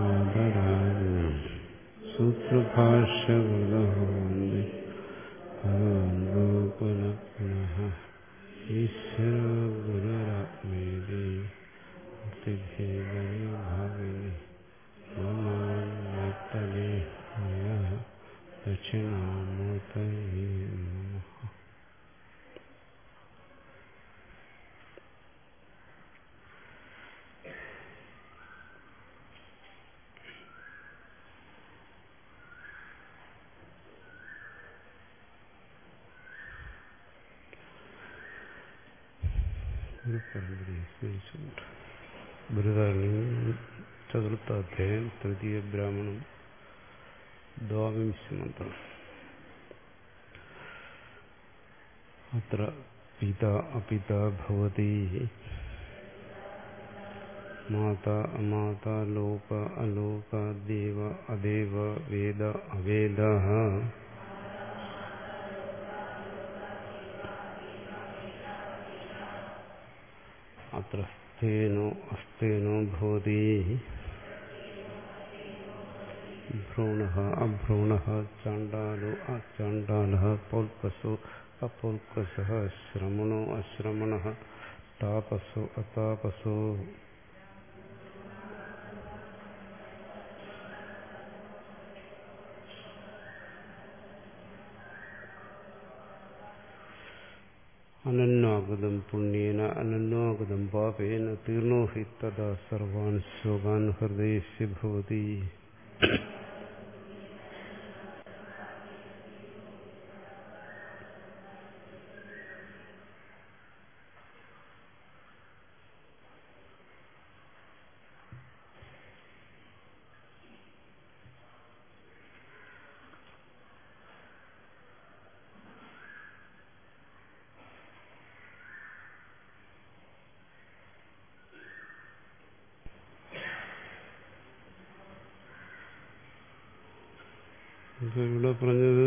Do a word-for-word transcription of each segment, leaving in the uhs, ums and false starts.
ആദരാജ്ഞം സൂത്രഭാഷ്യകൃതോന്തി ഭഗവന്തോ പുനഃ പുനഃ ഈശ്വരോ ഗുരുരാത്മേതി ഭാഗിനി നമോത്തലേ ദക്ഷിണാമൂർത്തയേ നമഃ. ബൃഹദാരണ്യം ചതുർത്ഥാധ്യായം തൃതീയ ബ്രാഹ്മണം ദ്വാവിംശ മന്ത്രം. അത്ര പിതാ അപിതാ ഭവതി മാതാ അമാതാ ലോക അലോക ദേവ അദേവ വേദ അവേദഃ അത്ര സ്ഥേനോ അസ്ഥേനോ ഭവതി ഭ്രൂണഃ അഭ്രൂണഃ ചണ്ഡാലോ അചണ്ഡാലഃ പൗൽകസോ അപൗൽകസഃ ശ്രമണോ അശ്രമണഃ താപസോ അതാപസോ അനന്വാഗതം പുണ്യേന അനന്വാഗതം പാപേന തീർണോ ഹി തദാ സർവാൻ ശോകാൻ ഹൃദയസ്യ ഭവതി. ഇവിടെ പറഞ്ഞത്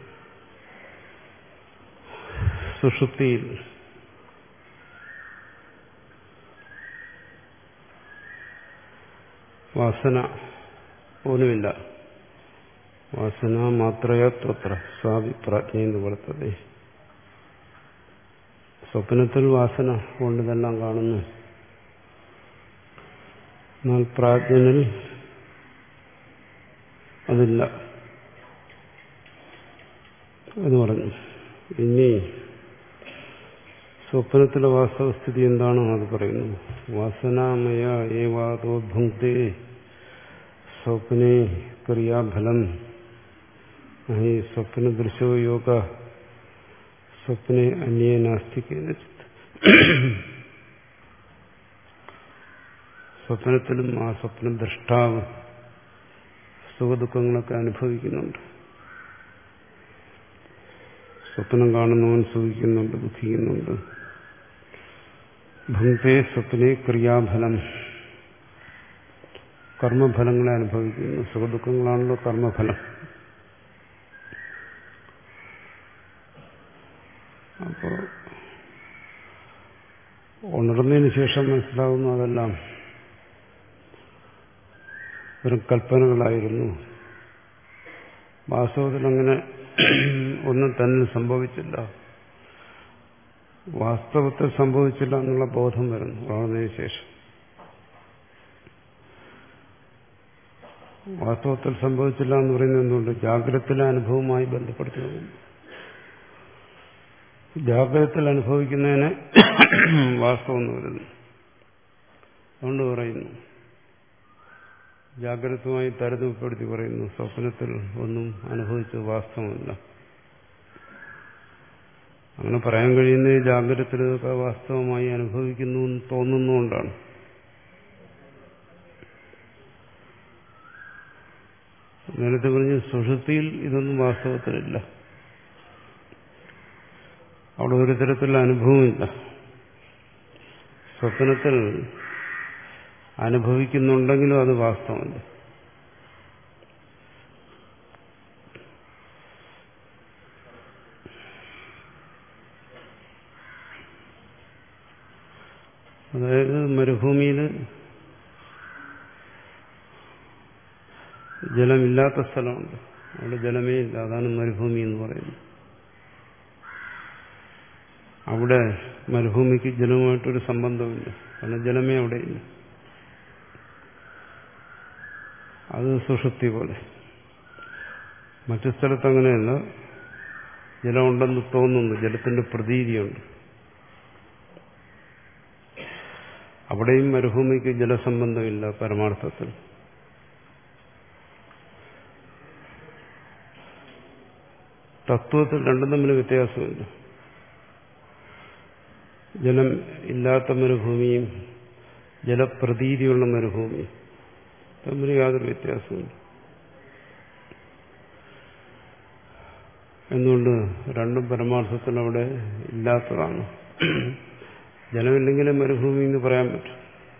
സുഷുപ്തിയിൽ വാസന പോലുമില്ല. വാസന മാത്രയാ ത്വത്ര സ്വാഭി പ്രാജ്ഞയെന്ന് വളർത്തതേ. സ്വപ്നത്തിൽ വാസന കൊണ്ട് തന്നെ കാണുന്നു. എന്നാൽ പ്രാജ്ഞനിൽ അതില്ല എന്ന് പറഞ്ഞു. ഇനി സ്വപ്നത്തിലെ വാസ്തവസ്ഥിതി എന്താണോ അത് പറയുന്നു. വാസനാമയ ഏവാദോ ഭുങ്ക്തേ സ്വപ്നേ ക്രിയാഫലം ഹി സ്വപ്നദൃശോ യോഗ സ്വപ്നെ അന്യേ നാസ്തി കേനചിത്. സ്വപ്നത്തിലും ആ സ്വപ്നദ്രഷ്ടാവ് സുഖദുഃഖങ്ങളൊക്കെ അനുഭവിക്കുന്നുണ്ട്. സ്വപ്നം കാണുന്നവൻ സുഖിക്കുന്നുണ്ട്, ദുഃഖിക്കുന്നുണ്ട്. ഭുങ്ക്തേ സ്വപ്നെ ക്രിയാഫലം, കർമ്മഫലങ്ങളെ അനുഭവിക്കുന്നു. സുഖദുഃഖങ്ങളാണല്ലോ കർമ്മഫലം. അപ്പോ ഉണർന്നതിന് ശേഷം മനസ്സിലാവുന്നു അതെല്ലാം വെറും കൽപ്പനകളായിരുന്നു. വാസ്തവത്തിൽ അങ്ങനെ ഒന്നും തന്നെ സംഭവിച്ചില്ല, വാസ്തവത്തിൽ സംഭവിച്ചില്ല എന്നുള്ള ബോധം വരുന്നു ഉണർന്നതിന് ശേഷം. വാസ്തവത്തിൽ സംഭവിച്ചില്ല എന്ന് പറയുന്നത് എന്തുകൊണ്ട്? ജാഗ്രതത്തിലെ അനുഭവവുമായി ബന്ധപ്പെടുത്തി നോക്കുന്നു. ജാഗ്രതത്തിൽ അനുഭവിക്കുന്നതിന് വാസ്തവം എന്ന് വരുന്നു. അതുകൊണ്ട് പറയുന്നു, ജാഗ്രതയുമായി താരതമ്യപ്പെടുത്തി പറയുന്നു, സ്വപ്നത്തിൽ ഒന്നും അനുഭവിച്ചത് വാസ്തവമല്ല. അങ്ങനെ പറയാൻ കഴിയുന്നത് ജാഗ്രതത്തിൽ ഇതൊക്കെ വാസ്തവമായി അനുഭവിക്കുന്നു എന്ന് തോന്നുന്നുകൊണ്ടാണ്. നേരത്തെ പറഞ്ഞ് സുഷുപ്തിയിൽ ഇതൊന്നും വാസ്തവത്തിലില്ല. അവിടെ ഒരു തരത്തിലുള്ള അനുഭവമില്ല. സ്വപ്നത്തിൽ അനുഭവിക്കുന്നുണ്ടെങ്കിലും അത് വാസ്തവമല്ല. അതായത് മരുഭൂമിയിൽ ജലമില്ലാത്ത സ്ഥലമുണ്ട്, അവിടെ ജലമേ ഇല്ല. അതാണ് മരുഭൂമി എന്ന് പറയുന്നത്. അവിടെ മരുഭൂമിക്ക് ജലവുമായിട്ടൊരു സംബന്ധമില്ല, കാരണം ജലമേ അവിടെ ഇല്ല. അത് സുഷുപ്തി പോലെ. മറ്റു സ്ഥലത്ത് അങ്ങനെയല്ല, ജലമുണ്ടെന്ന് തോന്നുന്നു, ജലത്തിന്റെ പ്രതീതിയുണ്ട്. അവിടെയും മരുഭൂമിക്ക് ജലസംബന്ധമില്ല പരമാർത്ഥത്തിൽ. തത്വത്തിൽ രണ്ടും തമ്മിൽ വ്യത്യാസമില്ല. ജലം ഇല്ലാത്ത മരുഭൂമിയും ജലപ്രതീതിയുള്ള മരുഭൂമിയും തമ്മിൽ യാതൊരു വ്യത്യാസമില്ല. എന്തുകൊണ്ട്? രണ്ടും പരമാർത്ഥത്തിൽ അവിടെ ഇല്ലാത്തതാണ്. ജലമില്ലെങ്കിലും മരുഭൂമി എന്ന് പറയാൻ പറ്റും.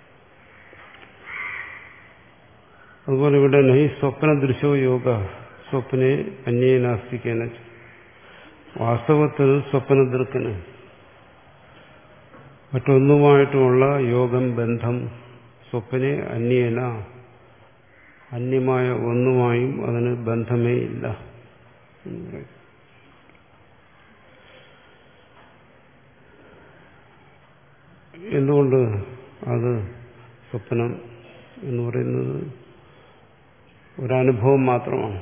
അതുപോലെ ഇവിടെ നഹി സ്വപ്ന ദൃശ്യോ യോഗ സ്വപ്നെ അന്യേനാസ്തിക്കേന. വാസ്തവത്തിൽ സ്വപ്നദൃക്കിന് മറ്റൊന്നുമായിട്ടുമുള്ള യോഗം, ബന്ധം സ്വപ്നെ അന്യേന, അന്യമായ ഒന്നുമായും അതിന് ബന്ധമേ ഇല്ല എന്ന് പറയും. എന്തുകൊണ്ട്? അത് സ്വപ്നം എന്ന് പറയുന്നത് ഒരനുഭവം മാത്രമാണ്.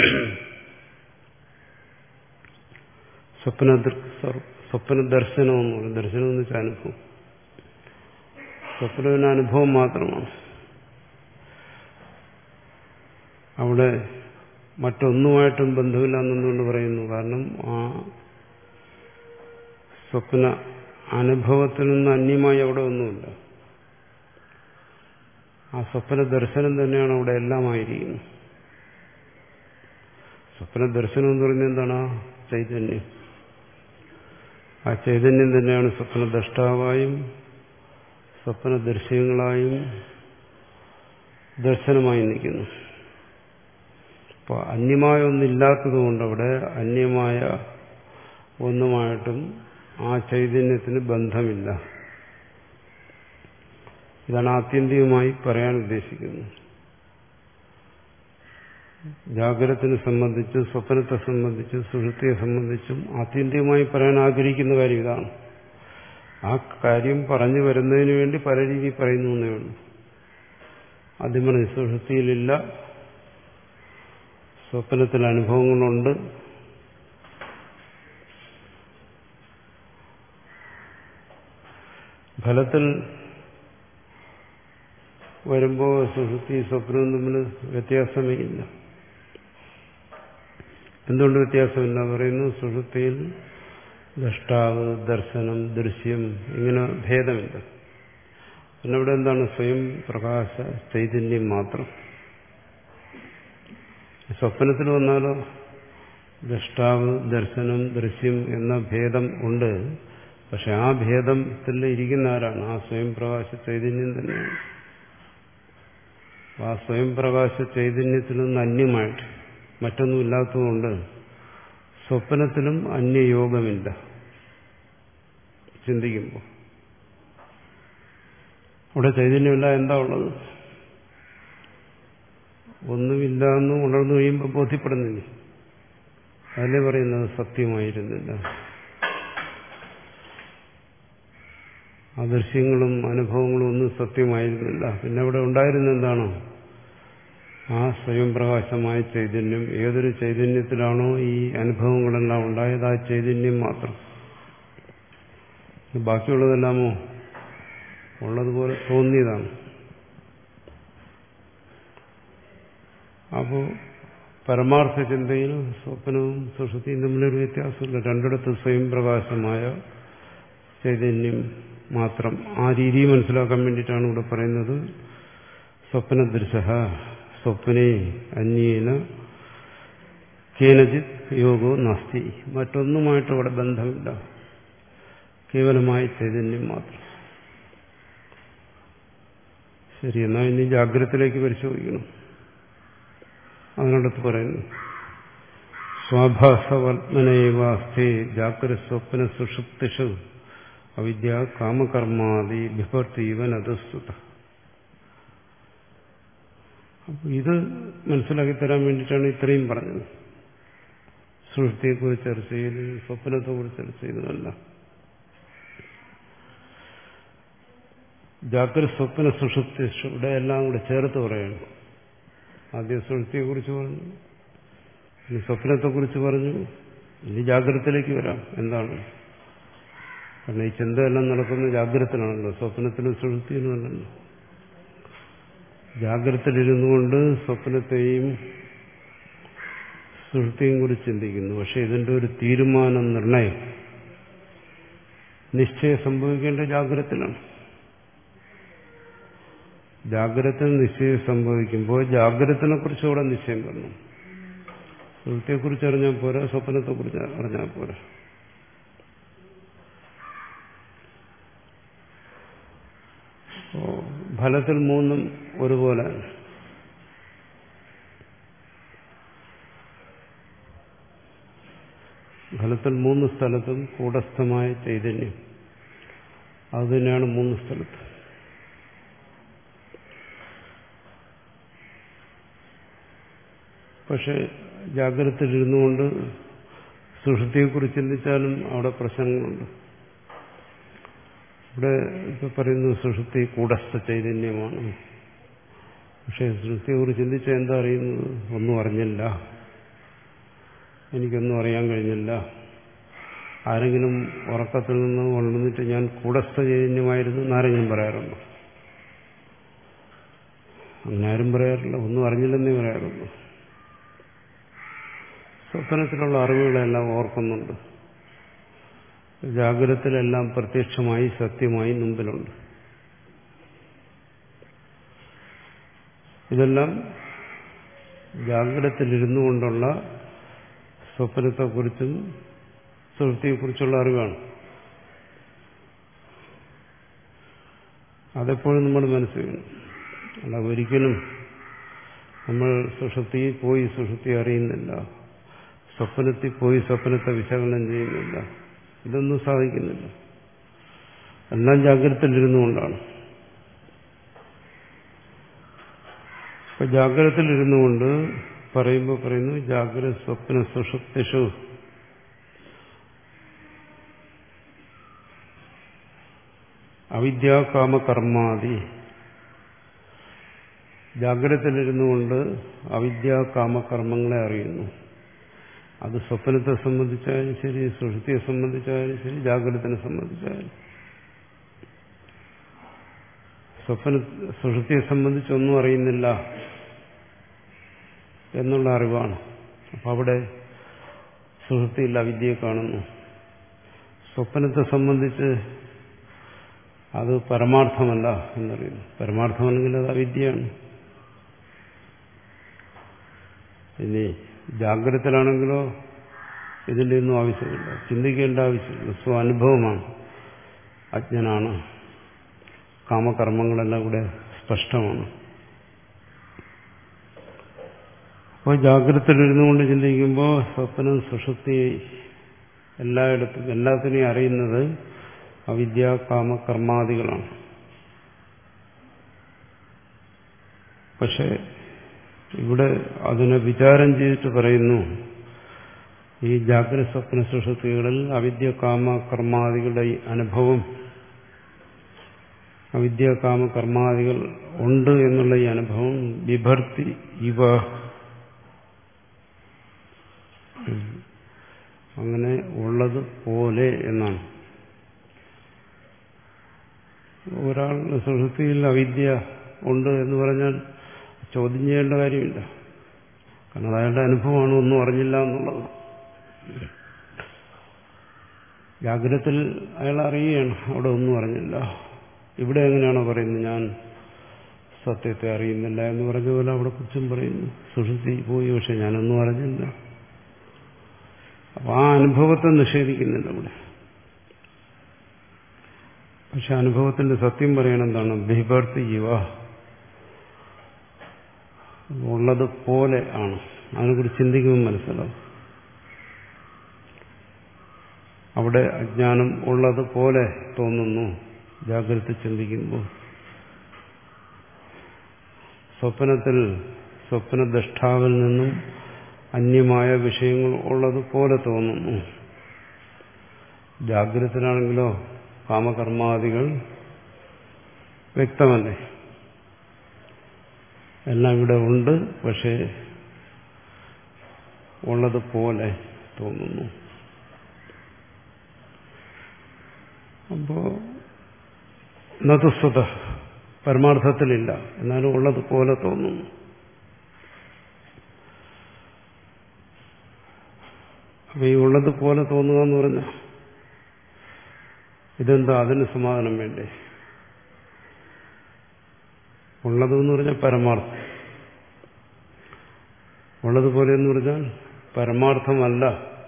സ്വപ്ന സ്വപ്ന ദർശനം എന്ന് പറയും. ദർശനം എന്ന് വെച്ചാൽ അനുഭവം. സ്വപ്നം അനുഭവം മാത്രമാണ്. അവിടെ മറ്റൊന്നുമായിട്ടും ബന്ധമില്ല എന്നുകൊണ്ട് പറയുന്നു. കാരണം ആ സ്വപ്ന അനുഭവത്തിൽ നിന്ന് അന്യമായി അവിടെ ഒന്നുമില്ല. ആ സ്വപ്ന ദർശനം തന്നെയാണ് അവിടെ എല്ലാമായിരിക്കുന്നത്. സ്വപ്ന ദർശനം എന്ന് പറയുന്നത് എന്താണ്? ചൈതന്യം. ആ ചൈതന്യം തന്നെയാണ് സ്വപ്ന ദ്രഷ്ടാവായും സ്വപ്ന ദൃശ്യങ്ങളായും ദർശനമായി നിൽക്കുന്നു. അപ്പോൾ അന്യമായ ഒന്നില്ലാത്തതുകൊണ്ട് അവിടെ അന്യമായ ഒന്നുമായിട്ടും ആ ചൈതന്യത്തിന് ബന്ധമില്ല. ഇതാണ് ആത്യന്തികമായി പറയാൻ ഉദ്ദേശിക്കുന്നത്. ജാഗ്രതത്തിനെ സംബന്ധിച്ചും സ്വപ്നത്തെ സംബന്ധിച്ചും സുഷുപ്തിയെ സംബന്ധിച്ചും ആത്യന്തികമായി പറയാൻ ആഗ്രഹിക്കുന്ന കാര്യം ഇതാണ്. ആ കാര്യം പറഞ്ഞു വരുന്നതിന് വേണ്ടി പല രീതിയിൽ പറയുന്നു എന്നേ ഉള്ളൂ. ആദ്യം പറഞ്ഞ സുഷുപ്തിയിലില്ല, സ്വപ്നത്തിൽ അനുഭവങ്ങളുണ്ട്, ഫലത്തിൽ വരുമ്പോൾ സുഷുപ്തി സ്വപ്നവും തമ്മിൽ വ്യത്യാസമേ ഇല്ല. എന്തുകൊണ്ട് വ്യത്യാസമില്ല പറയുന്നു? സുഷുപ്തിയിൽ ദ്രഷ്ടാവ്, ദർശനം, ദൃശ്യം ഇങ്ങനെ ഭേദമില്ല. പിന്നെ ഇവിടെ എന്താണ്? സ്വയം പ്രകാശ ചൈതന്യം മാത്രം. സ്വപ്നത്തിൽ വന്നാലോ ദ്രഷ്ടാവ്, ദർശനം, ദൃശ്യം എന്ന ഭേദം ഉണ്ട്. പക്ഷെ ആ ഭേദത്തിൽ ഇരിക്കുന്ന ആരാണ്? ആ സ്വയം പ്രകാശ ചൈതന്യം തന്നെയാണ്. ആ സ്വയം പ്രകാശ ചൈതന്യത്തിൽ നിന്ന് അന്യമായിട്ട് മറ്റൊന്നുമില്ലാത്തതുകൊണ്ട് സ്വപ്നത്തിലും അന്യയോഗമില്ല. ചിന്തിക്കുമ്പോൾ അവിടെ ചൈതന്യമില്ല. എന്താ ഉള്ളത്? ഒന്നുമില്ല എന്ന് ഉണർന്നു കഴിയുമ്പോൾ ബോധ്യപ്പെടുന്നില്ല. അതല്ലേ പറയുന്നത് സത്യമായിരുന്നില്ല. ആ ദൃശ്യങ്ങളും അനുഭവങ്ങളും ഒന്നും സത്യമായിരുന്നില്ല. പിന്നെ അവിടെ ഉണ്ടായിരുന്ന എന്താണ്? ആ സ്വയം പ്രകാശമായ ചൈതന്യം. ഏതൊരു ചൈതന്യത്തിലാണോ ഈ അനുഭവങ്ങളെല്ലാം ഉണ്ടായത് ആ ചൈതന്യം മാത്രം. ബാക്കിയുള്ളതെല്ലാമോ ഉള്ളതുപോലെ തോന്നിയതാണ്. അപ്പോൾ പരമാർത്ഥ ചിന്തയിൽ സ്വപ്നവും സുഷുപ്തിയും തമ്മിലൊരു വ്യത്യാസമില്ല. രണ്ടിടത്ത് സ്വയം പ്രകാശമായ ചൈതന്യം മാത്രം. ആ രീതി മനസ്സിലാക്കാൻ വേണ്ടിയിട്ടാണ് ഇവിടെ പറയുന്നത് സ്വപ്നദൃശഃ സ്വപ്നേ അന്യേന കേനചിത് യോഗോ നാസ്തി. മറ്റൊന്നുമായിട്ട് അവിടെ ബന്ധമില്ല, കേവലമായ ചൈതന്യം മാത്രം. ശരി, എന്നാൽ ഇനി ജാഗ്രതത്തിലേക്ക് പരിശോധിക്കണം. അതിനടുത്ത് പറയുന്നു സ്വാഭാസവത്മനൈവാസ്ഥേ ജാഗ്രത സ്വപ്ന സുഷുപ്തിഷു അവിദ്യ കാമകർമാദി ബിഭർത്തീവൻ അധസ്തുത. അപ്പോൾ ഇത് മനസ്സിലാക്കി തരാൻ വേണ്ടിയിട്ടാണ് ഇത്രയും പറഞ്ഞത്. സുഷുപ്തിയെക്കുറിച്ച് ചർച്ച ചെയ്ത് സ്വപ്നത്തെക്കുറിച്ച് ചർച്ച ചെയ്തതല്ല. ജാഗ്രത സ്വപ്ന സുഷുപ്തി ഇവിടെ എല്ലാം കൂടെ ചേർത്ത് പറയണം. ആദ്യം സുഷുപ്തിയെക്കുറിച്ച് പറഞ്ഞു, ഇനി സ്വപ്നത്തെക്കുറിച്ച് പറഞ്ഞു, ഇനി ജാഗ്രതത്തിലേക്ക് വരാം. എന്താണ്? കാരണം ഈ ചിന്തയെല്ലാം നടക്കുന്നത് ജാഗ്രതത്തിലാണല്ലോ, സ്വപ്നത്തിനും സുഷുപ്തിയിലും അല്ലല്ലോ. ജാഗ്രതത്തിലിരുന്നു കൊണ്ട് സ്വപ്നത്തെയും സുഷുപ്തിയെയും കുറിച്ച് ചിന്തിക്കുന്നു. പക്ഷെ ഇതിന്റെ ഒരു തീരുമാനം, നിർണയം, നിശ്ചയം സംഭവിക്കേണ്ട ജാഗ്രതത്തിലാണ്. ജാഗ്രതത്തിൽ നിശ്ചയം സംഭവിക്കുമ്പോൾ ജാഗ്രതത്തിനെ കുറിച്ച് ഇവിടെ നിശ്ചയം വരണം. സുഷുപ്തിയെക്കുറിച്ച് അറിഞ്ഞാൽ പോരാ, സ്വപ്നത്തെക്കുറിച്ച് അറിഞ്ഞാൽ പോരാ. ഫലത്തിൽ മൂന്നും ഒരുപോലെ. ഫലത്തിൽ മൂന്ന് സ്ഥലത്തും കൂടസ്ഥമായ ചൈതന്യം, അത് തന്നെയാണ് മൂന്ന് സ്ഥലത്ത്. പക്ഷെ ജാഗ്രതയിലിരുന്നുകൊണ്ട് സുഷുപ്തിയെക്കുറിച്ച് ചിന്തിച്ചാലും അവിടെ പ്രശ്നങ്ങളുണ്ട്. ഇവിടെ ഇപ്പൊ പറയുന്നു സുഷുപ്തി കൂടസ്ഥ ചൈതന്യമാണ്. പക്ഷെ സുഷുപ്തിയെക്കുറിച്ച് ചിന്തിച്ചാൽ എന്താ അറിയുന്നത്? ഒന്നും അറിഞ്ഞില്ല, എനിക്കൊന്നും അറിയാൻ കഴിഞ്ഞില്ല. ആരെങ്കിലും ഉറക്കത്തിൽ നിന്ന് ഉണർന്നിട്ട് ഞാൻ കൂടസ്ഥ ചൈതന്യമായിരുന്നു എന്നാരെങ്കിലും പറയാറുണ്ടോ? അങ്ങനെ ആരും പറയാറില്ല. ഒന്നും അറിഞ്ഞില്ലെന്നേ പറയാറുള്ളൂ. സ്വപ്നത്തിലുള്ള അറിവുകളെല്ലാം ഓർക്കുന്നുണ്ട്. ജാഗ്രതത്തിലെല്ലാം പ്രത്യക്ഷമായി സത്യമായി മുമ്പിലുണ്ട്. ഇതെല്ലാം ജാഗ്രതത്തിലിരുന്നു കൊണ്ടുള്ള സ്വപ്നത്തെക്കുറിച്ചും സുഷുപ്തിയെക്കുറിച്ചുള്ള അറിവാണ്. അതെപ്പോഴും നമ്മൾ മനസ്സിൽ വേണം. അല്ല, ഒരിക്കലും നമ്മൾ സുഷുപ്തിയിൽ പോയി സുഷുപ്തി അറിയുന്നില്ല, സ്വപ്നത്തിൽ പോയി സ്വപ്നത്തെ വിശകലനം ചെയ്യുന്നില്ല. ഇതൊന്നും സാധിക്കുന്നില്ല. എല്ലാം ജാഗ്രതയിലിരുന്നുകൊണ്ടാണ്. ഇപ്പൊ ജാഗ്രതയിലിരുന്നുകൊണ്ട് പറയുമ്പോൾ പറയുന്നു ജാഗ്രത സ്വപ്ന സുഷുപ്തിഷു അവിദ്യാകാമകർമാദി. ജാഗ്രതയിലിരുന്നുകൊണ്ട് അവിദ്യാകാമകർമ്മങ്ങളെ അറിയുന്നു. അത് സ്വപ്നത്തെ സംബന്ധിച്ചാലും ശരി, സുഷുപ്തിയെ സംബന്ധിച്ചാലും ശരി, ജാഗ്രതത്തിനെ സംബന്ധിച്ചാലും. സ്വപ്ന സുഷുപ്തിയെ സംബന്ധിച്ചൊന്നും അറിയുന്നില്ല എന്നുള്ള അറിവാണ്. അപ്പൊ അവിടെ സുഷുപ്തിയിൽ അവിദ്യയെ കാണുന്നു. സ്വപ്നത്തെ സംബന്ധിച്ച് അത് പരമാർത്ഥമല്ല എന്നറിയുന്നു. പരമാർത്ഥമാണെങ്കിൽ അത് അവിദ്യയാണ്. ഇനി ജാഗ്രതത്തിലാണെങ്കിലോ ഇതിൻ്റെ ഒന്നും ആവശ്യമില്ല, ചിന്തിക്കേണ്ട ആവശ്യമില്ല. സ്വ അനുഭവമാണ്. അജ്ഞനാണ്. കാമകർമ്മങ്ങളെല്ലാം കൂടെ സ്പഷ്ടമാണ്. അപ്പോൾ ജാഗ്രതയിലിരുന്നു കൊണ്ട് ചിന്തിക്കുമ്പോൾ സ്വപ്നം സുഷുപ്തി എല്ലായിടത്തും എല്ലാത്തിനെയും അറിയുന്നത് അവിദ്യ കാമകർമാദികളാണ്. പക്ഷെ ഇവിടെ അതിനെ വിചാരം ചെയ്തിട്ട് പറയുന്നു, ഈ ജാഗ്രത സ്വപ്ന സുഷുപ്തികളിൽ അവിദ്യ കാമ കർമാദികളുടെ അനുഭവം, അവിദ്യ കാമ കർമാദികൾ ഉണ്ട് എന്നുള്ള ഈ അനുഭവം വിഭർത്തി ഇവ, അങ്ങനെ ഉള്ളത് പോലെ എന്നാണ്. ഒരാൾ സുഷുപ്തിയിൽ അവിദ്യ ഉണ്ട് എന്ന് പറഞ്ഞാൽ ചോദ്യം ചെയ്യേണ്ട കാര്യമില്ല. കാരണം അയാളുടെ അനുഭവമാണ്, ഒന്നും അറിഞ്ഞില്ല എന്നുള്ളത്. ജാഗ്രതത്തിൽ അയാൾ അറിയുകയാണ് അവിടെ ഒന്നും അറിഞ്ഞില്ല. ഇവിടെ എങ്ങനെയാണോ പറയുന്നത് ഞാൻ സത്യത്തെ അറിയുന്നില്ല എന്ന് പറഞ്ഞ പോലെ അവിടെ കുറിച്ചും പറയുന്നു സുഷുപ്തി പോയി, പക്ഷെ ഞാനൊന്നും അറിഞ്ഞില്ല. അപ്പൊ ആ അനുഭവത്തെ നിഷേധിക്കുന്നില്ല ഇവിടെ. പക്ഷെ അനുഭവത്തിന്റെ സത്യം പറയണം എന്താണ്? ബിഭർത്തി ജീവ, ഉള്ളത് പോലെ ആണ്. അതിനെക്കുറിച്ച് ചിന്തിക്കുമ്പോൾ മനസ്സിലാവും. അവിടെ അജ്ഞാനം ഉള്ളത് പോലെ തോന്നുന്നു ജാഗ്രത ചിന്തിക്കുമ്പോൾ. സ്വപ്നത്തിൽ സ്വപ്നദ്രഷ്ടാവിൽ നിന്നും അന്യമായ വിഷയങ്ങൾ ഉള്ളതുപോലെ തോന്നുന്നു. ജാഗ്രതത്തിലാണെങ്കിലോ കാമകർമാദികൾ വ്യക്തമല്ലേ, എല്ലാം ഇവിടെ ഉണ്ട്, പക്ഷേ ഉള്ളതുപോലെ തോന്നുന്നു. അപ്പോ നതുസ്വത പരമാർത്ഥത്തിലില്ല, എന്നാലും ഉള്ളതുപോലെ തോന്നുന്നു. അപ്പൊ ഈ ഉള്ളതുപോലെ തോന്നുക എന്ന് പറഞ്ഞാൽ ഇതെന്താ, അതിന് സമാധാനം വേണ്ടേ? ഉള്ളതെന്ന് പറഞ്ഞാൽ പരമാർത്ഥം, ഉള്ളതുപോലെ എന്ന് പറഞ്ഞാൽ പരമാർത്ഥമല്ല,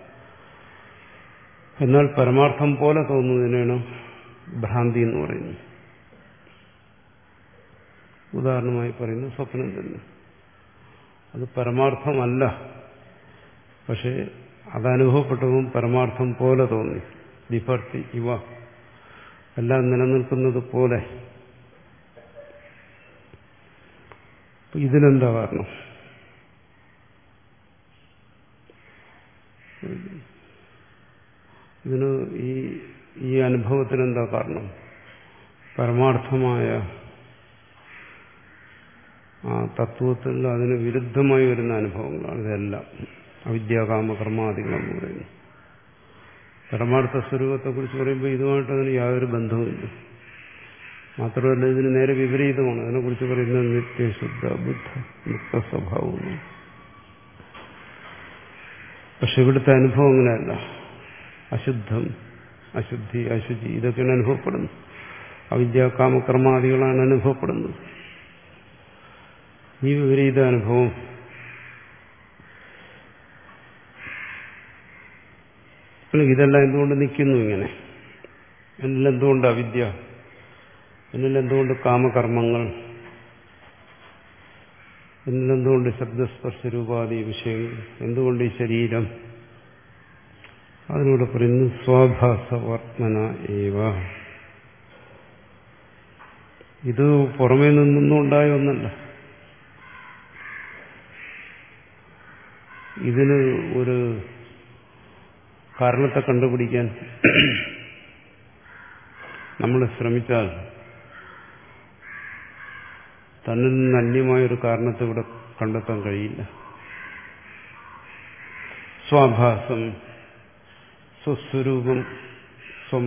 എന്നാൽ പരമാർത്ഥം പോലെ തോന്നുന്നതിനാണ് ഭ്രാന്തി എന്ന് പറയുന്നത്. ഉദാഹരണമായി പറയുന്നു സ്വപ്നം തന്നെ. അത് പരമാർത്ഥമല്ല, പക്ഷെ അതനുഭവപ്പെട്ടതും പരമാർത്ഥം പോലെ തോന്നി. വിഭർത്തി ഇവ എല്ലാം നിലനിൽക്കുന്നത് പോലെ. ഇതിനെന്താ കാരണം? ഇതിന് ഈ ഈ അനുഭവത്തിനെന്താ കാരണം? പരമാർത്ഥമായ ആ തത്വത്തിൽ അതിന് വിരുദ്ധമായി വരുന്ന അനുഭവങ്ങളാണ് ഇതെല്ലാം. അവിദ്യാകാമകർമാദികളെന്ന് പറയുന്നു. പരമാർത്ഥ സ്വരൂപത്തെക്കുറിച്ച് പറയുമ്പോൾ ഇതുമായിട്ട് അതിന് യാതൊരു ബന്ധവുമില്ല. മാത്രമല്ല ഇതിന് നേരെ വിപരീതമാണ്. അതിനെക്കുറിച്ച് പറയുന്നത് നിത്യശുദ്ധ ബുദ്ധ മുക്ത സ്വഭാവം. പക്ഷെ ഇവിടുത്തെ അനുഭവം അങ്ങനെയല്ല. അശുദ്ധം, അശുദ്ധി, അശുചി ഇതൊക്കെയാണ് അനുഭവപ്പെടുന്നത്. അവിദ്യാകാമകർമാദികളാണ് അനുഭവപ്പെടുന്നത്. ഈ വിപരീത അനുഭവം ഇതെല്ലാം എന്തുകൊണ്ട് നിൽക്കുന്നു ഇങ്ങനെ? എന്നിലെന്തുകൊണ്ട് അവിദ്യ? എന്നിലെന്തുകൊണ്ട് കാമകർമ്മങ്ങൾ? എന്നിലെന്തുകൊണ്ട് ശബ്ദസ്പർശരൂപാദി വിഷയങ്ങൾ? എന്തുകൊണ്ട് ഈ ശരീരം? അതിലൂടെ പറയുന്നു സ്വാഭാസവർത്തന ഏവ. ഇത് പുറമേ നിന്നൊന്നും ഉണ്ടായ ഒന്നല്ല. ഇതിന് ഒരു കാരണത്തെ കണ്ടുപിടിക്കാൻ നമ്മൾ ശ്രമിച്ചാൽ തന്നിൽ നിന്ന് അന്യമായൊരു കാരണത്തെ ഇവിടെ കണ്ടെത്താൻ കഴിയില്ല. സ്വാഭാസം, സ്വസ്വരൂപം, സ്വം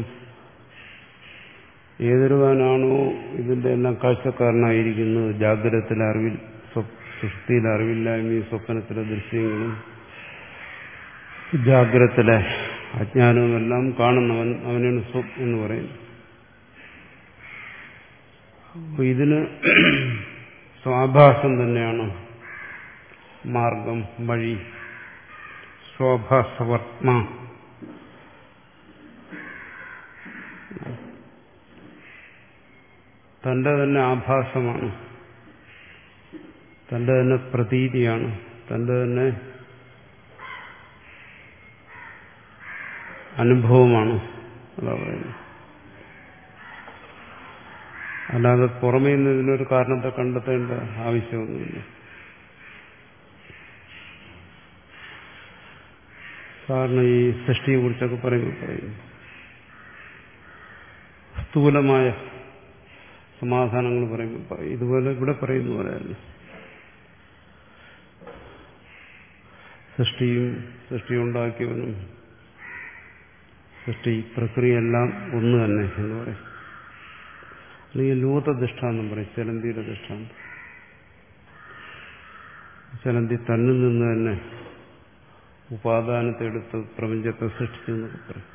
ഏതൊരുവാനാണോ ഇതിന്റെ എല്ലാം കാഴ്ചക്കാരനായിരിക്കുന്നത്, ജാഗ്രതത്തിലെ അറിവിൽ, സുഷുപ്തിയിലെ അറിവില്ലായ്മയും സ്വപ്നത്തിലെ ദൃശ്യങ്ങളും ജാഗ്രതത്തിലെ അജ്ഞാനവും എല്ലാം കാണുന്നവൻ, അവനാണ് സ്വം എന്ന് പറയുന്നത്. അപ്പൊ ഇതിന് സ്വാഭാസം തന്നെയാണ് മാർഗം, വഴി. സ്വാഭാസവർമ്മ, തന്റെ തന്നെ ആഭാസമാണ്, തന്റെ തന്നെ പ്രതീതിയാണ്, തന്റെ തന്നെ അനുഭവമാണ്. അതാ പറയുന്നത്. അല്ലാതെ പുറമേ നിന്ന് ഇതിനൊരു കാരണത്തെ കണ്ടെത്തേണ്ട ആവശ്യമൊന്നുമില്ല. സാറിന് ഈ സൃഷ്ടിയെ കുറിച്ചൊക്കെ പറയുമ്പോൾ പറയുന്നു സ്ഥൂലമായ സമാധാനങ്ങൾ പറയുമ്പോൾ ഇതുപോലെ ഇവിടെ പറയുന്ന പോലെയല്ല. സൃഷ്ടിയും സൃഷ്ടിയുണ്ടാക്കിയവനും സൃഷ്ടി പ്രക്രിയയെല്ലാം ഒന്ന് തന്നെ എന്ന് പറയും. അല്ലെങ്കിൽ ലൂത ദൃഷ്ടാന്തം പറയും, ചലന്തിയുടെ ദൃഷ്ടാന്തം. ചലന്തി തന്നിൽ നിന്ന് തന്നെ ഉപാദാനത്തെ എടുത്ത് പ്രപഞ്ചത്തെ സൃഷ്ടിച്ചു എന്നൊക്കെ പറയും.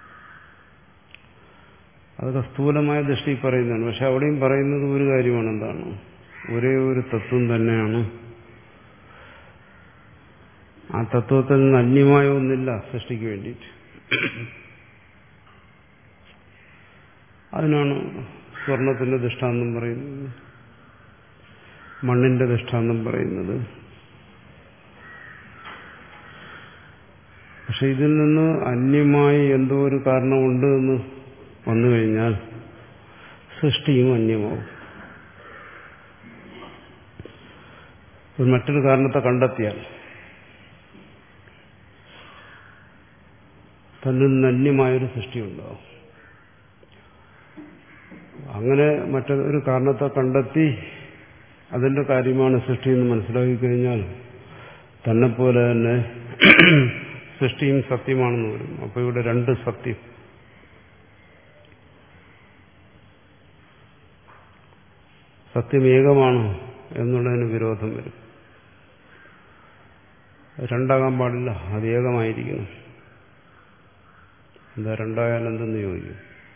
അതൊക്കെ സ്ഥൂലമായ ദൃഷ്ടി പറയുന്നതാണ്. പക്ഷെ അവിടെയും പറയുന്നത് ഒരു കാര്യമാണ്. എന്താണ്? ഒരേ ഒരു തത്വം തന്നെയാണ്. ആ തത്വത്തിൽ നിന്ന് അന്യമായ ഒന്നില്ല സൃഷ്ടിക്ക് വേണ്ടിയിട്ട്. അതിനാണ് സ്വർണത്തിന്റെ ദൃഷ്ടാന്തം പറയുന്നത്, മണ്ണിന്റെ ദൃഷ്ടാന്തം പറയുന്നത്. പക്ഷെ ഇതിൽ നിന്ന് അന്യമായി എന്തോ ഒരു കാരണമുണ്ട് എന്ന് വന്നു കഴിഞ്ഞാൽ സൃഷ്ടിയും അന്യമാവും. ഒരു മറ്റൊരു കാരണത്തെ കണ്ടെത്തിയാൽ തന്നിൽ നിന്ന് അന്യമായൊരു സൃഷ്ടിയുണ്ടാവും. അങ്ങനെ മറ്റൊരു കാരണത്തെ കണ്ടെത്തി അതിന്റെ കാര്യമാണ് സൃഷ്ടി എന്ന് മനസ്സിലാക്കി കഴിഞ്ഞാൽ തന്നെപ്പോലെ തന്നെ സൃഷ്ടിയും സത്യമാണെന്ന് വരും. അപ്പൊ ഇവിടെ രണ്ട് സത്യം. സത്യം ഏകമാണ് എന്നുള്ളതിന് വിരോധം വരും. രണ്ടാകാൻ പാടില്ല, അത് ഏകമായിരിക്കണം. എന്താ രണ്ടായാൽ എന്തെന്ന് ചോദിക്കും.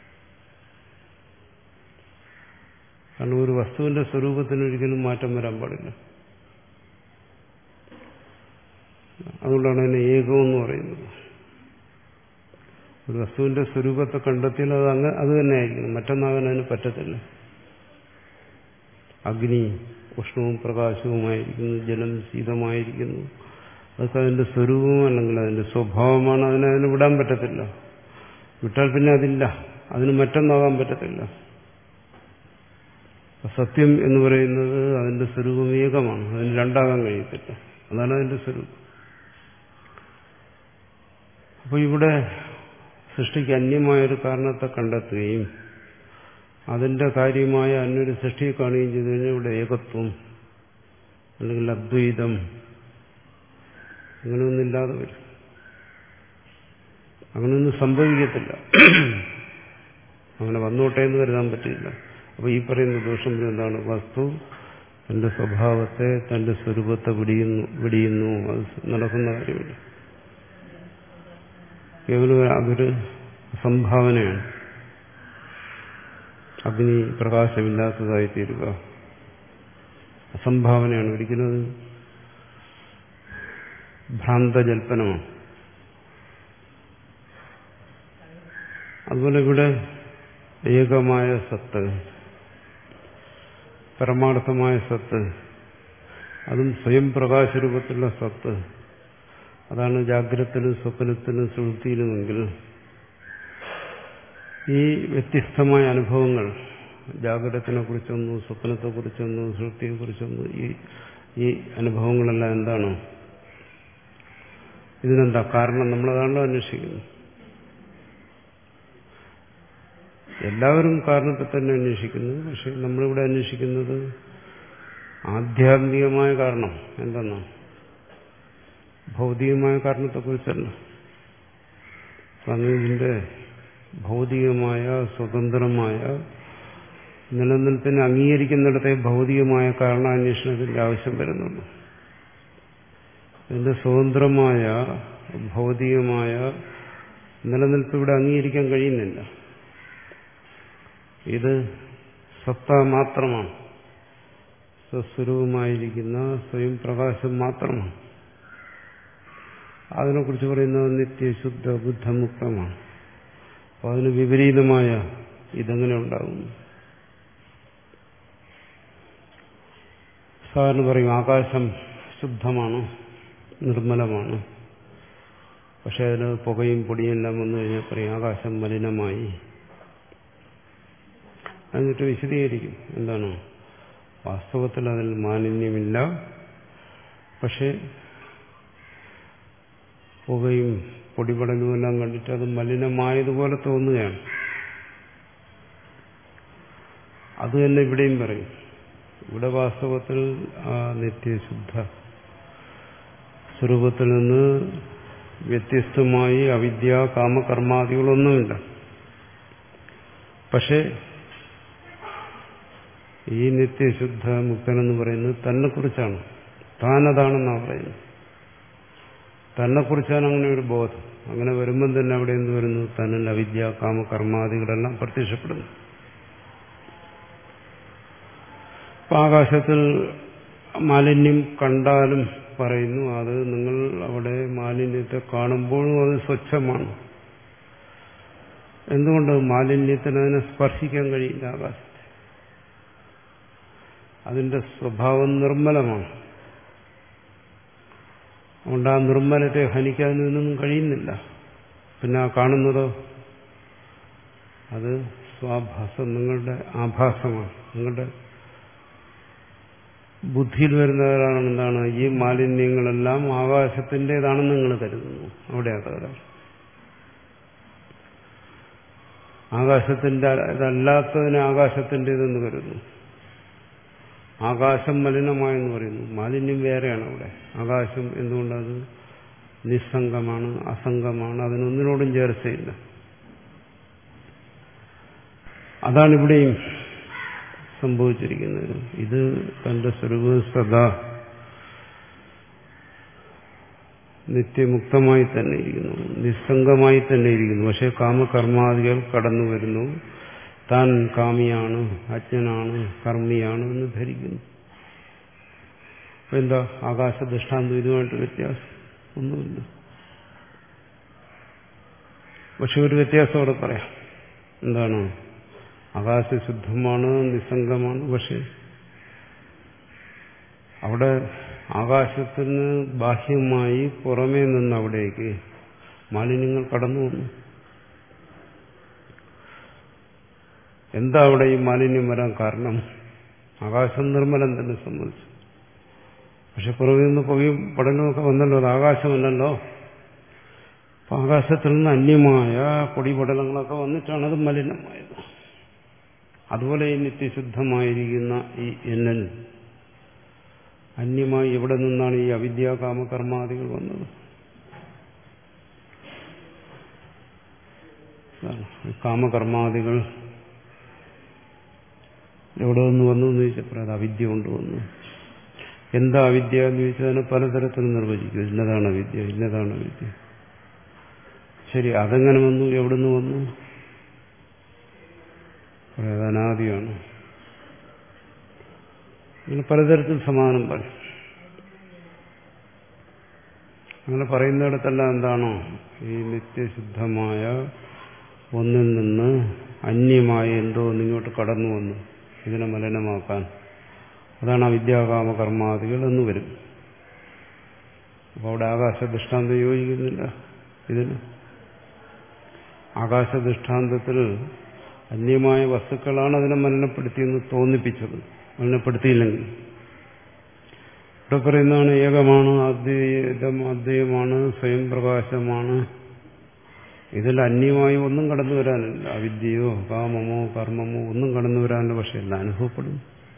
കാരണം ഒരു വസ്തുവിന്റെ സ്വരൂപത്തിന് ഒരിക്കലും മാറ്റം വരാൻ പാടില്ല. അതുകൊണ്ടാണ് അതിനെ ഏകമെന്ന് പറയുന്നത്. ഒരു വസ്തുവിന്റെ സ്വരൂപത്തെ കണ്ടെത്തിയാൽ അത് അങ്ങ് അത് തന്നെ ആയിരിക്കണം, മറ്റൊന്നാകാൻ അതിന് പറ്റത്തില്ല. അഗ്നി ഉഷ്ണവും പ്രകാശവുമായിരിക്കുന്നു, ജലം ശീതമായിരിക്കുന്നു. അതൊക്കെ അതിന്റെ സ്വരൂപവും അല്ലെങ്കിൽ അതിന്റെ സ്വഭാവമാണ്. അതിനെ അതിന് വിടാൻ പറ്റത്തില്ല. വിട്ടാൽ പിന്നെ അതില്ല, അതിന് മറ്റൊന്നാകാൻ പറ്റത്തില്ല. സത്യം എന്ന് പറയുന്നത് അതിന്റെ സ്വരൂപം ഏകമാണ്, അതിന് രണ്ടാകാൻ കഴിയത്തില്ല. അതാണ് അതിന്റെ സ്വരൂപം. അപ്പോൾ ഇവിടെ സൃഷ്ടിക്ക് അന്യമായൊരു കാരണത്തെ കണ്ടെത്തുകയും അതിന്റെ കാര്യമായ അന്യൊരു സൃഷ്ടിയെ കാണുകയും ചെയ്തു കഴിഞ്ഞാൽ ഇവിടെ ഏകത്വം അല്ലെങ്കിൽ അദ്വൈതം അങ്ങനെയൊന്നില്ലാതെ വരും. അങ്ങനെയൊന്നും സംഭവിക്കത്തില്ല. അങ്ങനെ വന്നോട്ടെ എന്ന് കരുതാൻ പറ്റില്ല. അപ്പൊ ഈ പറയുന്ന ദോഷം എന്താണ്? വസ്തു തന്റെ സ്വഭാവത്തെ തന്റെ സ്വരൂപത്തെ വിടിയുന്നു വിടിയുന്നു അത് നടക്കുന്ന കാര്യമില്ല. കേവലം അതൊരു സംഭാവനയാണ്. അഗ്നി പ്രകാശമില്ലാത്തതായി തീരുക അസംഭാവനയാണ്. ഒരിക്കലും അത് ഭ്രാന്തജൽപ്പനമാണ്. അതുപോലെ ഇവിടെ ഏകമായ സത്ത്, പരമാർത്ഥമായ സത്ത്, അതും സ്വയം പ്രകാശരൂപത്തിലുള്ള സത്ത്, അതാണ് ജാഗ്രതത്തിലും സ്വപ്നത്തിലും സുഷുപ്തിയിലുമെങ്കിൽ ഈ വ്യത്യസ്തമായ അനുഭവങ്ങൾ ജാഗ്രതത്തിനെ കുറിച്ചൊന്നു, സ്വപ്നത്തെക്കുറിച്ചൊന്നു, സുഷുപ്തിയെക്കുറിച്ചൊന്നു, ഈ ഈ അനുഭവങ്ങളെല്ലാം എന്താണ്? ഇതിനെന്താ കാരണം? നമ്മളതാണല്ലോ അന്വേഷിക്കുന്നത്. എല്ലാവരും കാരണത്തെ തന്നെ അന്വേഷിക്കുന്നു. പക്ഷെ നമ്മളിവിടെ അന്വേഷിക്കുന്നത് ആധ്യാത്മികമായ കാരണം എന്തെന്നാണ്? ഭൗതികമായ കാരണത്തെക്കുറിച്ചല്ല. കാരണം ഇതിന്റെ ഭൗതികമായ സ്വതന്ത്രമായ നിലനിൽപ്പിനെ അംഗീകരിക്കുന്നിടത്തെ ഭൗതികമായ കാരണാന്വേഷണത്തിന്റെ ആവശ്യം വരുന്നുള്ളൂ. ഇതിന്റെ സ്വതന്ത്രമായ ഭൗതികമായ നിലനിൽപ്പ് ഇവിടെ അംഗീകരിക്കാൻ കഴിയുന്നില്ല. ഇത് സത്ത മാത്രമാണ്, സ്വസ്വരൂപമായിരിക്കുന്ന സ്വയം പ്രകാശം മാത്രമാണ്. അതിനെക്കുറിച്ച് പറയുന്നത് നിത്യശുദ്ധ ബുദ്ധമുക്തമാണ്. അപ്പോൾ അതിന് വിപരീതമായ ഇതെങ്ങനെ ഉണ്ടാകുന്നു? സാധാരണ പറയും ആകാശം ശുദ്ധമാണ്, നിർമ്മലമാണ്. പക്ഷെ അതിന് പുകയും പൊടിയെല്ലാം വന്നു കഴിഞ്ഞാൽ പറയും ആകാശം മലിനമായി. എന്നിട്ട് വിശദീകരിക്കും എന്താണ് വാസ്തവത്തിൽ അതിൽ മാലിന്യമില്ല, പക്ഷെ പുകയും പൊടിപടലും എല്ലാം കണ്ടിട്ട് അത് മലിനമായതുപോലെ തോന്നുകയാണ്. അത് തന്നെ ഇവിടെയും പറയും. ഇവിടെ വാസ്തവത്തിൽ ആ നിത്യശുദ്ധ സ്വരൂപത്തിൽ നിന്ന് വ്യത്യസ്തമായി അവിദ്യ കാമകർമാദികളൊന്നുമില്ല. പക്ഷെ ഈ നിത്യശുദ്ധ മുക്തനെന്ന് പറയുന്നത് തന്നെക്കുറിച്ചാണ്, താനതാണെന്നാണ് പറയുന്നത്. തന്നെക്കുറിച്ചാണ് അങ്ങനെ ഒരു ബോധം. അങ്ങനെ വരുമ്പം തന്നെ അവിടെ എന്ത് വരുന്നു? തന്നിൽ അവിദ്യ കാമകർമാദികളെല്ലാം പ്രത്യക്ഷപ്പെടുന്നു. ഇപ്പം ആകാശത്തിൽ മാലിന്യം കണ്ടാലും പറയുന്നു അത് നിങ്ങൾ അവിടെ മാലിന്യത്തെ കാണുമ്പോഴും അത് സ്വച്ഛമാണ്. എന്തുകൊണ്ട്? മാലിന്യത്തിന് അതിനെ സ്പർശിക്കാൻ കഴിയില്ല. ആകാശത്തെ അതിന്റെ സ്വഭാവം നിർമ്മലമാണ്. അതുകൊണ്ട് ആ നിർമ്മലത്തെ ഹനിക്കാൻ ഇതിനൊന്നും കഴിയുന്നില്ല. പിന്നെ ആ കാണുന്നതോ അത് സ്വാഭാസം, നിങ്ങളുടെ ആഭാസമാണ്, നിങ്ങളുടെ ബുദ്ധിയിൽ വരുന്നവരാണ് എന്താണ് ഈ മാലിന്യങ്ങളെല്ലാം ആകാശത്തിൻ്റെതാണെന്ന് നിങ്ങൾ കരുതുന്നു. അവിടെയാ തകരാറ്. ആകാശത്തിന്റെ ഇതല്ലാത്തതിനെ ആകാശത്തിൻ്റെതെന്ന് കരുതുന്നു. ആകാശം മലിനമായെന്ന് പറയുന്നു. മാലിന്യം വേറെയാണ് അവിടെ. ആകാശം എന്തുകൊണ്ടത് നിസ്സംഗമാണ്, അസംഗമാണ്, അതിനൊന്നിനോടും ചേർച്ചയില്ല. അതാണിവിടെയും സംഭവിച്ചിരിക്കുന്നത്. ഇത് തന്റെ സ്വരൂപ സദാ നിത്യമുക്തമായി തന്നെ ഇരിക്കുന്നു, നിസ്സംഗമായി തന്നെ ഇരിക്കുന്നു. പക്ഷെ കാമകർമാദികൾ കടന്നു വരുന്നു. താൻ കാമിയാണ്, അജ്ഞനാണ്, കർമ്മിയാണ് എന്ന് ധരിക്കുന്നു. അപ്പൊ എന്താ ആകാശ ദൃഷ്ടാന്തം ഇതുമായിട്ട് വ്യത്യാസം? ഒന്നുമില്ല. പക്ഷെ ഒരു വ്യത്യാസം അവിടെ പറയാം. എന്താണ്? ആകാശശുദ്ധമാണ്, നിസ്സംഗമാണ്. പക്ഷെ അവിടെ ആകാശത്തിന് ബാഹ്യമായി പുറമേ നിന്ന് അവിടേക്ക് മാലിന്യങ്ങൾ കടന്നു വന്നു. എന്താ അവിടെ ഈ മാലിന്യം വരാൻ കാരണം? ആകാശം നിർമ്മലം തന്നെ സംബന്ധിച്ചു. പക്ഷെ പുറമേ നിന്ന് പുകയും പടലുമൊക്കെ വന്നല്ലോ. അത് ആകാശമല്ലല്ലോ. അപ്പൊ ആകാശത്തിൽ നിന്ന് അന്യമായ പൊടിപടലങ്ങളൊക്കെ വന്നിട്ടാണ് അത് മലിനമായത്. അതുപോലെ ഈ നിത്യശുദ്ധമായിരിക്കുന്ന ഈ എന്നൽ അന്യമായി എവിടെ നിന്നാണ് ഈ അവിദ്യാ കാമകർമാദികൾ വന്നത്? കാമകർമാദികൾ എവിടെ നിന്ന് വന്നു എന്ന് ചോദിച്ചപ്പോൾ അത് അവിദ്യ കൊണ്ടുവന്നു. എന്താ അവിദ്യ എന്ന് ചോദിച്ചാൽ അതിനെ പലതരത്തിൽ നിർവചിക്കും. ഇന്നതാണ് അവിദ്യ, ഇന്നതാണ് അവിദ്യ. ശരി, അതെങ്ങനെ വന്നു? എവിടെ നിന്ന് വന്നു? അത് അനാദിയാണ്. അങ്ങനെ പലതരത്തിൽ സമാധാനം പറയും. അങ്ങനെ പറയുന്നിടത്തെല്ലാം എന്താണോ ഈ നിത്യശുദ്ധമായ ഒന്നിൽ നിന്ന് അന്യമായ എന്തോ ഒന്നിങ്ങോട്ട് കടന്നു വന്നു ഇതിനെ മലിനമാക്കാൻ. അതാണ് അവിദ്യാകാമ കർമാദികൾ എന്ന് വരും. അപ്പോൾ അവിടെ ആകാശ ദൃഷ്ടാന്തം യോജിക്കുന്നില്ല ഇതിന്. ആകാശ ദൃഷ്ടാന്തത്തിൽ അന്യമായ വസ്തുക്കളാണ് അതിനെ മലിനപ്പെടുത്തിയെന്ന് തോന്നിപ്പിച്ചത്. മലിനപ്പെടുത്തിയില്ലെങ്കിൽ ഇവിടെ പറയുന്നതാണ് ഏകമാണ്, അദ്വൈതം അദ്വൈതമാണ്, സ്വയം പ്രകാശമാണ്. ഇതിൽ അന്യമായി ഒന്നും കടന്നു വരാനില്ല. അവിദ്യയോ കാമമോ കർമ്മമോ ഒന്നും കടന്നു വരാനില്ല. പക്ഷെ എല്ലാം അനുഭവപ്പെടും.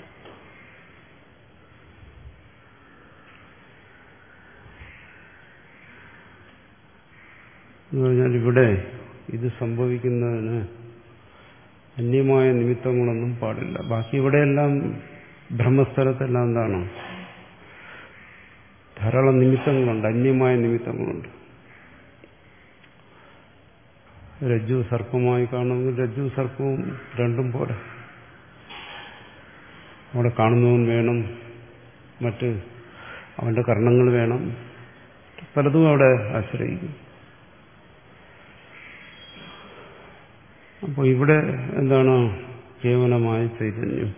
എന്ന് പറഞ്ഞാൽ ഇവിടെ ഇത് സംഭവിക്കുന്നതിന് അന്യമായ നിമിത്തങ്ങളൊന്നും പാടില്ല. ബാക്കി ഇവിടെയെല്ലാം ബ്രഹ്മസ്ഥലത്തെല്ലാം എന്താണ്? ധാരാളം നിമിത്തങ്ങളുണ്ട്, അന്യമായ നിമിത്തങ്ങളുണ്ട്. രജ്ജു സർപ്പമായി കാണുമെങ്കിൽ രജ്ജു സർപ്പവും രണ്ടും പോലെ. അവിടെ കാണുന്നവൻ വേണം, മറ്റ് അവന്റെ കർണങ്ങൾ വേണം, പലതും അവിടെ ആശ്രയിക്കും. അപ്പോൾ ഇവിടെ എന്താണ്? കേവലമായ ചൈതന്യം.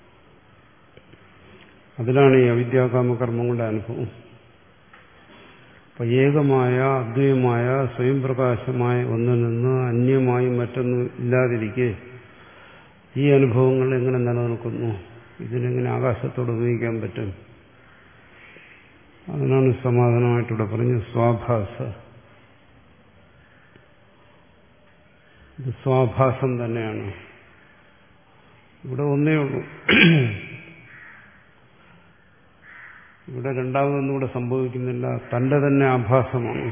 അതിലാണ് ഈ അവിദ്യാകാമകർമ്മങ്ങളുടെ അനുഭവം. അപ്പൊ ഏകമായ അദ്വൈതമായ സ്വയം പ്രകാശമായ ഒന്നിൽ നിന്ന് അന്യമായി മറ്റൊന്നും ഇല്ലാതിരിക്കെ ഈ അനുഭവങ്ങൾ എങ്ങനെ നിലനിൽക്കുന്നു? ഇതിനെങ്ങനെ ആകാശത്തോട് ഉപയോഗിക്കാൻ പറ്റും? അതിനാണ് സമാധാനമായിട്ടിവിടെ പറഞ്ഞ് സ്വാഭാസ. ഇത് സ്വാഭാസം തന്നെയാണ്. ഇവിടെ ഒന്നേ ഉള്ളൂ. ഇവിടെ രണ്ടാമതൊന്നുകൂടെ സംഭവിക്കുന്നില്ല. തന്റെ തന്നെ ആഭാസമാണ്,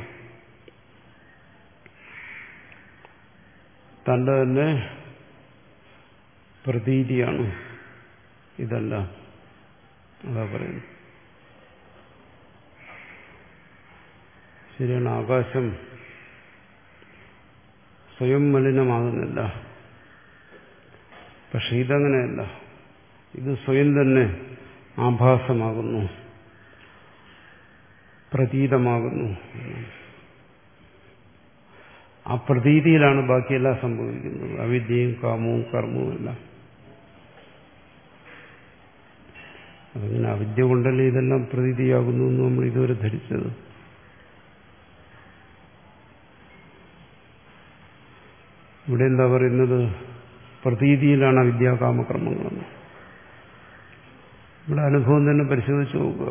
തന്റെ തന്നെ പ്രതീതിയാണ് ഇതല്ല. അതാ പറയുന്നു. ശരിയാണ്, ആകാശം സ്വയം മലിനമാകുന്നില്ല. പക്ഷെ ഇതങ്ങനെയല്ല. ഇത് സ്വയം തന്നെ ആഭാസമാകുന്നു, പ്രതീതമാകുന്നു. ആ പ്രതീതിയിലാണ് ബാക്കിയെല്ലാം സംഭവിക്കുന്നത്. അവിദ്യയും കാമവും കർമ്മവും എല്ലാം. അതങ്ങനെ അവിദ്യ കൊണ്ടല്ലേ ഇതെല്ലാം പ്രതീതിയാകുന്നു എന്ന് നമ്മൾ ഇതുവരെ ധരിച്ചത്. ഇവിടെ എന്താ പറയുന്നത്? പ്രതീതിയിലാണ് അവിദ്യാകാമകർമ്മങ്ങളെന്ന്. ഇവിടെ അനുഭവം തന്നെ പരിശോധിച്ച് നോക്കുക.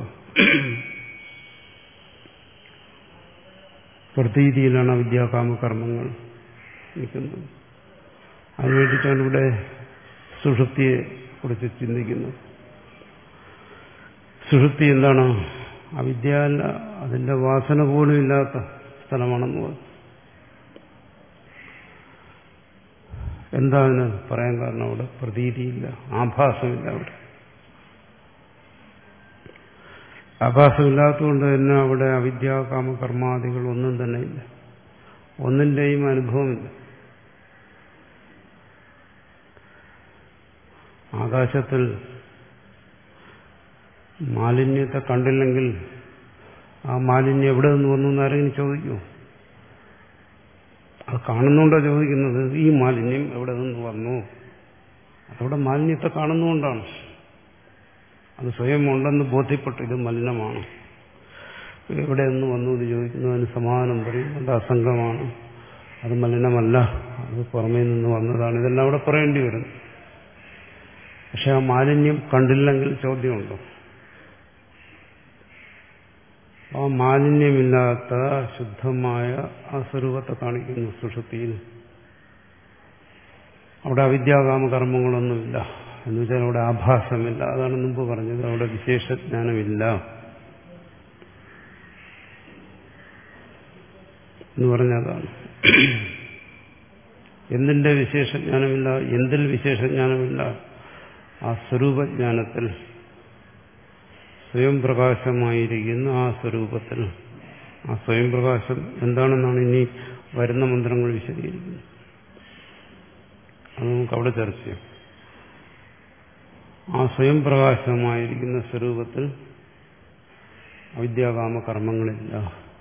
പ്രതീതിയിലാണ് അവിദ്യാകാമകർമ്മങ്ങൾ നിൽക്കുന്നത്. അതിനുവേണ്ടിയിട്ടാണ് ഇവിടെ സുഷുപ്തിയെ കുറിച്ച് ചിന്തിക്കുന്നത്. സുഷുപ്തി എന്താണ്? അവിദ്യ അല്ല, അതിന്റെ വാസന പോലും ഇല്ലാത്ത സ്ഥലമാണെന്ന് പറഞ്ഞു. എന്താ അതിന് പറയാൻ കാരണം? അവിടെ പ്രതീതിയില്ല, ആഭാസമില്ല. അവിടെ ആഭാസമില്ലാത്തതുകൊണ്ട് തന്നെ അവിടെ അവിദ്യാകാമകർമാദികൾ ഒന്നും തന്നെ ഇല്ല, ഒന്നിന്റെയും അനുഭവമില്ല. ആകാശത്തിൽ മാലിന്യത്തെ കണ്ടില്ലെങ്കിൽ ആ മാലിന്യം എവിടെ നിന്ന് വന്നു എന്ന് ആരെങ്കിലും ചോദിക്കുമോ? അത് കാണുന്നുണ്ടോ ചോദിക്കുന്നത്? ഈ മാലിന്യം എവിടെ നിന്ന് വന്നു? അതവിടെ മാലിന്യത്തെ കാണുന്നുകൊണ്ടാണ്. അത് സ്വയം ഉണ്ടെന്ന് ബോധ്യപ്പെട്ടു ഇത് മലിനമാണ്. എവിടെ നിന്ന് വന്നു എന്ന് ചോദിക്കുന്നതിന് സമാധാനം പറയും, അത് അസംഗമാണ്, അത് മലിനമല്ല, അത് പുറമേ നിന്ന് വന്നതാണ്. ഇതെല്ലാം അവിടെ പറയേണ്ടി വരും. പക്ഷെ ആ മാലിന്യം കണ്ടില്ലെങ്കിൽ ചോദ്യമുണ്ടോ? ആ മാലിന്യമില്ലാത്ത ശുദ്ധമായ ആ സ്വരൂപത്തെ കാണിക്കുന്നു സുഷുപ്തിയിൽ. അവിടെ അവിദ്യാകാമകർമ്മങ്ങളൊന്നുമില്ല എന്ന് വെച്ചാൽ അവിടെ ആഭാസമില്ല. അതാണ് മുമ്പ് പറഞ്ഞത്, അവിടെ വിശേഷജ്ഞാനമില്ല എന്ന് പറഞ്ഞതാണ്. എന്തിന്റെ വിശേഷജ്ഞാനമില്ല? എന്തിൽ വിശേഷജ്ഞാനമില്ല? ആ സ്വരൂപജ്ഞാനത്തിൽ, സ്വയം പ്രകാശമായിരിക്കുന്ന ആ സ്വരൂപത്തിൽ. ആ സ്വയം പ്രകാശം എന്താണെന്നാണ് ഇനി വരുന്ന മന്ത്രങ്ങൾ വിശദീകരിക്കുന്നത്. അത് നമുക്ക് അവിടെ ചർച്ച ചെയ്യാം. ആ സ്വയം പ്രകാശമായിരിക്കുന്ന സ്വരൂപത്തിൽ അവിദ്യാകാമ കർമ്മങ്ങളില്ല.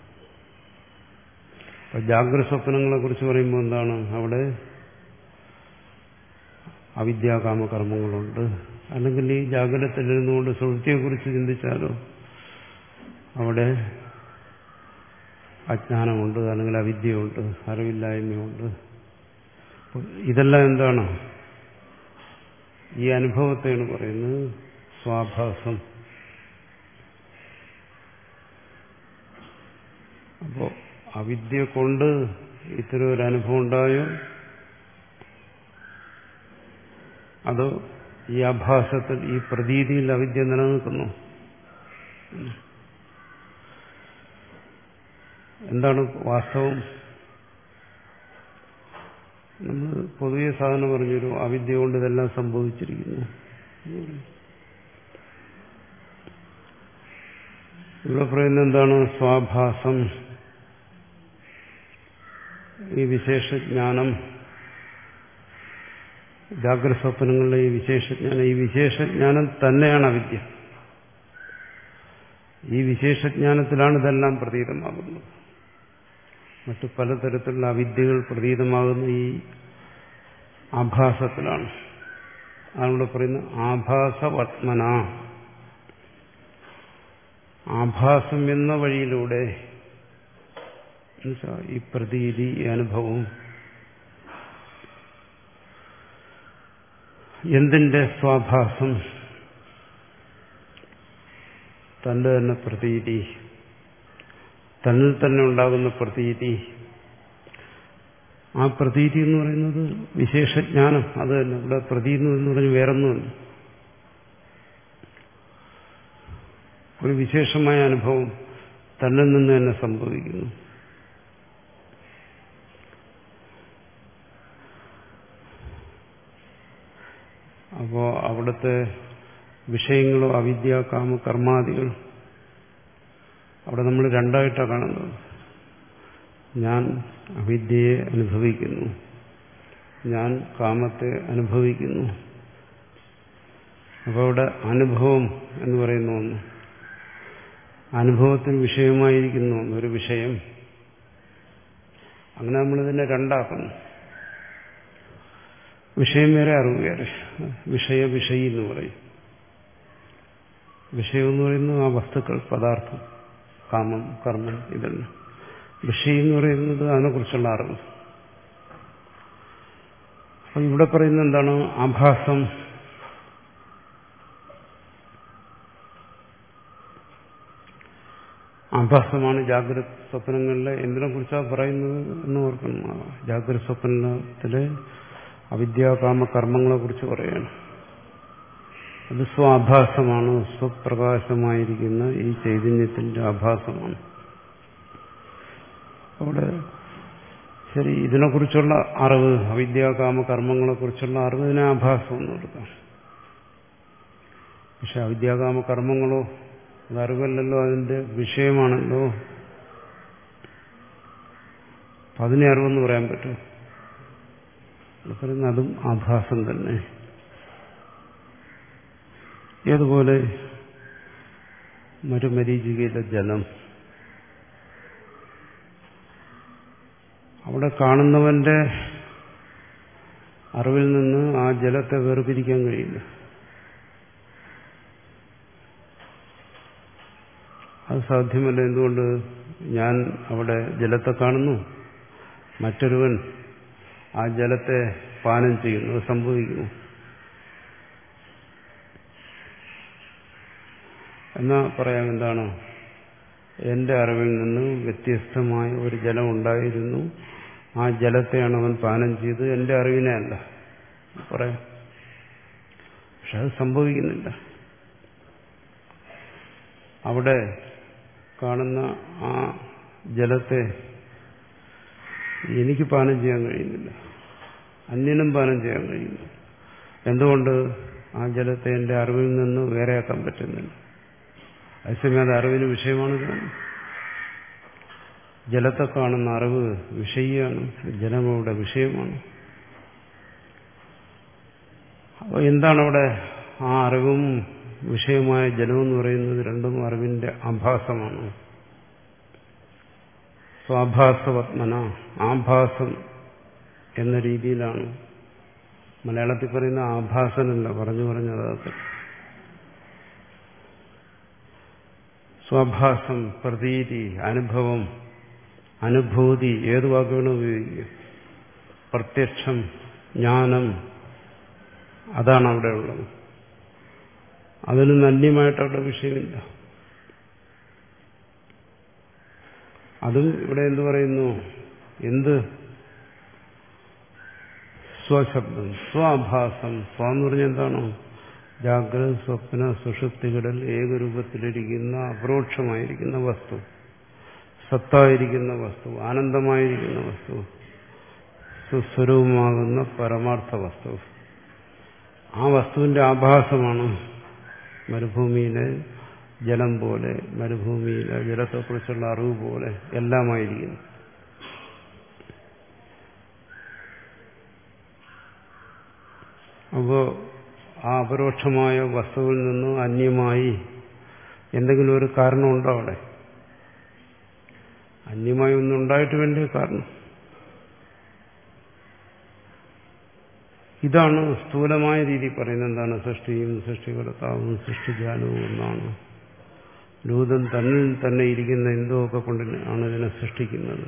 അപ്പൊ ജാഗ്രത സ്വപ്നങ്ങളെ കുറിച്ച് പറയുമ്പോൾ എന്താണ്? അവിടെ അവിദ്യാകാമ കർമ്മങ്ങളുണ്ട്. അല്ലെങ്കിൽ ഈ ജാഗ്രതത്തിലിരുന്നുകൊണ്ട് സുഷുപ്തിയെക്കുറിച്ച് ചിന്തിച്ചാലോ അവിടെ അജ്ഞാനമുണ്ട്, അല്ലെങ്കിൽ അവിദ്യയുണ്ട്, അറിവില്ലായ്മയുണ്ട്. ഇതെല്ലാം എന്താണ്? ഈ അനുഭവത്തെയാണ് പറയുന്നത് സ്വാഭാസം. അപ്പോ അവിദ്യ കൊണ്ട് ഇത്തരം ഒരു അനുഭവം ഉണ്ടായോ, അതോ ഈ ആഭാസത്തിൽ, ഈ പ്രതീതിയിൽ അവിദ്യ നിലനിൽക്കുന്നു? എന്താണ് വാസ്തവം? നമ്മൾ പൊതുവെ സാധനം പറഞ്ഞൊരു അവിദ്യ കൊണ്ട് ഇതെല്ലാം സംഭവിച്ചിരിക്കുന്നു. ഇവിടെ പറയുന്നത് എന്താണ്? സ്വാഭാസം, ഈ വിശേഷജ്ഞാനം, ജാഗ്രത സ്വപ്നങ്ങളിലെ ഈ വിശേഷജ്ഞാനം, ഈ വിശേഷജ്ഞാനം തന്നെയാണ് അവിദ്യ. ഈ വിശേഷജ്ഞാനത്തിലാണ് ഇതെല്ലാം പ്രതീതമാകുന്നത്. മറ്റു പലതരത്തിലുള്ള അവിദ്യകൾ പ്രതീതമാകുന്ന ഈ ആഭാസത്തിലാണ്. അതിലൂടെ പറയുന്ന ആഭാസവത്മന, ആഭാസം എന്ന വഴിയിലൂടെ ഈ പ്രതീതി, ഈ അനുഭവം എന്തിന്റെ സ്വാഭാസം? തന്റെ തന്നെ പ്രതീതി, തന്നിൽ തന്നെ ഉണ്ടാകുന്ന പ്രതീതി. ആ പ്രതീതി എന്ന് പറയുന്നത് വിശേഷജ്ഞാനം. അത് തന്നെ. ഇവിടെ പ്രതീതി എന്ന് പറഞ്ഞ് വേറൊന്നുമില്ല. ഒരു വിശേഷമായ അനുഭവം തന്നിൽ നിന്ന് തന്നെ സംഭവിക്കുന്നു. അപ്പോൾ അവിടുത്തെ വിഷയങ്ങളോ അവിദ്യ, കാമ, കർമാദികൾ അവിടെ നമ്മൾ രണ്ടായിട്ടാണ് കാണുന്നത്. ഞാൻ അവിദ്യയെ അനുഭവിക്കുന്നു, ഞാൻ കാമത്തെ അനുഭവിക്കുന്നു. അപ്പോൾ അവിടെ അനുഭവം എന്ന് പറയുന്ന ഒന്ന്, അനുഭവത്തിന് വിഷയമായിരിക്കുന്നു ഒരു വിഷയം. അങ്ങനെ നമ്മളിതിനെ രണ്ടാക്കുന്നു. വിഷയം വേറെ, അറിവ് വേറെ. വിഷയ വിഷയി എന്ന് പറയും. വിഷയം എന്ന് പറയുന്നത് ആ വസ്തുക്കൾ, പദാർത്ഥം, കാമം, കർമ്മം, ഇതെല്ലാം. വിഷയം എന്ന് പറയുന്നത് അതിനെക്കുറിച്ചുള്ള അറിവ്. അപ്പം ഇവിടെ പറയുന്നത് എന്താണ്? ആഭാസം. ആഭാസമാണ് ജാഗ്രത സ്വപ്നങ്ങളിലെ എന്തിനെ കുറിച്ചാണ് പറയുന്നത് എന്ന് ഓർക്കണം. ജാഗ്രത സ്വപ്നത്തിലെ അവിദ്യാകാമ കർമ്മങ്ങളെ കുറിച്ച് പറയാണ്. അത് സ്വാഭാസമാണ്, സ്വപ്രകാശമായിരിക്കുന്ന ഈ ചൈതന്യത്തിന്റെ ആഭാസമാണ്. അവിടെ ശരി, ഇതിനെക്കുറിച്ചുള്ള അറിവ്, അവിദ്യാകാമ കർമ്മങ്ങളെ കുറിച്ചുള്ള അറിവ് ഇതിനെ ആഭാസം എന്ന് കൊടുക്കാം. പക്ഷെ അവിദ്യാകാമ കർമ്മങ്ങളോ അത് അറിവല്ലല്ലോ, അതിന്റെ വിഷയമാണല്ലോ. അപ്പം അതിനെ അറിവെന്ന് പറയാൻ പറ്റും. പറയുന്നത് അതും ആഭാസം തന്നെ. ഏതുപോലെ മരുമരീചികയിലെ ജലം, അവിടെ കാണുന്നവന്റെ അറിവിൽ നിന്ന് ആ ജലത്തെ വേർപിരിക്കാൻ കഴിയില്ല. അത് സാധ്യമല്ല. എന്തുകൊണ്ട്? ഞാൻ അവിടെ ജലത്തെ കാണുന്നു, മറ്റൊരുവൻ ആ ജലത്തെ പാനം ചെയ്യുന്നു. അത് സംഭവിക്കുന്നു. എന്നാ പറയാം, എന്താണ്? എന്റെ അറിവിൽ നിന്ന് വ്യത്യസ്തമായ ഒരു ജലം ഉണ്ടായിരുന്നു, ആ ജലത്തെയാണ് അവൻ പാനം ചെയ്ത്, എന്റെ അറിവിനെ അല്ല പറയാം. പക്ഷെ അത് സംഭവിക്കുന്നില്ല. അവിടെ കാണുന്ന ആ ജലത്തെ എനിക്ക് പാനം ചെയ്യാൻ കഴിയുന്നില്ല, അന്യനും പാനം ചെയ്യാൻ കഴിയുന്നു. എന്തുകൊണ്ട്? ആ ജലത്തെ എന്റെ അറിവിൽ നിന്ന് വേറെയാക്കാൻ പറ്റുന്നില്ല. അതേസമയം അത് അറിവിന് വിഷയമാണ്. ജലത്തെ കാണുന്ന അറിവ് വിഷയിയാണ്, ജലമവിടെ വിഷയമാണ്. അപ്പോൾ എന്താണ് അവിടെ? ആ അറിവും വിഷയമായ ജലമെന്ന് പറയുന്നത് രണ്ടും അറിവിന്റെ ആഭാസമാണ്. സ്വാഭാസവത്മന, ആഭാസം എന്ന രീതിയിലാണ്. മലയാളത്തിൽ പറയുന്ന ആഭാസനല്ല, പറഞ്ഞു പറഞ്ഞതാകട്ടെ. സ്വാഭാസം, പ്രതീതി, അനുഭവം, അനുഭൂതി, ഏത് വാക്കുകളും ഉപയോഗിക്കുക. പ്രത്യക്ഷം, ജ്ഞാനം, അതാണ് അവിടെ ഉള്ളത്. അതിന് നന്യമായിട്ട് അവിടെ വിഷയമില്ല. അതും ഇവിടെ എന്ത് പറയുന്നു? എന്ത്? സ്വശബ്ദം, സ്വാഭാസം. സ്വ എന്ന് പറഞ്ഞാൽ എന്താണോ? ജാഗ്രത, സ്വപ്ന, സുഷുപ്തികളിൽ ഏകരൂപത്തിലിരിക്കുന്ന അപരോക്ഷമായിരിക്കുന്ന വസ്തു, സത്തായിരിക്കുന്ന വസ്തു, ആനന്ദമായിരിക്കുന്ന വസ്തു, സുസ്വരൂപമാകുന്ന പരമാർത്ഥ വസ്തു. ആ വസ്തുവിന്റെ ആഭാസമാണ് മരുഭൂമിയിലെ ജലം പോലെ, മരുഭൂമിയിലെ ജലത്തെക്കുറിച്ചുള്ള അറിവ് പോലെ എല്ലാമായിരിക്കുന്നു. അപ്പോൾ ആ അപരോക്ഷമായ വസ്തുവിൽ നിന്ന് അന്യമായി എന്തെങ്കിലും ഒരു കാരണമുണ്ടോ അവിടെ? അന്യമായി ഒന്നും ഉണ്ടായിട്ട് വേണ്ടേ കാരണം? ഇതാണ് സ്ഥൂലമായ രീതി പറയുന്നത്. എന്താണ്? സൃഷ്ടിയും സൃഷ്ടികർത്താവും സൃഷ്ടിജാലവും ഒന്നാണ്. ഭൂതം തന്നിൽ തന്നെ ഇരിക്കുന്ന എന്തോ ഒക്കെ കൊണ്ട് ആണ് ഇതിനെ സൃഷ്ടിക്കുന്നത്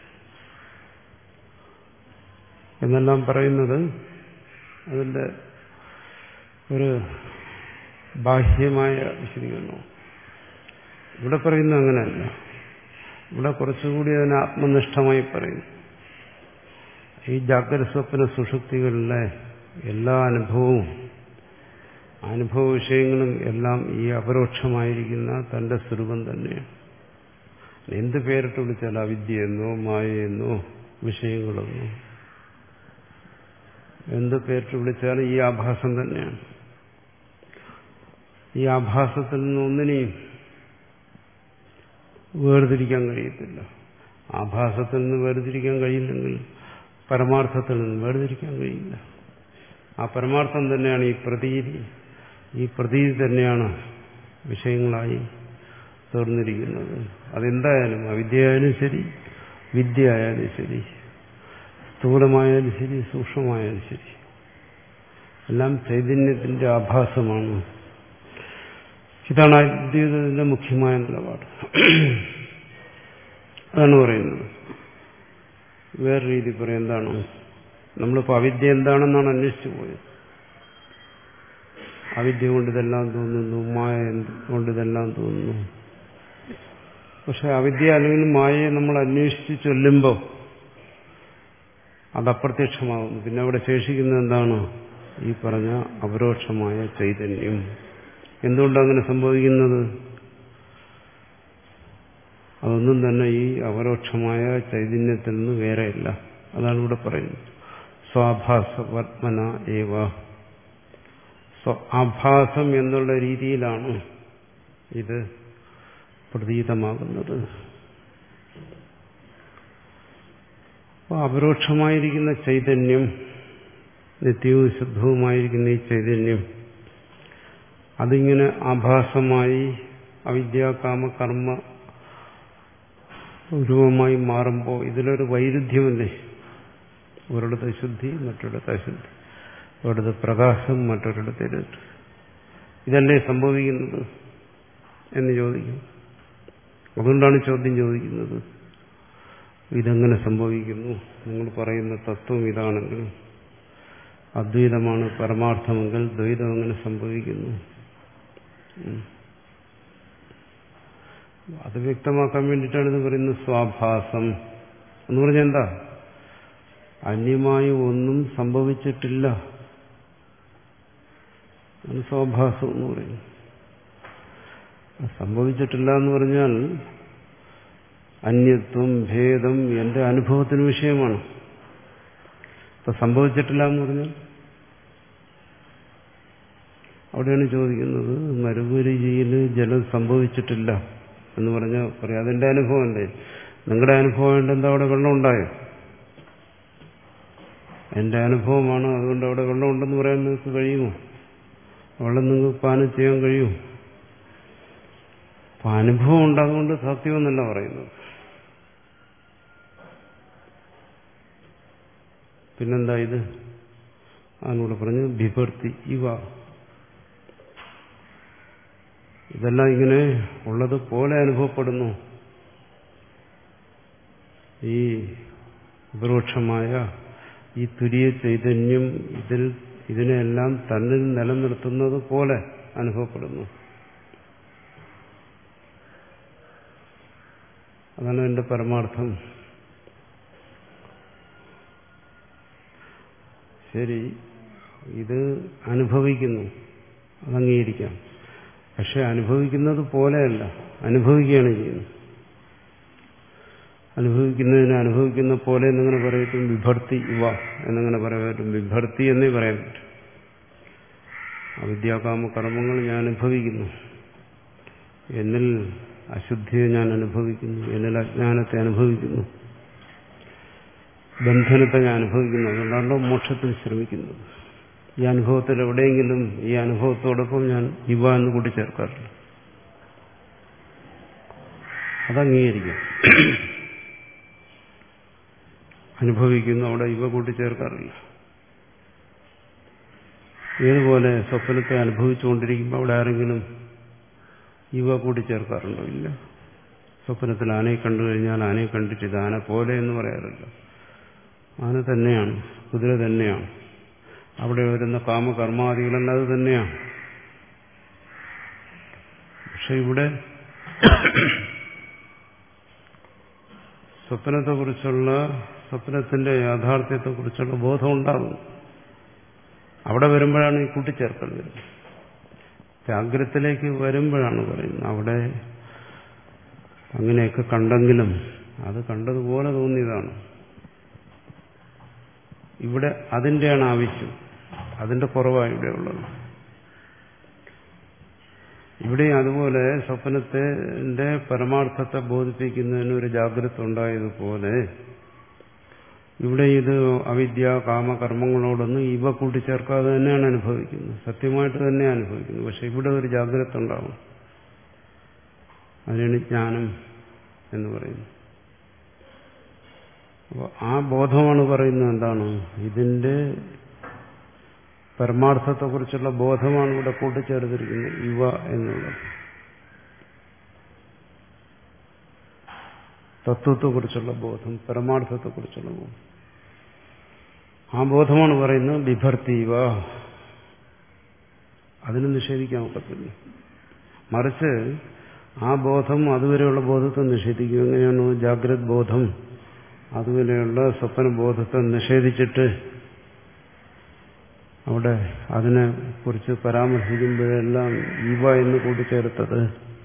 എന്നെല്ലാം പറയുന്നത് അതിന്റെ ഒരു ബാഹ്യമായ വിശദീകരണം. ഇവിടെ പറയുന്നത് അങ്ങനെയല്ല. ഇവിടെ കുറച്ചുകൂടി അതിനെ ആത്മനിഷ്ഠമായി പറയുന്നു. ഈ ജാഗ്രത സ്വപ്ന സുഷുപ്തികളിലെ എല്ലാ അനുഭവവും അനുഭവ വിഷയങ്ങളും എല്ലാം ഈ അപരോക്ഷമായിരിക്കുന്ന തന്റെ സ്വരൂപം തന്നെയാണ്. എന്ത് പേരിട്ട് വിളിച്ചാൽ അവിദ്യയെന്നോ മായയെന്നോ വിഷയങ്ങളെന്നോ എന്ത് പേരിട്ട് വിളിച്ചാലും ഈ ആഭാസം തന്നെയാണ്. ഈ ആഭാസത്തിൽ നിന്ന് ഒന്നിനെയും വേർതിരിക്കാൻ കഴിയത്തില്ല. ആഭാസത്തിൽ നിന്ന് വേർതിരിക്കാൻ കഴിയില്ലെങ്കിൽ പരമാർത്ഥത്തിൽ നിന്ന് വേർതിരിക്കാൻ കഴിയില്ല. ആ പരമാർത്ഥം തന്നെയാണ് ഈ പ്രതീതി. ഈ പ്രതീതി തന്നെയാണ് വിഷയങ്ങളായി തീർന്നിരിക്കുന്നത്. അതെന്തായാലും അവിദ്യയായാലും ശരി, വിദ്യ ആയാലും ശരി, സ്ഥൂലമായാലും ശരി, സൂക്ഷ്മമായാലും ശരി, എല്ലാം ചൈതന്യത്തിന്റെ ആഭാസമാണ്. ഇതാണ് അദ്വൈതത്തിന്റെ മുഖ്യമായ നിലപാട്. അതാണ് പറയുന്നത്. വേറെ രീതി പറയാം. എന്താണ്? നമ്മളിപ്പോൾ അവിദ്യ എന്താണെന്നാണ് അന്വേഷിച്ചു പോയത്. അവിദ്യ കൊണ്ട് ഇതെല്ലാം തോന്നുന്നു, മായ കൊണ്ട് ഇതെല്ലാം തോന്നുന്നു. പക്ഷെ അവിദ്യ അല്ലെങ്കിൽ മായയെ നമ്മൾ അന്വേഷിച്ച് ചൊല്ലുമ്പോൾ അത് അപ്രത്യക്ഷമാകുന്നു. പിന്നെ അവിടെ ശേഷിക്കുന്നത് എന്താണ്? ഈ പറഞ്ഞ അപരോക്ഷമായ ചൈതന്യം. എന്തുകൊണ്ടങ്ങനെ സംഭവിക്കുന്നത്? അതൊന്നും തന്നെ ഈ അപരോക്ഷമായ ചൈതന്യത്തിൽ നിന്ന് വേറെയല്ല. അതാണ് ഇവിടെ പറയുന്നത്. സ്വാഭാസവർമ്മന ഏവ. ആഭാസം എന്നുള്ള രീതിയിലാണ് ഇത് പ്രതീതമാകുന്നത്. അപ്പോൾ അപരോക്ഷമായിരിക്കുന്ന ചൈതന്യം, നിത്യവും ശുദ്ധവുമായിരിക്കുന്ന ഈ ചൈതന്യം, അതിങ്ങനെ ആഭാസമായി അവിദ്യ കാമ കർമ്മ രൂപമായി മാറുമ്പോൾ ഇതിലൊരു വൈരുദ്ധ്യമല്ലേ? ഒരിടത്ത് ശുദ്ധി, മറ്റൊരിടത്ത് അശുദ്ധി, ഒരിടത്ത് പ്രകാശം, മറ്റൊരിടത്ത് ഇരുട്ട്. ഇതല്ലേ സംഭവിക്കുന്നത് എന്ന് ചോദിക്കും. അതുകൊണ്ടാണ് ചോദ്യം ചോദിക്കുന്നത്. ഇതെങ്ങനെ സംഭവിക്കുന്നു? നിങ്ങൾ പറയുന്ന തത്വം ഇതാണെങ്കിലും അദ്വൈതമാണ് പരമാർത്ഥമെങ്കിൽ ദ്വൈതം എങ്ങനെ സംഭവിക്കുന്നു? അത് വ്യക്തമാക്കാൻ വേണ്ടിയിട്ടാണ് ഇത് പറയുന്നത്. സ്വാഭാസം എന്ന് പറഞ്ഞാൽ എന്താ? അന്യമായി ഒന്നും സംഭവിച്ചിട്ടില്ല. അത് സ്വാഭാസം എന്ന് പറയുന്നു. സംഭവിച്ചിട്ടില്ല എന്ന് പറഞ്ഞാൽ അന്യത്വം, ഭേദം എന്റെ അനുഭവത്തിന് വിഷയമാണ്. ഇപ്പൊ സംഭവിച്ചിട്ടില്ല എന്ന് പറഞ്ഞാൽ അവിടെയാണ് ചോദിക്കുന്നത്. മരുഭൂരിയിൽ ജലം സംഭവിച്ചിട്ടില്ല എന്ന് പറഞ്ഞാൽ പറയാം അതെന്റെ അനുഭവമല്ലേ? നിങ്ങളുടെ അനുഭവം എന്താ? അവിടെ വെള്ളം ഉണ്ടായോ? എന്റെ അനുഭവമാണ്, അതുകൊണ്ട് അവിടെ വെള്ളം ഉണ്ടെന്ന് പറയാൻ നിങ്ങൾക്ക് കഴിയുമോ? വെള്ളം നിങ്ങൾക്ക് പാനം ചെയ്യാൻ കഴിയുമോ? അപ്പൊ അനുഭവം ഉണ്ട്, അതുകൊണ്ട് സത്യമെന്നല്ല പറയുന്നത്. പിന്നെന്താ ഇത്? അതിനോട് പറഞ്ഞു ബിഭർത്തി ഇവ. ഇതെല്ലാം ഇങ്ങനെ ഉള്ളത് പോലെ അനുഭവപ്പെടുന്നു. ഈ അപരോക്ഷമായ ഈ തുര്യ ചൈതന്യം ഇതിൽ ഇതിനെല്ലാം തന്നിൽ നിലനിർത്തുന്നത് പോലെ അനുഭവപ്പെടുന്നു. അതാണ് എന്റെ പരമാർത്ഥം. ശരി, ഇത് അനുഭവിക്കുന്നു, അതംഗീകരിക്കാം. പക്ഷെ അനുഭവിക്കുന്നത് പോലെയല്ല, അനുഭവിക്കുകയാണ് ചെയ്യുന്നത്. അനുഭവിക്കുന്നതിന് അനുഭവിക്കുന്ന പോലെ എന്നിങ്ങനെ പറയട്ടും. വിഭർത്തി ഇവ എന്നിങ്ങനെ പറയാൻ പറ്റും. വിഭർത്തി എന്നേ പറയാൻ പറ്റും. അവിദ്യാകാമ കർമ്മങ്ങൾ ഞാൻ അനുഭവിക്കുന്നു, എന്നിൽ അശുദ്ധിയെ ഞാൻ അനുഭവിക്കുന്നു, എന്നിൽ അജ്ഞാനത്തെ അനുഭവിക്കുന്നു, ബന്ധനത്തെ ഞാൻ അനുഭവിക്കുന്നു. അതുകൊണ്ടാണല്ലോ മോക്ഷത്തിൽ ശ്രമിക്കുന്നത്. ഈ അനുഭവത്തിൽ എവിടെയെങ്കിലും ഈ അനുഭവത്തോടൊപ്പം ഞാൻ ഇവ എന്ന് കൂട്ടിച്ചേർക്കാറില്ല. അതംഗീകരിക്കും. അനുഭവിക്കുന്നു, അവിടെ ഇവ കൂട്ടിച്ചേർക്കാറില്ല. ഏതുപോലെ സ്വപ്നത്തെ അനുഭവിച്ചുകൊണ്ടിരിക്കുമ്പോൾ അവിടെ ആരെങ്കിലും ഇവ കൂട്ടിച്ചേർക്കാറുണ്ടോ? ഇല്ല. സ്വപ്നത്തിൽ ആനയെ കണ്ടു കഴിഞ്ഞാൽ ആനയെ കണ്ടിട്ട് ഇത് ആന പോലെ എന്ന് പറയാറില്ല. ആന തന്നെയാണ്, കുതിര തന്നെയാണ്. അവിടെ വരുന്ന കാമകർമാദികളെല്ലാം അത് തന്നെയാണ്. പക്ഷെ ഇവിടെ സ്വപ്നത്തെക്കുറിച്ചുള്ള സ്വപ്നത്തിന്റെ യാഥാർത്ഥ്യത്തെക്കുറിച്ചുള്ള ബോധം ഉണ്ടാകുന്നു. അവിടെ വരുമ്പോഴാണ് ഈ കൂട്ടിച്ചേർക്കൽ വരുന്നത്. ജാഗ്രതത്തിലേക്ക് വരുമ്പോഴാണ് പറയുന്നത്. അവിടെ അങ്ങനെയൊക്കെ കണ്ടെങ്കിലും അത് കണ്ടതുപോലെ തോന്നിയതാണ്. ഇവിടെ അതിൻ്റെയാണ് ആവശ്യം, അതിന്റെ കുറവാണ് ഇവിടെ ഉള്ളത്. ഇവിടെ അതുപോലെ സ്വപ്നത്തിന്റെ പരമാർത്ഥത്തെ ബോധിപ്പിക്കുന്നതിന് ഒരു ജാഗ്രത ഉണ്ടായതുപോലെ ഇവിടെ ഇത് അവിദ്യ കാമകർമ്മങ്ങളോടൊന്നും ഇവ കൂട്ടിച്ചേർക്കാതെ തന്നെയാണ് അനുഭവിക്കുന്നത്. സത്യമായിട്ട് തന്നെ അനുഭവിക്കുന്നു. പക്ഷെ ഇവിടെ ഒരു ജാഗ്രത ഉണ്ടാവും. അതിനാണ് ജ്ഞാനം എന്ന് പറയുന്നത്. അപ്പോൾ ആ ബോധമാണ് പറയുന്നത്. എന്താണ്? ഇതിന്റെ പരമാർത്ഥത്തെക്കുറിച്ചുള്ള ബോധമാണ് ഇവിടെ കൂട്ടിച്ചേർത്തിരിക്കുന്നത് ഇവ എന്നുള്ളത്. തത്വത്തെക്കുറിച്ചുള്ള ബോധം, പരമാർത്ഥത്തെക്കുറിച്ചുള്ള ബോധം, ആ ബോധമാണ് പറയുന്നത് ബിഭർത്തീവ. അതിന് നിഷേധിക്കാൻ ഒക്കത്തില്ല. മറിച്ച് ആ ബോധം അതുവരെയുള്ള ബോധത്തെ നിഷേധിക്കും. എങ്ങനെയാണോ ജാഗ്രത് ബോധം അതുവരെയുള്ള സ്വപ്നബോധത്തെ നിഷേധിച്ചിട്ട് അവിടെ അതിനെ കുറിച്ച് പരാമർശിക്കുമ്പോഴെല്ലാം ഇവ എന്ന് കൂട്ടിച്ചേർത്തത്,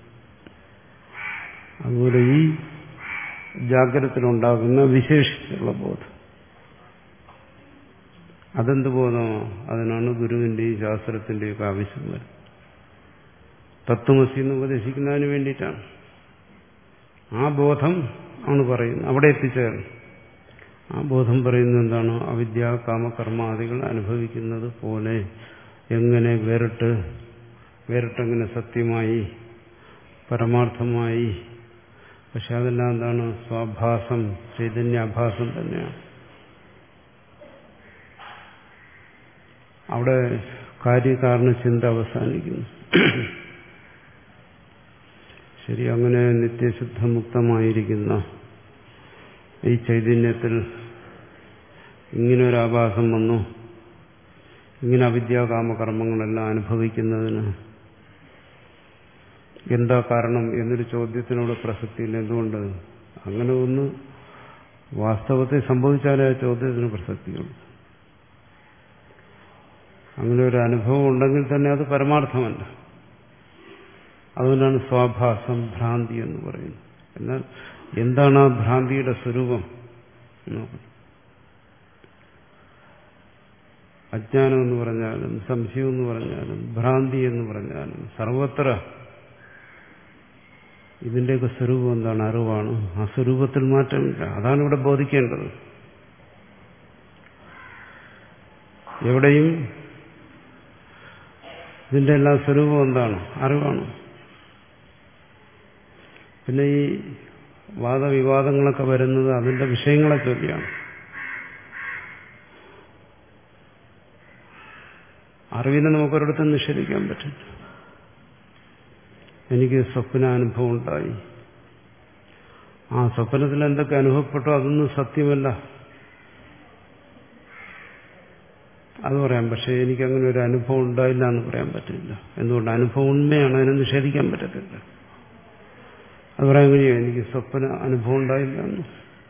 അതുപോലെ ഈ ജാഗ്രതത്തിലുണ്ടാകുന്ന വിശേഷിച്ചുള്ള ബോധം അതെന്ത് ബോധമോ അതിനാണ് ഗുരുവിന്റെയും ശാസ്ത്രത്തിന്റെയും ഒക്കെ ആവശ്യം വരുന്നത്. തത്വമസി എന്ന് ഉപദേശിക്കുന്നതിന് വേണ്ടിയിട്ടാണ്. ആ ബോധം ആണ് പറയുന്നത്. അവിടെ എത്തിച്ചേർന്നു. ആ ബോധം പറയുന്നത് എന്താണ്? അവിദ്യ കാമകർമാദികൾ അനുഭവിക്കുന്നത് പോലെ എങ്ങനെ വേറിട്ട് വേറിട്ടെങ്ങനെ സത്യമായി പരമാർത്ഥമായി. പക്ഷെ അതെല്ലാം എന്താണ്? സ്വാഭാസം, ചൈതന്യാഭാസം തന്നെയാണ്. അവിടെ കാര്യകാരണ ചിന്ത അവസാനിക്കുന്നു. ശരി, അങ്ങനെ നിത്യശുദ്ധമുക്തമായിരിക്കുന്ന ഈ ചൈതന്യത്തിൽ ഇങ്ങനൊരാഭാസം വന്നു, ഇങ്ങനെ അവിദ്യാകാമകർമ്മങ്ങളെല്ലാം അനുഭവിക്കുന്നതിന് എന്താ കാരണം എന്നൊരു ചോദ്യത്തിനോട് പ്രസക്തിയില്ല. എന്തുകൊണ്ട്? അങ്ങനെ ഒന്ന് വാസ്തവത്തിൽ സംഭവിച്ചാലേ ആ ചോദ്യത്തിന് പ്രസക്തിയുള്ളൂ. അങ്ങനെ ഒരു അനുഭവം ഉണ്ടെങ്കിൽ തന്നെ അത് പരമാർത്ഥമല്ല. അതുകൊണ്ടാണ് സ്വാഭാസം, ഭ്രാന്തി എന്ന് പറയുന്നത്. എന്നാൽ എന്താണ് ആ ഭ്രാന്തിയുടെ സ്വരൂപം? അജ്ഞാനം എന്ന് പറഞ്ഞാലും സംശയം എന്ന് പറഞ്ഞാലും ഭ്രാന്തി എന്ന് പറഞ്ഞാലും സർവത്ര ഇതിന്റെയൊക്കെ സ്വരൂപം എന്താണ്? അറിവാണ്. ആ സ്വരൂപത്തിൽ മാറ്റമില്ല. അതാണ് ഇവിടെ ബോധിക്കേണ്ടത്. എവിടെയും ഇതിന്റെ എല്ലാ സ്വരൂപം എന്താണ്? അറിവാണ്. പിന്നെ ഈ വാദവിവാദങ്ങളൊക്കെ വരുന്നത് അതിന്റെ വിഷയങ്ങളെ ചൊല്ലിയാണ്. അറിവിനെ നമുക്കൊരിടത്തും നിഷേധിക്കാൻ പറ്റില്ല. എനിക്ക് സ്വപ്നാനുഭവം ഉണ്ടായി, ആ സ്വപ്നത്തിൽ എന്തൊക്കെ അനുഭവപ്പെട്ടോ അതൊന്നും സത്യമല്ല അത് പറയാം. പക്ഷെ എനിക്കങ്ങനെ ഒരു അനുഭവം ഉണ്ടായില്ല എന്ന് പറയാൻ പറ്റില്ല. എന്തുകൊണ്ട്? അനുഭവം ഉണ്മയാണ്, അതിനെ നിഷേധിക്കാൻ പറ്റത്തില്ല. അത് പറയാൻ കഴിയും. എനിക്ക് സ്വപ്ന അനുഭവം ഉണ്ടായില്ല എന്ന്,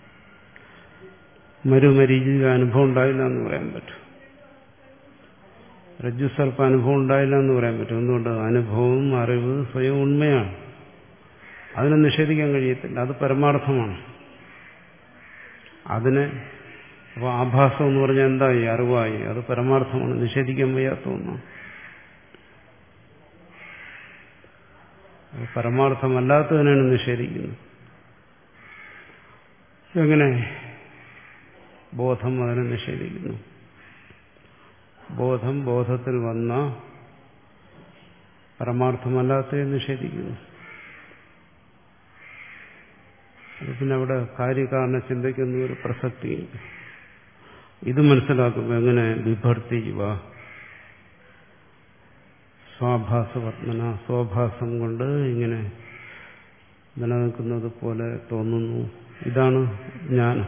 മരുമരീചിക അനുഭവം ഉണ്ടായില്ല എന്ന് പറയാൻ പറ്റും. രജ്ജുസർപ്പ അനുഭവം ഉണ്ടായില്ല എന്ന് പറയാൻ പറ്റും. എന്തുകൊണ്ട്? അനുഭവം അറിവ് സ്വയം ഉണ്മയാണ്, അതിനെ നിഷേധിക്കാൻ കഴിയത്തില്ല. അത് പരമാർത്ഥമാണ്. അതിനെ അപ്പോൾ ആഭാസം എന്ന് പറഞ്ഞാൽ എന്തായി? അറിവായി. അത് പരമാർത്ഥമാണ്, നിഷേധിക്കാൻ വയ്യാത്ത ഒന്നാണ്. പരമാർത്ഥമല്ലാത്തതിനാണ് നിഷേധിക്കുന്നത്. എങ്ങനെ? ബോധം അതിനെ നിഷേധിക്കുന്നു. ബോധം ബോധത്തിൽ വന്ന പരമാർത്ഥമല്ലാത്തതിനെ നിഷേധിക്കുന്നു. അത് പിന്നെ അവിടെ കാര്യകാരണ ചിന്തയ്ക്കൊന്നും ഒരു പ്രസക്തിയില്ല. ഇത് മനസ്സിലാക്കുമ്പോൾ എങ്ങനെ? വിഭർത്തി ഇവ സ്വാഭാസവർണ്ണന, സ്വാഭാസം കൊണ്ട് ഇങ്ങനെ നിലനിൽക്കുന്നത് പോലെ തോന്നുന്നു. ഇതാണ് ജ്ഞാനം.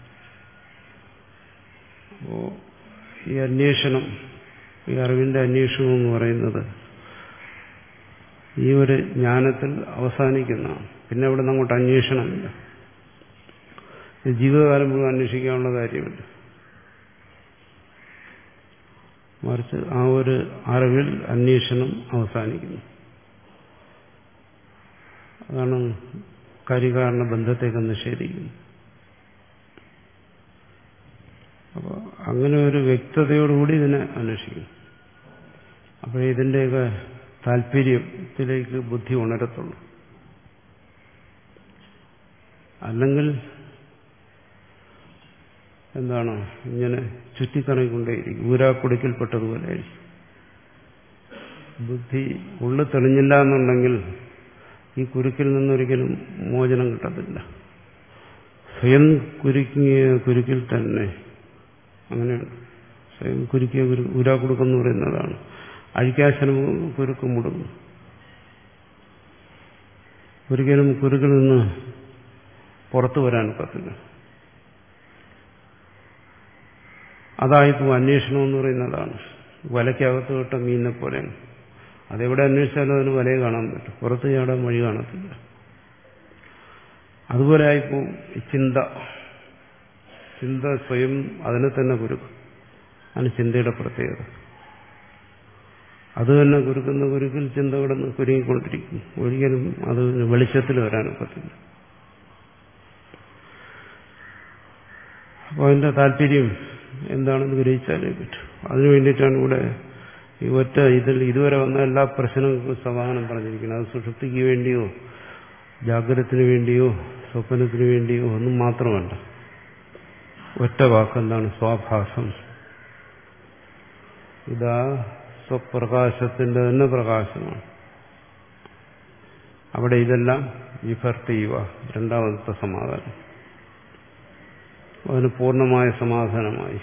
അപ്പോ ഈ അന്വേഷണം, ഈ അറിവിന്റെ അന്വേഷണം എന്ന് പറയുന്നത് ഈ ഒരു ജ്ഞാനത്തിൽ അവസാനിക്കുന്നതാണ്. പിന്നെ അവിടെ നിന്ന് അങ്ങോട്ട് അന്വേഷണമില്ല. ജീവിതകാലം മുഴുവൻ അന്വേഷിക്കാനുള്ള കാര്യമില്ല. മറിച്ച് ആ ഒരു അറിവിൽ അന്വേഷണം അവസാനിക്കുന്നു. അതാണ് കാര്യകാരണ ബന്ധത്തേക്ക് നിഷേധിക്കുന്നത്. അപ്പോൾ അങ്ങനെ ഒരു വ്യക്തതയോടുകൂടി ഇതിനെ അന്വേഷിക്കും. അപ്പോൾ ഇതിൻ്റെയൊക്കെ താല്പര്യത്തിലേക്ക് ബുദ്ധി ഉണരത്തുള്ളൂ. അല്ലെങ്കിൽ എന്താണ്? ഇങ്ങനെ ചുറ്റിക്കറങ്ങിക്കൊണ്ടേയിരിക്കും, ഊരാക്കുടുക്കിൽപ്പെട്ടതുപോലെ ആയിരിക്കും. ബുദ്ധി ഉള്ളു തെളിഞ്ഞില്ല എന്നുണ്ടെങ്കിൽ ഈ കുരുക്കിൽ നിന്നൊരിക്കലും മോചനം കിട്ടത്തില്ല. സ്വയം കുരുക്കിയ കുരുക്കിൽ തന്നെ അങ്ങനെയാണ്. സ്വയം കുരുക്കിയ കുരു ഊരാക്കുടുക്കെന്ന് പറയുന്നതാണ്. അഴിക്കാശനം കുരുക്ക് മുടുങ്ങും. ഒരിക്കലും കുരുക്കിൽ നിന്ന് പുറത്തു വരാൻ ഒക്കത്തില്ല. അതായിപ്പോൾ അന്വേഷണം എന്ന് പറയുന്നതാണ്. വലയ്ക്കകത്ത് വിട്ട മീനിനെ പോലെയാണ്. അതെവിടെ അന്വേഷിച്ചാലും അതിന് വലയെ കാണാൻ പറ്റും, പുറത്ത് ചാടാൻ വഴി കാണത്തില്ല. അതുപോലെ ആയിപ്പോവും ഈ ചിന്ത. ചിന്ത സ്വയം അതിനെ തന്നെ കുരുക്കും. അതിന് ചിന്തയുടെ പ്രത്യേകത. അത് തന്നെ കുരുക്കുന്ന കുരുക്കിൽ ചിന്ത കിടന്ന് കുരുങ്ങിക്കൊണ്ടിരിക്കും. ഒരിക്കലും അത് വെളിച്ചത്തിൽ വരാനൊക്കത്തില്ല. അപ്പോൾ അതിന്റെ താല്പര്യം എന്താണെന്ന് ഗ്രഹിച്ചാലേ പറ്റും. അതിനു വേണ്ടിയിട്ടാണ് ഇവിടെ ഈ ഒറ്റ ഇതിൽ ഇതുവരെ വന്ന എല്ലാ പ്രശ്നങ്ങൾക്കും സമാധാനം പറഞ്ഞിരിക്കുന്നത്. അത് സുഷുപ്തിക്ക് വേണ്ടിയോ ജാഗ്രതത്തിന് വേണ്ടിയോ സ്വപ്നത്തിന് വേണ്ടിയോ ഒന്നും മാത്രമല്ല. ഒറ്റ വാക്കെന്താണ്? സ്വാഭാസം. ഇതാ സ്വപ്രകാശത്തിന്റെ തന്നെ പ്രകാശമാണ്. അവിടെ ഇതെല്ലാം വിഭർത്തീവ, രണ്ടാമത്തെ സമാധാനം. അതിന് പൂർണ്ണമായ സമാധാനമായി.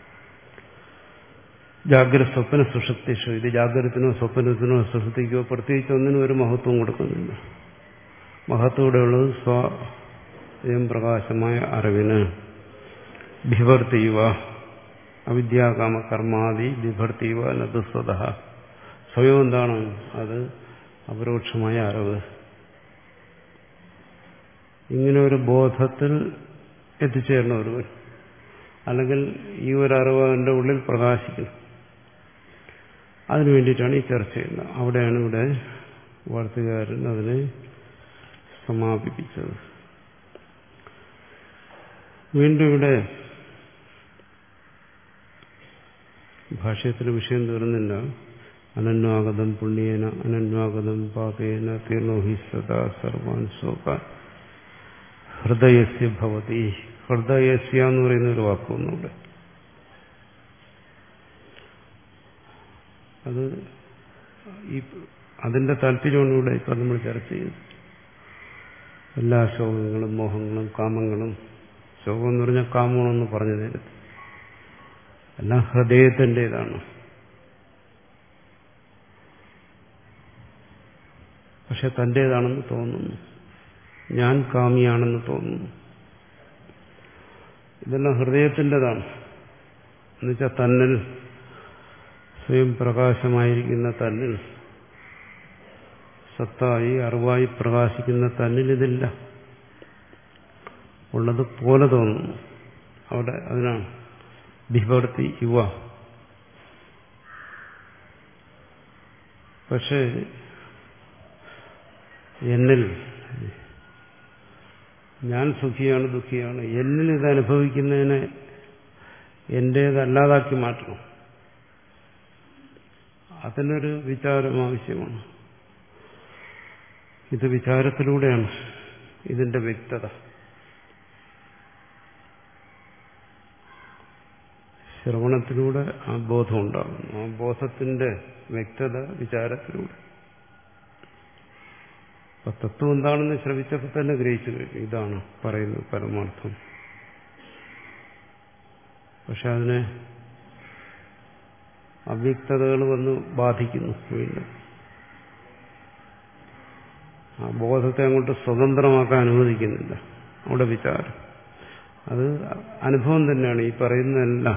ജാഗ്രത സ്വപ്ന സുഷുപ്തിഷു, ഇത് ജാഗ്രതത്തിനോ സ്വപ്നത്തിനോ സുഷുപ്തിക്കോ പ്രത്യേകിച്ച് ഒന്നിനും ഒരു മഹത്വം കൊടുക്കുന്നില്ല. മഹത്വം ഇവിടെയുള്ളത് സ്വയം പ്രകാശമായ അറിവിന്. ബിഭർത്തീവ അവിദ്യാകാമ കർമാദി ബിഭർത്തീവ നതുസ്വത. സ്വയം എന്താണ്? അത് അപരോക്ഷമായ അറിവ്. ഇങ്ങനെ ഒരു ബോധത്തിൽ എത്തിച്ചേരണം ഒരുവൻ. അല്ലെങ്കിൽ ഈ ഒരു അറിവ് അവന്റെ ഉള്ളിൽ പ്രകാശിക്കണം. അതിനു വേണ്ടിയിട്ടാണ് ഈ ചർച്ച ചെയ്യുന്നത്. അവിടെയാണ് ഇവിടെ വാർത്തകാരൻ അതിനെ സമാപിപ്പിച്ചത്. വീണ്ടും ഇവിടെ ഭാഷ്യത്തിലെ വിഷയം തീർന്നില്ല. അനന്വാഗതം പുണ്യേന അനന്വാഗതം പാപേന തീർണോഹി സദാ സർവാൻ ശോകാൻ ഹൃദയസ്യ ഭവതി. ഹൃദയസ്യ എന്ന് പറയുന്ന ഒരു വാക്കുന്നുണ്ട്. അത് ഈ അതിന്റെ താല്പര്യമാണ് ഇവിടെ ഇപ്പം നമ്മൾ ചർച്ച ചെയ്യുന്നത്. എല്ലാ ശോകങ്ങളും മോഹങ്ങളും കാമങ്ങളും, ശോകം എന്ന് പറഞ്ഞാൽ കാമമെന്ന് പറഞ്ഞു നേരത്തെ, എല്ലാം ഹൃദയത്തിൻ്റെതാണ്. പക്ഷെ തൻ്റേതാണെന്ന് തോന്നുന്നു, ഞാൻ കാമിയാണെന്ന് തോന്നുന്നു. ഇതെല്ലാം ഹൃദയത്തിൻ്റെതാണ്. എന്നുവെച്ചാൽ തന്നിൽ സ്വയം പ്രകാശമായിരിക്കുന്ന തന്നിൽ, സത്തായി അറിവായി പ്രകാശിക്കുന്ന തന്നിൽ ഇതില്ല, ഉള്ളത് പോലെ തോന്നുന്നു. അവിടെ അതിനാണ് ബിഭർത്തി യുവ. പക്ഷേ എന്നിൽ ഞാൻ സുഖിയാണ് ദുഃഖിയാണ്, എന്നിൽ ഇത് അനുഭവിക്കുന്നതിനെ എന്റേതല്ലാതാക്കി മാറ്റണം. അതിനൊരു വിചാരം ആവശ്യമാണ്. ഇത് വിചാരത്തിലൂടെയാണ് ഇതിന്റെ വ്യക്തത. ശ്രവണത്തിലൂടെ ആ ബോധം ഉണ്ടാകുന്നു. ആ ബോധത്തിന്റെ വ്യക്തത വിചാരത്തിലൂടെ. അപ്പൊ തത്വം എന്താണെന്ന് ശ്രമിച്ചപ്പോൾ തന്നെ ഗ്രഹിച്ചു കഴിഞ്ഞു. ഇതാണ് പറയുന്നത് പരമാർത്ഥം. പക്ഷെ അതിനെ അവ്യക്തതകൾ വന്ന് ബാധിക്കുന്നു. വീണ്ടും ആ ബോധത്തെ അങ്ങോട്ട് സ്വതന്ത്രമാക്കാൻ അനുവദിക്കുന്നില്ല. അവിടെ വിചാരം, അത് അനുഭവം തന്നെയാണ്. ഈ പറയുന്നതെല്ലാം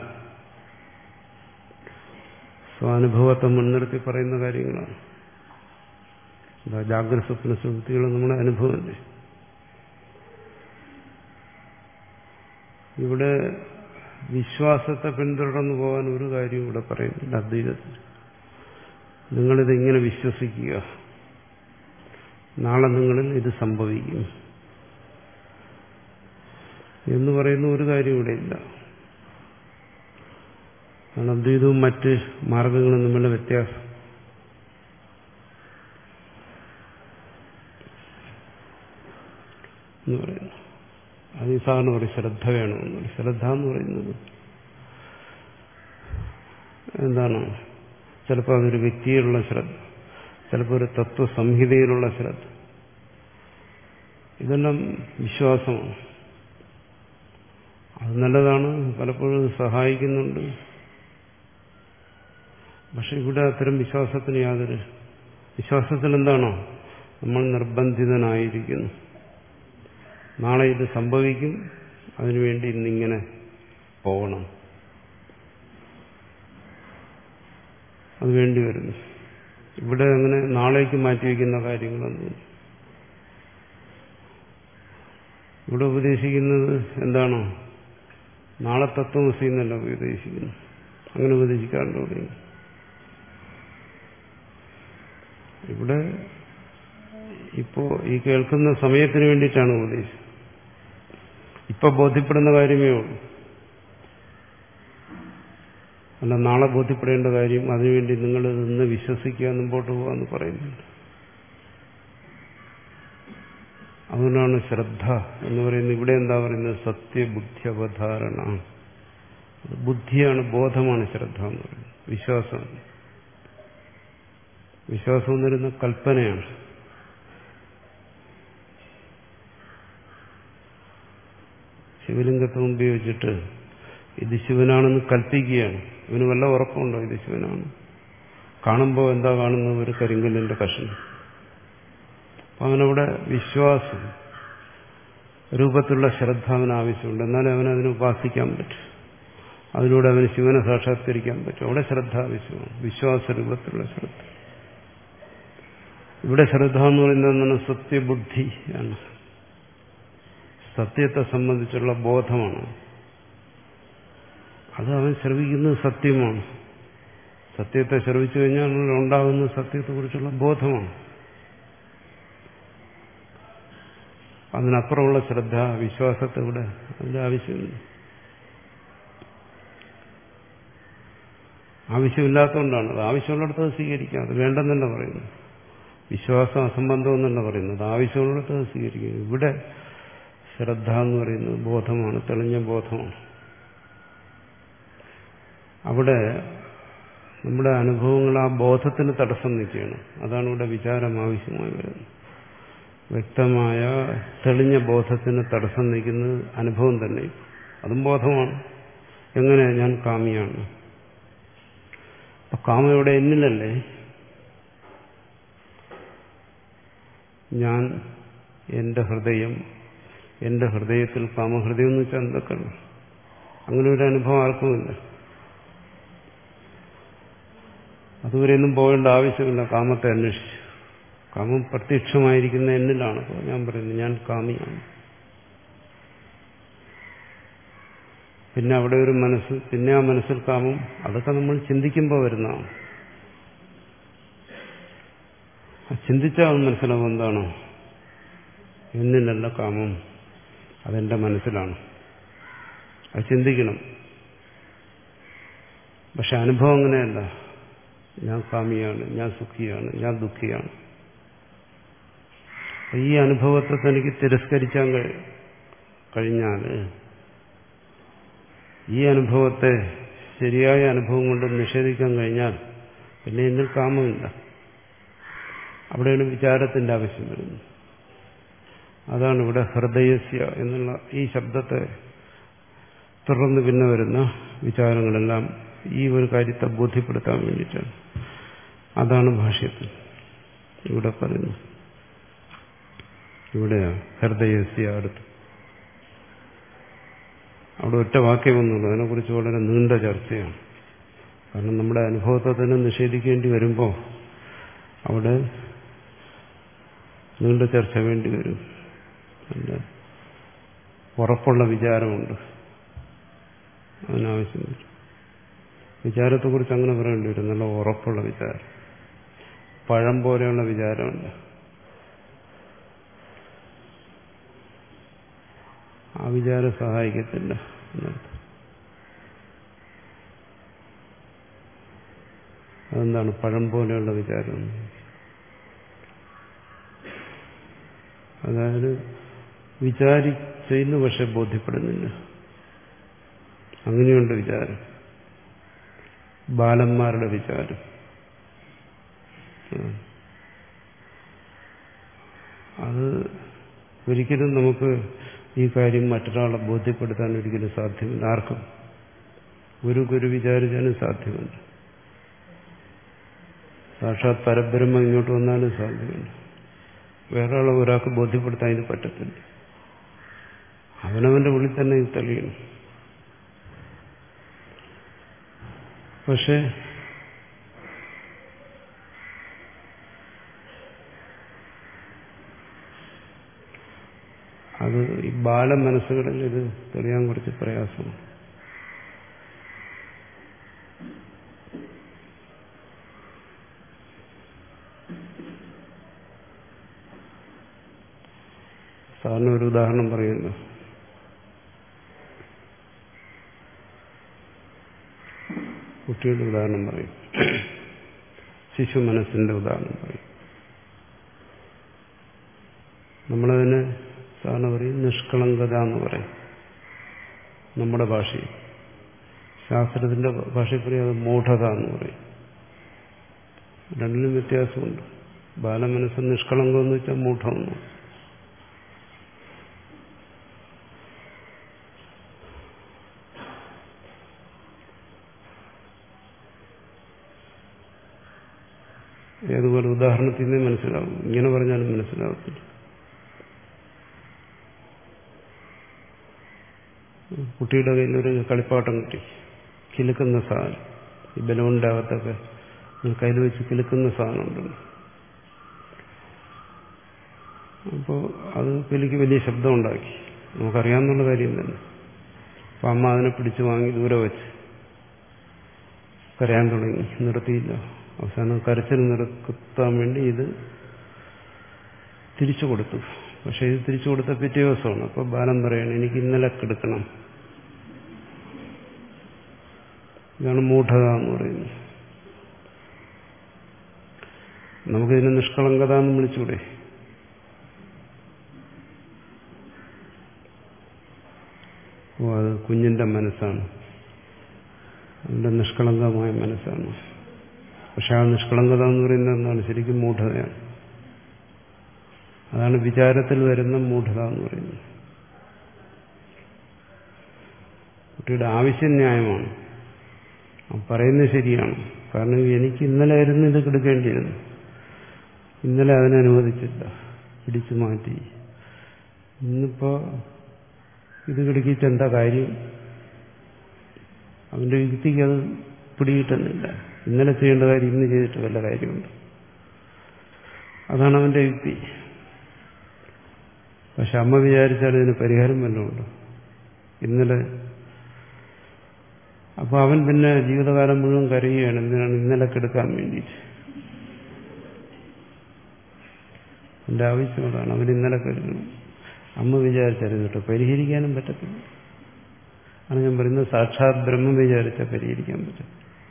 സ്വാനുഭവത്തെ മുൻനിർത്തി പറയുന്ന കാര്യങ്ങളാണ്. എന്താ ജാഗ്രത സ്വപ്ന സുഹൃത്തുക്കൾ നമ്മുടെ അനുഭവം തന്നെ. ഇവിടെ വിശ്വാസത്തെ പിന്തുടർന്നു പോകാൻ ഒരു കാര്യവും ഇവിടെ പറയുന്നില്ല. അദ്വൈതത്തിൽ നിങ്ങളിതിങ്ങനെ വിശ്വസിക്കുക, നാളെ നിങ്ങളിൽ ഇത് സംഭവിക്കും എന്ന് പറയുന്ന ഒരു കാര്യം ഇവിടെ ഇല്ല. കാരണം അദ്വൈതവും മറ്റ് മാർഗങ്ങളും തമ്മിലുള്ള വ്യത്യാസം. എന്ന് പറയുന്നു അത് ഈ സാറിന് പറയും ശ്രദ്ധ വേണമെന്ന്. ശ്രദ്ധ എന്ന് പറയുന്നത് എന്താണ്? ചിലപ്പോൾ അതൊരു വ്യക്തിയിലുള്ള ശ്രദ്ധ, ചിലപ്പോൾ ഒരു തത്വസംഹിതയിലുള്ള ശ്രദ്ധ. ഇതെല്ലാം വിശ്വാസമാണ്. അത് നല്ലതാണ്, പലപ്പോഴും സഹായിക്കുന്നുണ്ട്. പക്ഷെ ഇവിടെ അത്തരം വിശ്വാസത്തിന് യാതൊരു വിശ്വാസത്തിൽ എന്താണോ നമ്മൾ നിർബന്ധിതനായിരിക്കുന്നു. നാളെ ഇത് സംഭവിക്കും, അതിനുവേണ്ടി ഇന്നിങ്ങനെ പോകണം, അത് വേണ്ടി വരുന്നു. ഇവിടെ അങ്ങനെ നാളേക്ക് മാറ്റിവെക്കുന്ന കാര്യങ്ങളൊന്നും. ഇവിടെ ഉപദേശിക്കുന്നത് എന്താണോ, നാളെ തത്വമസി എന്നല്ല ഉപദേശിക്കുന്നു. അങ്ങനെ ഉപദേശിക്കാറുണ്ടോ? ഇവിടെ ഇപ്പോ ഈ കേൾക്കുന്ന സമയത്തിന് വേണ്ടിയിട്ടാണ് ഉപദേശം. ഇപ്പൊ ബോധ്യപ്പെടുന്ന കാര്യമേ ഉള്ളൂ. അല്ല നാളെ ബോധ്യപ്പെടേണ്ട കാര്യം അതിനുവേണ്ടി നിങ്ങൾ നിന്ന് വിശ്വസിക്കുക, മുമ്പോട്ട് പോകാന്ന് പറയുന്നുണ്ട്. അതുകൊണ്ടാണ് ശ്രദ്ധ എന്ന് പറയുന്നത്. ഇവിടെ എന്താ പറയുന്നത്? സത്യബുദ്ധി അവധാരണ. ബുദ്ധിയാണ്, ബോധമാണ് ശ്രദ്ധ എന്ന് പറയുന്നത്. വിശ്വാസം വിശ്വാസം എന്ന് പറയുന്നത് കൽപ്പനയാണ്. ശിവലിംഗത്തെ ഉപയോഗിച്ചിട്ട് ഇത് ശിവനാണെന്ന് കൽപ്പിക്കുകയാണ്. ഇവന് വല്ല ഉറപ്പുണ്ടോ ഇത് ശിവനാണ്? കാണുമ്പോൾ എന്താ കാണുന്നത്? ഒരു കരിങ്കല്ലിന്റെ കഷ്ണം. അപ്പൊ അവനവിടെ വിശ്വാസം രൂപത്തിലുള്ള ശ്രദ്ധ അവന് ആവശ്യമുണ്ട്. എന്നാലും അവനതിനെ ഉപാസിക്കാൻ പറ്റും. അതിലൂടെ അവന് ശിവനെ സാക്ഷാത്കരിക്കാൻ പറ്റും. അവിടെ ശ്രദ്ധ ആവശ്യമാണ്, വിശ്വാസ രൂപത്തിലുള്ള ശ്രദ്ധ. ഇവിടെ ശ്രദ്ധ എന്ന് പറയുന്നത് എന്താണ്? സത്യബുദ്ധിയാണ്. സത്യത്തെ സംബന്ധിച്ചുള്ള ബോധമാണ്. അത് അവൻ ശ്രവിക്കുന്നത് സത്യമാണ്. സത്യത്തെ ശ്രവിച്ചു കഴിഞ്ഞാൽ ഉണ്ടാകുന്ന സത്യത്തെക്കുറിച്ചുള്ള ബോധമാണ്. അതിനപ്പുറമുള്ള ശ്രദ്ധ, വിശ്വാസത്തെ ഇവിടെ അതിന്റെ ആവശ്യമില്ല. ആവശ്യമില്ലാത്തതുകൊണ്ടാണ്. അത് ആവശ്യമുള്ളിടത്ത് സ്വീകരിക്കാം. അത് വേണ്ടെന്നല്ല പറയുന്നത്. വിശ്വാസം അസംബന്ധം എന്നല്ല പറയുന്നത്. ആവശ്യമുള്ളിടത്ത് സ്വീകരിക്കും. ഇവിടെ ശ്രദ്ധ എന്ന് പറയുന്നത് ബോധമാണ്, തെളിഞ്ഞ ബോധമാണ്. അവിടെ നമ്മുടെ അനുഭവങ്ങൾ ആ ബോധത്തിന് തടസ്സം നിൽക്കുകയാണ്. അതാണ് ഇവിടെ വിചാരം ആവശ്യമായി വരുന്നത്. വ്യക്തമായ തെളിഞ്ഞ ബോധത്തിന് തടസ്സം നിൽക്കുന്നത് അനുഭവം തന്നെ. അതും ബോധമാണ്. എങ്ങനെ? ഞാൻ കാമിയാണ്. അപ്പൊ കാമം ഇവിടെ എന്നിലല്ലേ? ഞാൻ, എന്റെ ഹൃദയം, എന്റെ ഹൃദയത്തിൽ കാമഹൃദയം എന്ന് വെച്ചാൽ എന്തൊക്കെയാണ്? അങ്ങനെ ഒരു അനുഭവം ആർക്കുമില്ല. അതുവരെയൊന്നും പോകേണ്ട ആവശ്യമില്ല കാമത്തെ അന്വേഷിച്ച്. കാമം പ്രത്യക്ഷമായിരിക്കുന്ന എന്നിലാണ്. ഞാൻ പറയുന്നത് ഞാൻ കാമിയാണ്. പിന്നെ അവിടെ ഒരു മനസ്സ്, പിന്നെ ആ മനസ്സിൽ കാമം, അതൊക്കെ നമ്മൾ ചിന്തിക്കുമ്പോൾ വരുന്നതാണ്. ചിന്തിച്ചാൽ മനസ്സിലാവും എന്താണോ? എന്നിലല്ല കാമം, അതെന്റെ മനസ്സിലാണ്. അത് ചിന്തിക്കണം. പക്ഷെ അനുഭവം അങ്ങനെയല്ല. ഞാൻ കാമിയാണ്, ഞാൻ സുഖിയാണ്, ഞാൻ ദുഃഖിയാണ്. ഈ അനുഭവത്തെ തനിക്ക് തിരസ്കരിക്കാൻ കഴിഞ്ഞാൽ, ഈ അനുഭവത്തെ ശരിയായ അനുഭവം കൊണ്ട് നിഷേധിക്കാൻ കഴിഞ്ഞാൽ പിന്നെ എന്നിൽ കാമമില്ല. അവിടെയാണ് വിചാരത്തിന്റെ ആവശ്യം വരുന്നത്. അതാണ് ഇവിടെ ഹൃദയസ്യ എന്നുള്ള ഈ ശബ്ദത്തെ തുടർന്ന് പിന്നെ വരുന്ന വിചാരങ്ങളെല്ലാം ഈ ഒരു കാര്യത്തെ ബോധ്യപ്പെടുത്താൻ വേണ്ടിയിട്ടാണ്. അതാണ് ഭാഷ്യത്തിൽ ഇവിടെ പറയുന്നത്. ഇവിടെയാ ഹൃദയസ്യ അടുത്ത്. അവിടെ ഒറ്റ വാക്യമൊന്നുമില്ല. അതിനെക്കുറിച്ച് വളരെ നീണ്ട ചർച്ചയാണ്. കാരണം നമ്മുടെ അനുഭവത്തെ തന്നെ നിഷേധിക്കേണ്ടി വരുമ്പോൾ അവിടെ നീണ്ട ചർച്ച വേണ്ടി വരും. നല്ല ഉറപ്പുള്ള വിചാരമുണ്ട്, അതിനാവശ്യം വരും. വിചാരത്തെക്കുറിച്ച് അങ്ങനെ പറയേണ്ടി വരും. നല്ല ഉറപ്പുള്ള വിചാരം, പഴം പോലെയുള്ള വിചാരമുണ്ട്. ആ വിചാരം സഹായിക്കത്തില്ല എന്നർത്ഥം. അതെന്താണ് പഴം പോലെയുള്ള വിചാരം? അതായത് വിചാരിച്ചെന്ന് പക്ഷെ ബോധ്യപ്പെടുന്നില്ല. അങ്ങനെയുണ്ട് വിചാരം, ബാലന്മാരുടെ വിചാരം. അത് ഒരിക്കലും നമുക്ക് ഈ കാര്യം മറ്റൊരാളെ ബോധ്യപ്പെടുത്താൻ ഒരിക്കലും സാധ്യമല്ല. ആർക്കും ഒരു ഗുരു വിചാരിച്ചാലും സാധ്യമല്ല. സാക്ഷാത് പരബ്രഹ്മം ഇങ്ങോട്ട് വന്നാലും സാധ്യമല്ല. വേറെ ആളെ ഒരാൾക്ക് ബോധ്യപ്പെടുത്താൻ ഇത് പറ്റത്തില്ല. അവനവന്റെ ഉള്ളിൽ തന്നെ ഇത് തെളിയണം. പക്ഷെ അത് ഈ ബാലമനസ്സുകളിൽ ഇത് തെളിയാൻ കുറച്ച് പ്രയാസമാണ്. സാറിന് ഒരു ഉദാഹരണം പറയുന്നു. കുട്ടിയുടെ ഉദാഹരണം പറയും, ശിശു മനസ്സിന്റെ ഉദാഹരണം പറയും. നമ്മളതിന് സാറിന് പറയും നിഷ്കളങ്കത എന്ന് പറയും നമ്മുടെ ഭാഷയിൽ. ശാസ്ത്രത്തിന്റെ ഭാഷയിൽ പറയും അത് മൂഢത എന്ന് പറയും. രണ്ടിലും വ്യത്യാസമുണ്ട്. ബാലമനസ്സ് നിഷ്കളങ്കം എന്ന് വെച്ചാൽ മൂഢമെന്ന്. ഏതുപോലെ ഉദാഹരണത്തിൽ നിന്ന് മനസ്സിലാവും. ഇങ്ങനെ പറഞ്ഞാലും മനസ്സിലാവത്തില്ല. കുട്ടിയുടെ കയ്യിൽ ഒരു കളിപ്പാട്ടം കിട്ടി, കിലുക്കുന്ന സാധനം. ഈ ബലൂണിന്റെ അകത്തൊക്കെ കയ്യിൽ വെച്ച് കിലുക്കുന്ന സാധനമുണ്ട്. അപ്പോൾ അത് കിലുക്കി വലിയ ശബ്ദം ഉണ്ടാക്കി. നമുക്കറിയാവുന്ന കാര്യം തന്നെ. അപ്പം അമ്മ അതിനെ പിടിച്ചു വാങ്ങി ദൂരെ വെച്ച് കരയാൻ തുടങ്ങി. നിർത്തിയില്ല. അവസാനം കരച്ചിൽ നിർത്താൻ വേണ്ടി ഇത് തിരിച്ചു കൊടുത്തു. പക്ഷെ ഇത് തിരിച്ചു കൊടുത്ത പിറ്റേ ദിവസമാണ്. അപ്പൊ ബാലൻ പറയണം എനിക്ക് ഇന്നലെ കിടക്കണം. ഇതാണ് മൂഢത എന്ന് പറയുന്നത്. നമുക്കിതിനെ നിഷ്കളങ്കത എന്ന് വിളിച്ചൂടെ? ഓ അത് കുഞ്ഞിന്റെ മനസ്സാണ്, അതിന്റെ നിഷ്കളങ്കമായ മനസ്സാണ്. പക്ഷെ ആ നിഷ്കളങ്കത എന്ന് പറയുന്നത് എന്താണ്? ശരിക്കും മൂഢതയാണ്. അതാണ് വിചാരത്തിൽ വരുന്ന മൂഢത എന്ന് പറയുന്നത്. കുട്ടിയുടെ ആവശ്യം ന്യായമാണ്, പറയുന്നത് ശരിയാണ്. കാരണം എനിക്ക് ഇന്നലെ ആയിരുന്നു ഇത് കിടക്കേണ്ടിയിരുന്നു, ഇന്നലെ അതിനനുവദിച്ചില്ല, പിടിച്ചു മാറ്റി. ഇന്നിപ്പോ ഇത് കിടക്കിയിട്ട് എന്താ കാര്യം? അവന്റെ യുക്തിക്ക് അത് പിടികിട്ടുന്നില്ല. ഇന്നലെ ചെയ്യേണ്ട കാര്യം ഇന്ന് ചെയ്തിട്ട് വല്ല കാര്യമുണ്ട്. അതാണ് അവന്റെ യുക്തി. പക്ഷെ അമ്മ വിചാരിച്ചാൽ ഇതിന് പരിഹാരം വല്ലതുമുണ്ടോ? ഇന്നലെ അപ്പൊ അവൻ പിന്നെ ജീവിതകാലം മുഴുവൻ കരയുകയാണ്. എന്തിനാണ്? ഇന്നലെ കിടക്കാൻ വേണ്ടിയിട്ട്. എന്റെ ആവശ്യം അതാണ്. അവൻ ഇന്നലെ കിടക്കണം. അമ്മ വിചാരിച്ചാലും കേട്ടോ പരിഹരിക്കാനും പറ്റത്തില്ല. ആണ് ഞാൻ പറയുന്നത്, സാക്ഷാത് ബ്രഹ്മം വിചാരിച്ചാൽ പരിഹരിക്കാൻ പറ്റും.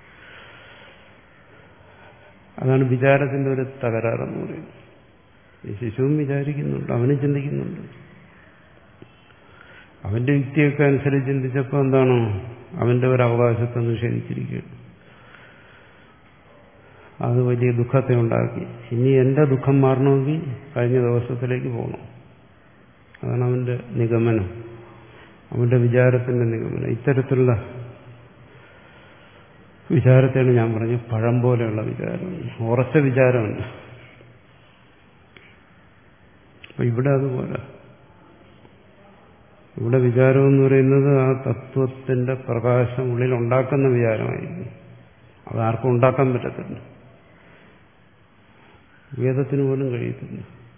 അതാണ് വിചാരത്തിന്റെ ഒരു തകരാറെന്ന് പറയുന്നത്. ഈ ശിശുവും വിചാരിക്കുന്നുണ്ട്, അവനും ചിന്തിക്കുന്നുണ്ട്. അവന്റെ യുക്തിയൊക്കെ അനുസരിച്ച് ചിന്തിച്ചപ്പോൾ എന്താണോ അവന്റെ ഒരു അവകാശത്തെ നിഷേധിച്ചിരിക്കുകയാണ്. അത് വലിയ ദുഃഖത്തെ ഉണ്ടാക്കി. ഇനി എന്റെ ദുഃഖം മാറണമെങ്കിൽ കഴിഞ്ഞ ദിവസത്തിലേക്ക് പോകണം. അതാണ് അവന്റെ നിഗമനം, അവന്റെ വിചാരത്തിന്റെ നിഗമനം. ഇത്തരത്തിലുള്ള വിചാരത്തെയാണ് ഞാൻ പറഞ്ഞു പഴം പോലെയുള്ള വിചാരം, ഉറച്ച വിചാരമല്ല. അപ്പൊ ഇവിടെ അതുപോലെ ഇവിടെ വിചാരം എന്ന് പറയുന്നത് ആ തത്വത്തിന്റെ പ്രകാശം ഉള്ളിൽ ഉണ്ടാക്കുന്ന വിചാരമായിരിക്കും. അതാർക്കും ഉണ്ടാക്കാൻ പറ്റത്തില്ല, വേദത്തിന് പോലും കഴിയത്തില്ല.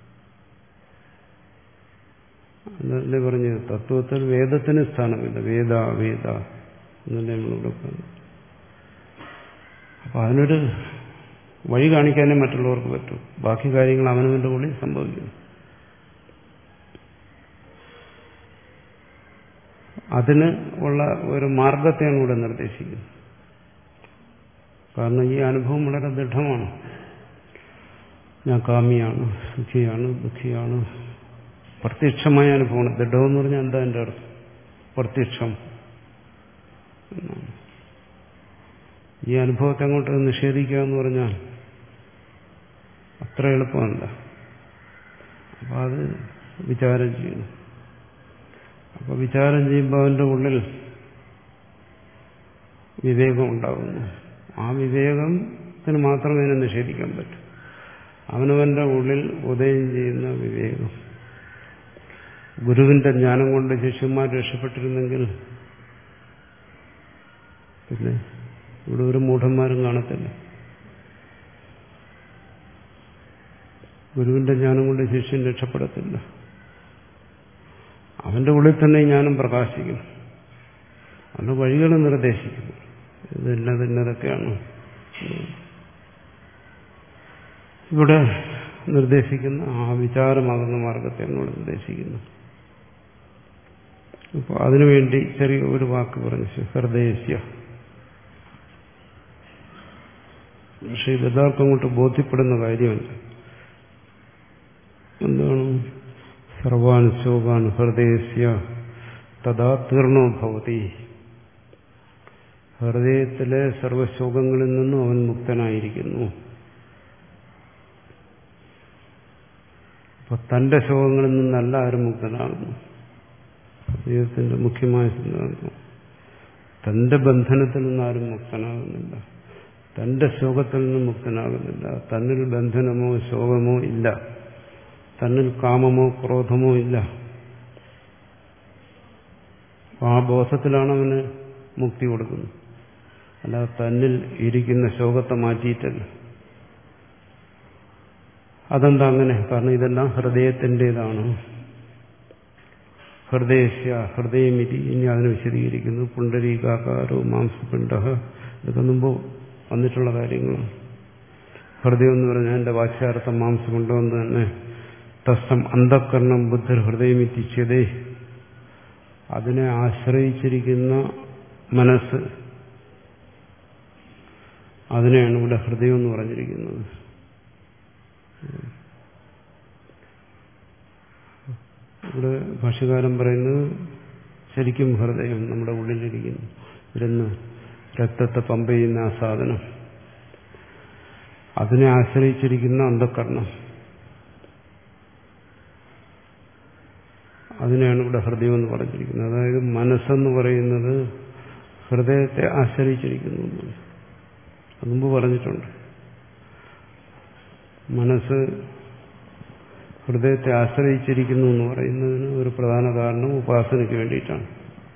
എന്നല്ലേ പറഞ്ഞത്, തത്വത്തിൽ വേദത്തിന് സ്ഥാനമില്ല. വേദ വേദ എന്നല്ലേ നമ്മളിവിടെ പറഞ്ഞു. അപ്പൊ അതിനൊരു വഴി കാണിക്കാനേ മറ്റുള്ളവർക്ക് പറ്റും. ബാക്കി കാര്യങ്ങൾ അവനവന്റെ ഉള്ളിൽ സംഭവിക്കുന്നു. അതിന് ഉള്ള ഒരു മാർഗത്തെയാണ് ഇവിടെ നിർദ്ദേശിക്കുന്നത്. കാരണം ഈ അനുഭവം വളരെ ദൃഢമാണ്. ഞാൻ കാമിയാണ്, സുഖിയാണ്, ദുഃഖിയാണ്. പ്രത്യക്ഷമായ അനുഭവമാണ്. ദൃഢം എന്ന് പറഞ്ഞാൽ എന്താ എൻ്റെ അർത്ഥം? പ്രത്യക്ഷം എന്നാണ്. ഈ അനുഭവത്തെ അങ്ങോട്ട് നിഷേധിക്കുക എന്ന് പറഞ്ഞാൽ അത്ര എളുപ്പമല്ല. അപ്പൊ അത് വിചാരം ചെയ്യണം. അപ്പൊ വിചാരം ചെയ്യുമ്പോൾ അവന്റെ ഉള്ളിൽ വിവേകം ഉണ്ടാകുന്നു. ആ വിവേകത്തിന് മാത്രമേ അതിനെ നിഷേധിക്കാൻ പറ്റൂ. അവനവന്റെ ഉള്ളിൽ ഉദയം ചെയ്യുന്ന വിവേകം. ഗുരുവിന്റെ ജ്ഞാനം കൊണ്ട് ശിഷ്യന്മാർ രക്ഷപ്പെട്ടിരുന്നെങ്കിൽ പിന്നെ ഇവിടെ ഒരു മൂഢന്മാരും കാണത്തില്ല. ഗുരുവിന്റെ ജ്ഞാനം കൊണ്ട് ശിഷ്യൻ രക്ഷപ്പെടത്തില്ല. അവന്റെ ഉള്ളിൽ തന്നെ ജ്ഞാനം പ്രകാശിക്കും. അവന്റെ വഴികൾ നിർദ്ദേശിക്കുന്നു. ഇതെല്ലാം ഇന്നതൊക്കെയാണ് ഇവിടെ നിർദ്ദേശിക്കുന്ന ആ വിചാരമാകുന്ന മാർഗത്തെ നമ്മൾ നിർദ്ദേശിക്കുന്നു. അപ്പോൾ അതിനുവേണ്ടി ചെറിയ ഒരു വാക്ക് പറഞ്ഞു, ഹൃദയസ്യ. പക്ഷെ ഇതെല്ലാവർക്കും അങ്ങോട്ട് ബോധ്യപ്പെടുന്ന കാര്യമല്ല. എന്താണ്? സർവാൻ ശോകാൻ ഹൃദയസ്യ തഥാ തീർണോ ഭവതി. ഹൃദയത്തിലെ സർവശോകങ്ങളിൽ നിന്നും അവൻ മുക്തനായിരിക്കുന്നു. അപ്പൊ തന്റെ ശോകങ്ങളിൽ നിന്നല്ല ആരും മുക്തനാകുന്നു. ജീവിതത്തിന്റെ മുഖ്യമായ സിദ്ധാന്തം. തന്റെ ബന്ധനത്തിൽ നിന്നാരും മുക്തനാകുന്നില്ല, തന്റെ ശോകത്തിൽ നിന്നും മുക്തനാകുന്നില്ല. തന്നിൽ ബന്ധനമോ ശോകമോ ഇല്ല, തന്നിൽ കാമമോ ക്രോധമോ ഇല്ല. ആ ബോധത്തിലാണ് അവന് മുക്തി കൊടുക്കുന്നത്, അല്ലാതെ തന്നിൽ ഇരിക്കുന്ന ശോകത്തെ മാറ്റിയിട്ടല്ല. അതെന്താ അങ്ങനെ? കാരണം ഇതെല്ലാം ഹൃദയത്തിൻ്റെതാണ്. ഹൃദയസ്യ ഹൃദയമിതി. ഇനി അതിനെ വിശദീകരിക്കുന്നു. പുണ്ടരീകാകാരോ മാംസപിണ്ഡ. ഇതൊക്കെ മുമ്പ് വന്നിട്ടുള്ള കാര്യങ്ങളാണ്. ഹൃദയം എന്ന് പറഞ്ഞാൽ എന്റെ വാച്യാർത്ഥം മാംസമുണ്ടോ എന്ന് തന്നെ. തസ്സം അന്ധക്കരണം ബുദ്ധർ ഹൃദയമിത്തിച്ചതേ. അതിനെ ആശ്രയിച്ചിരിക്കുന്ന മനസ്സ്, അതിനെയാണ് ഇവിടെ ഹൃദയം എന്ന് പറഞ്ഞിരിക്കുന്നത്. ഇവിടെ ഭാഷ്യകാരൻ പറയുന്നത് ശരിക്കും ഹൃദയം നമ്മുടെ ഉള്ളിലിരിക്കുന്നു. ഇരുന്ന് രക്തത്തെ പമ്പ് ചെയ്യുന്ന ആ സാധനം, അതിനെ ആശ്രയിച്ചിരിക്കുന്ന അന്ധക്കരണം, അതിനെയാണ് ഇവിടെ ഹൃദയം എന്ന് പറഞ്ഞിരിക്കുന്നത്. അതായത് മനസ്സെന്ന് പറയുന്നത് ഹൃദയത്തെ ആശ്രയിച്ചിരിക്കുന്നു. അത് മുമ്പ് പറഞ്ഞിട്ടുണ്ട്. മനസ്സ് ഹൃദയത്തെ ആശ്രയിച്ചിരിക്കുന്നു എന്ന് പറയുന്നതിന് ഒരു പ്രധാന കാരണം ഉപാസനയ്ക്ക് വേണ്ടിയിട്ടാണ്.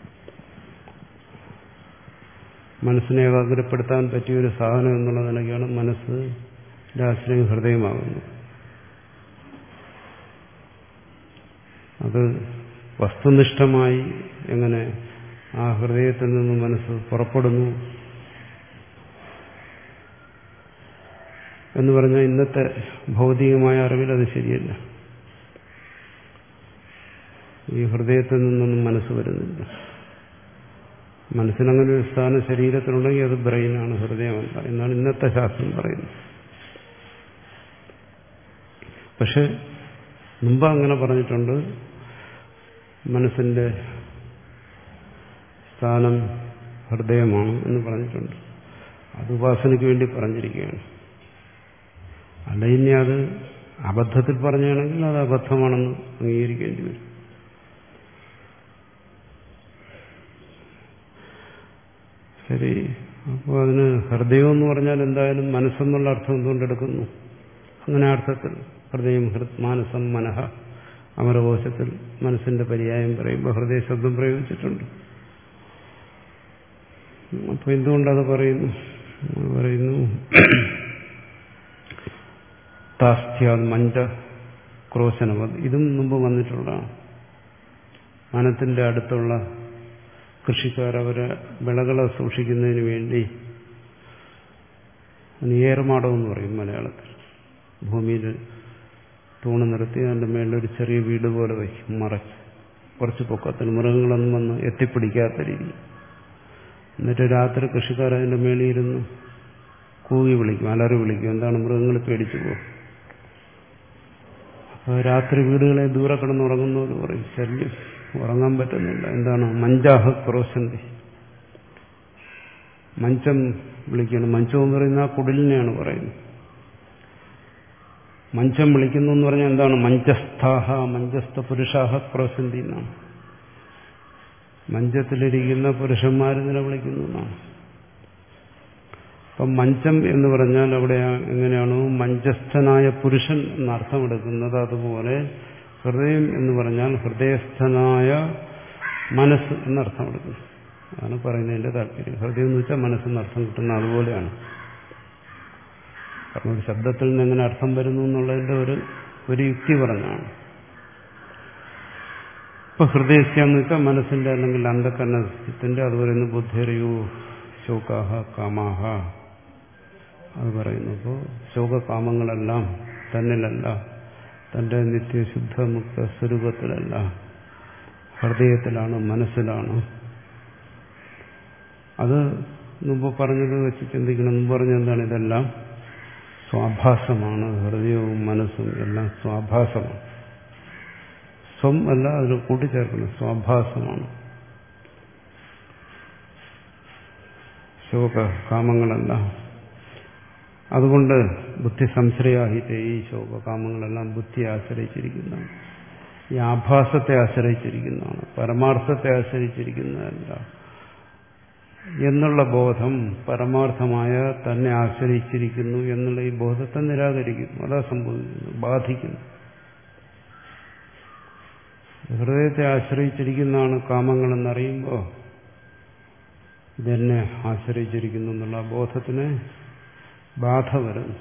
മനസ്സിനെ ഏകാഗ്രപ്പെടുത്താൻ പറ്റിയൊരു സാധനം എന്നുള്ള നിലയ്ക്കാണ് മനസ്സിന്റെ ആശ്രയം ഹൃദയമാകുന്നത്. അത് വസ്തുനിഷ്ഠമായി എങ്ങനെ ആ ഹൃദയത്തിൽ നിന്ന് മനസ്സ് പുറപ്പെടുന്നു എന്ന് പറഞ്ഞാൽ ഇന്നത്തെ ഭൗതികമായ അറിവിൽ അത് ശരിയല്ല. ഈ ഹൃദയത്തിൽ നിന്നൊന്നും മനസ്സ് വരുന്നില്ല. മനസ്സിനങ്ങനെ ഒരു സ്ഥാനം ശരീരത്തിലുണ്ടെങ്കിൽ അത് ബ്രെയിനാണ്, ഹൃദയമല്ല എന്നാണ് ഇന്നത്തെ ശാസ്ത്രം പറയുന്നത്. പക്ഷെ മുമ്പ് അങ്ങനെ പറഞ്ഞിട്ടുണ്ട്. മനസ്സിന്റെ സ്ഥാനം ഹൃദയമാണ് എന്ന് പറഞ്ഞിട്ടുണ്ട്. അത് ഉപാസനയ്ക്ക് വേണ്ടി പറഞ്ഞിരിക്കുകയാണ്. അല്ല ഇനി അത് അബദ്ധത്തിൽ പറഞ്ഞാണെങ്കിൽ അത് അബദ്ധമാണെന്ന് അംഗീകരിക്കേണ്ടി വരും. ശരി, അപ്പോൾ അതിന് ഹൃദയം എന്ന് പറഞ്ഞാൽ എന്തായാലും മനസ്സെന്നുള്ള അർത്ഥം എന്തുകൊണ്ടെടുക്കുന്നു? അങ്ങനെ അർത്ഥത്തിൽ ഹൃദയം ഹൃത് മാനസം മനഃ അമരകോശത്തിൽ മനസ്സിന്റെ പര്യായം പറയുമ്പോൾ ഹൃദയ ശബ്ദം പ്രയോഗിച്ചിട്ടുണ്ട്. അപ്പൊ എന്തുകൊണ്ടത് പറയുന്നു? പറയുന്നു താസ്ഥ്യാൽ മഞ്ച ക്രോശനവത്. ഇതും മുമ്പ് വന്നിട്ടുള്ളതാണ്. വനത്തിന്റെ അടുത്തുള്ള കൃഷിക്കാർ അവരെ വിളകളെ സൂക്ഷിക്കുന്നതിന് വേണ്ടി ഏറുമാടം എന്ന് പറയും മലയാളത്തിൽ. ഭൂമിയിൽ തൂണ് നിർത്തി അതിൻ്റെ മേളിലൊരു ചെറിയ വീട് പോലെ വയ്ക്കും, മറച്ച് കുറച്ച് പൊക്കത്തിന് മൃഗങ്ങളൊന്നും വന്ന് എത്തിപ്പിടിക്കാത്ത രീതി. എന്നിട്ട് രാത്രി കൃഷിക്കാർ അതിൻ്റെ മേളിൽ ഇരുന്ന് കൂവി വിളിക്കും, അലറി വിളിക്കും. എന്താണ്? മൃഗങ്ങൾ പേടിച്ചു പോകും. അപ്പോൾ രാത്രി വീടുകളെ ദൂരെ കിടന്ന് ഉറങ്ങുന്നവർ പറയും ശല്യം, ഉറങ്ങാൻ പറ്റുന്നില്ല. എന്താണ്? മഞ്ചാഹ ക്രോശന്തി. മഞ്ചം വിളിക്കണം. മഞ്ചം എന്ന് പറയുന്ന ആ കുടിലിനെയാണ് പറയുന്നത്. മഞ്ചം വിളിക്കുന്നു എന്ന് പറഞ്ഞാൽ എന്താണ്? മഞ്ചസ്ഥാഹ മഞ്ചസ്ഥ പുരുഷാഹ ക്രോശന്തി എന്നാണ്. മഞ്ചത്തിലിരിക്കുന്ന പുരുഷന്മാർ നില വിളിക്കുന്നു എന്നാണ്. അപ്പം മഞ്ചം എന്ന് പറഞ്ഞാൽ അവിടെ എങ്ങനെയാണോ മഞ്ചസ്ഥനായ പുരുഷൻ എന്നർത്ഥമെടുക്കുന്നത്, അതുപോലെ ഹൃദയം എന്ന് പറഞ്ഞാൽ ഹൃദയസ്ഥനായ മനസ്സ് എന്നർത്ഥമെടുക്കുന്നു. അതാണ് പറയുന്നതിന്റെ താല്പര്യം. ഹൃദയം എന്ന് വെച്ചാൽ മനസ്സെന്നർത്ഥം കിട്ടുന്ന അതുപോലെയാണ്. കാരണം ഒരു ശബ്ദത്തിൽ നിന്ന് എങ്ങനെ അർത്ഥം വരുന്നു എന്നുള്ളതിന്റെ ഒരു ഒരു യുക്തി പറഞ്ഞാണ്. ഇപ്പൊ ഹൃദയസ്യ എന്ന് വെച്ചാൽ മനസ്സിന്റെ അല്ലെങ്കിൽ അന്ധകരണത്തിന്റെ, അത് പറയുന്നു ബുദ്ധിരയോ ശോകാഹ കാമാഹ, അത് പറയുന്നു. അപ്പോൾ ശോകകാമങ്ങളെല്ലാം തന്നിലല്ല, തന്റെ നിത്യശുദ്ധ മുക്ത സ്വരൂപത്തിലല്ല, ഹൃദയത്തിലാണ്, മനസ്സിലാണ്. അത് മുമ്പ് പറഞ്ഞത് വെച്ച് ചിന്തിക്കണം. മുമ്പ് പറഞ്ഞ എന്താണ്? ഇതെല്ലാം സ്വാഭാസമാണ്. ഹൃദയവും മനസ്സും എല്ലാം സ്വാഭാസമാണ്. സ്വം അല്ല, അതിൽ കൂട്ടിച്ചേർക്കണം, സ്വാഭാസമാണ്. ശോക കാമങ്ങളല്ല. അതുകൊണ്ട് ബുദ്ധി സംശ്രയാഹിത്തെ, ഈ ശോകകാമങ്ങളെല്ലാം ബുദ്ധിയെ ആശ്രയിച്ചിരിക്കുന്നതാണ്, ഈ ആഭാസത്തെ ആശ്രയിച്ചിരിക്കുന്നതാണ്, പരമാർത്ഥത്തെ ആശ്രയിച്ചിരിക്കുന്നതല്ല എന്നുള്ള ബോധം പരമാർത്ഥമായ തന്നെ ആശ്രയിച്ചിരിക്കുന്നു എന്നുള്ള ഈ ബോധത്തെ നിരാകരിക്കുന്നു. അതാ സംഭവിക്കുന്നു, ബാധിക്കുന്നു. ഹൃദയത്തെ ആശ്രയിച്ചിരിക്കുന്നതാണ് കാമങ്ങളെന്നറിയുമ്പോൾ ഇതെന്നെ ആശ്രയിച്ചിരിക്കുന്നു എന്നുള്ള ബോധത്തിന് ബാധ വരുന്നു.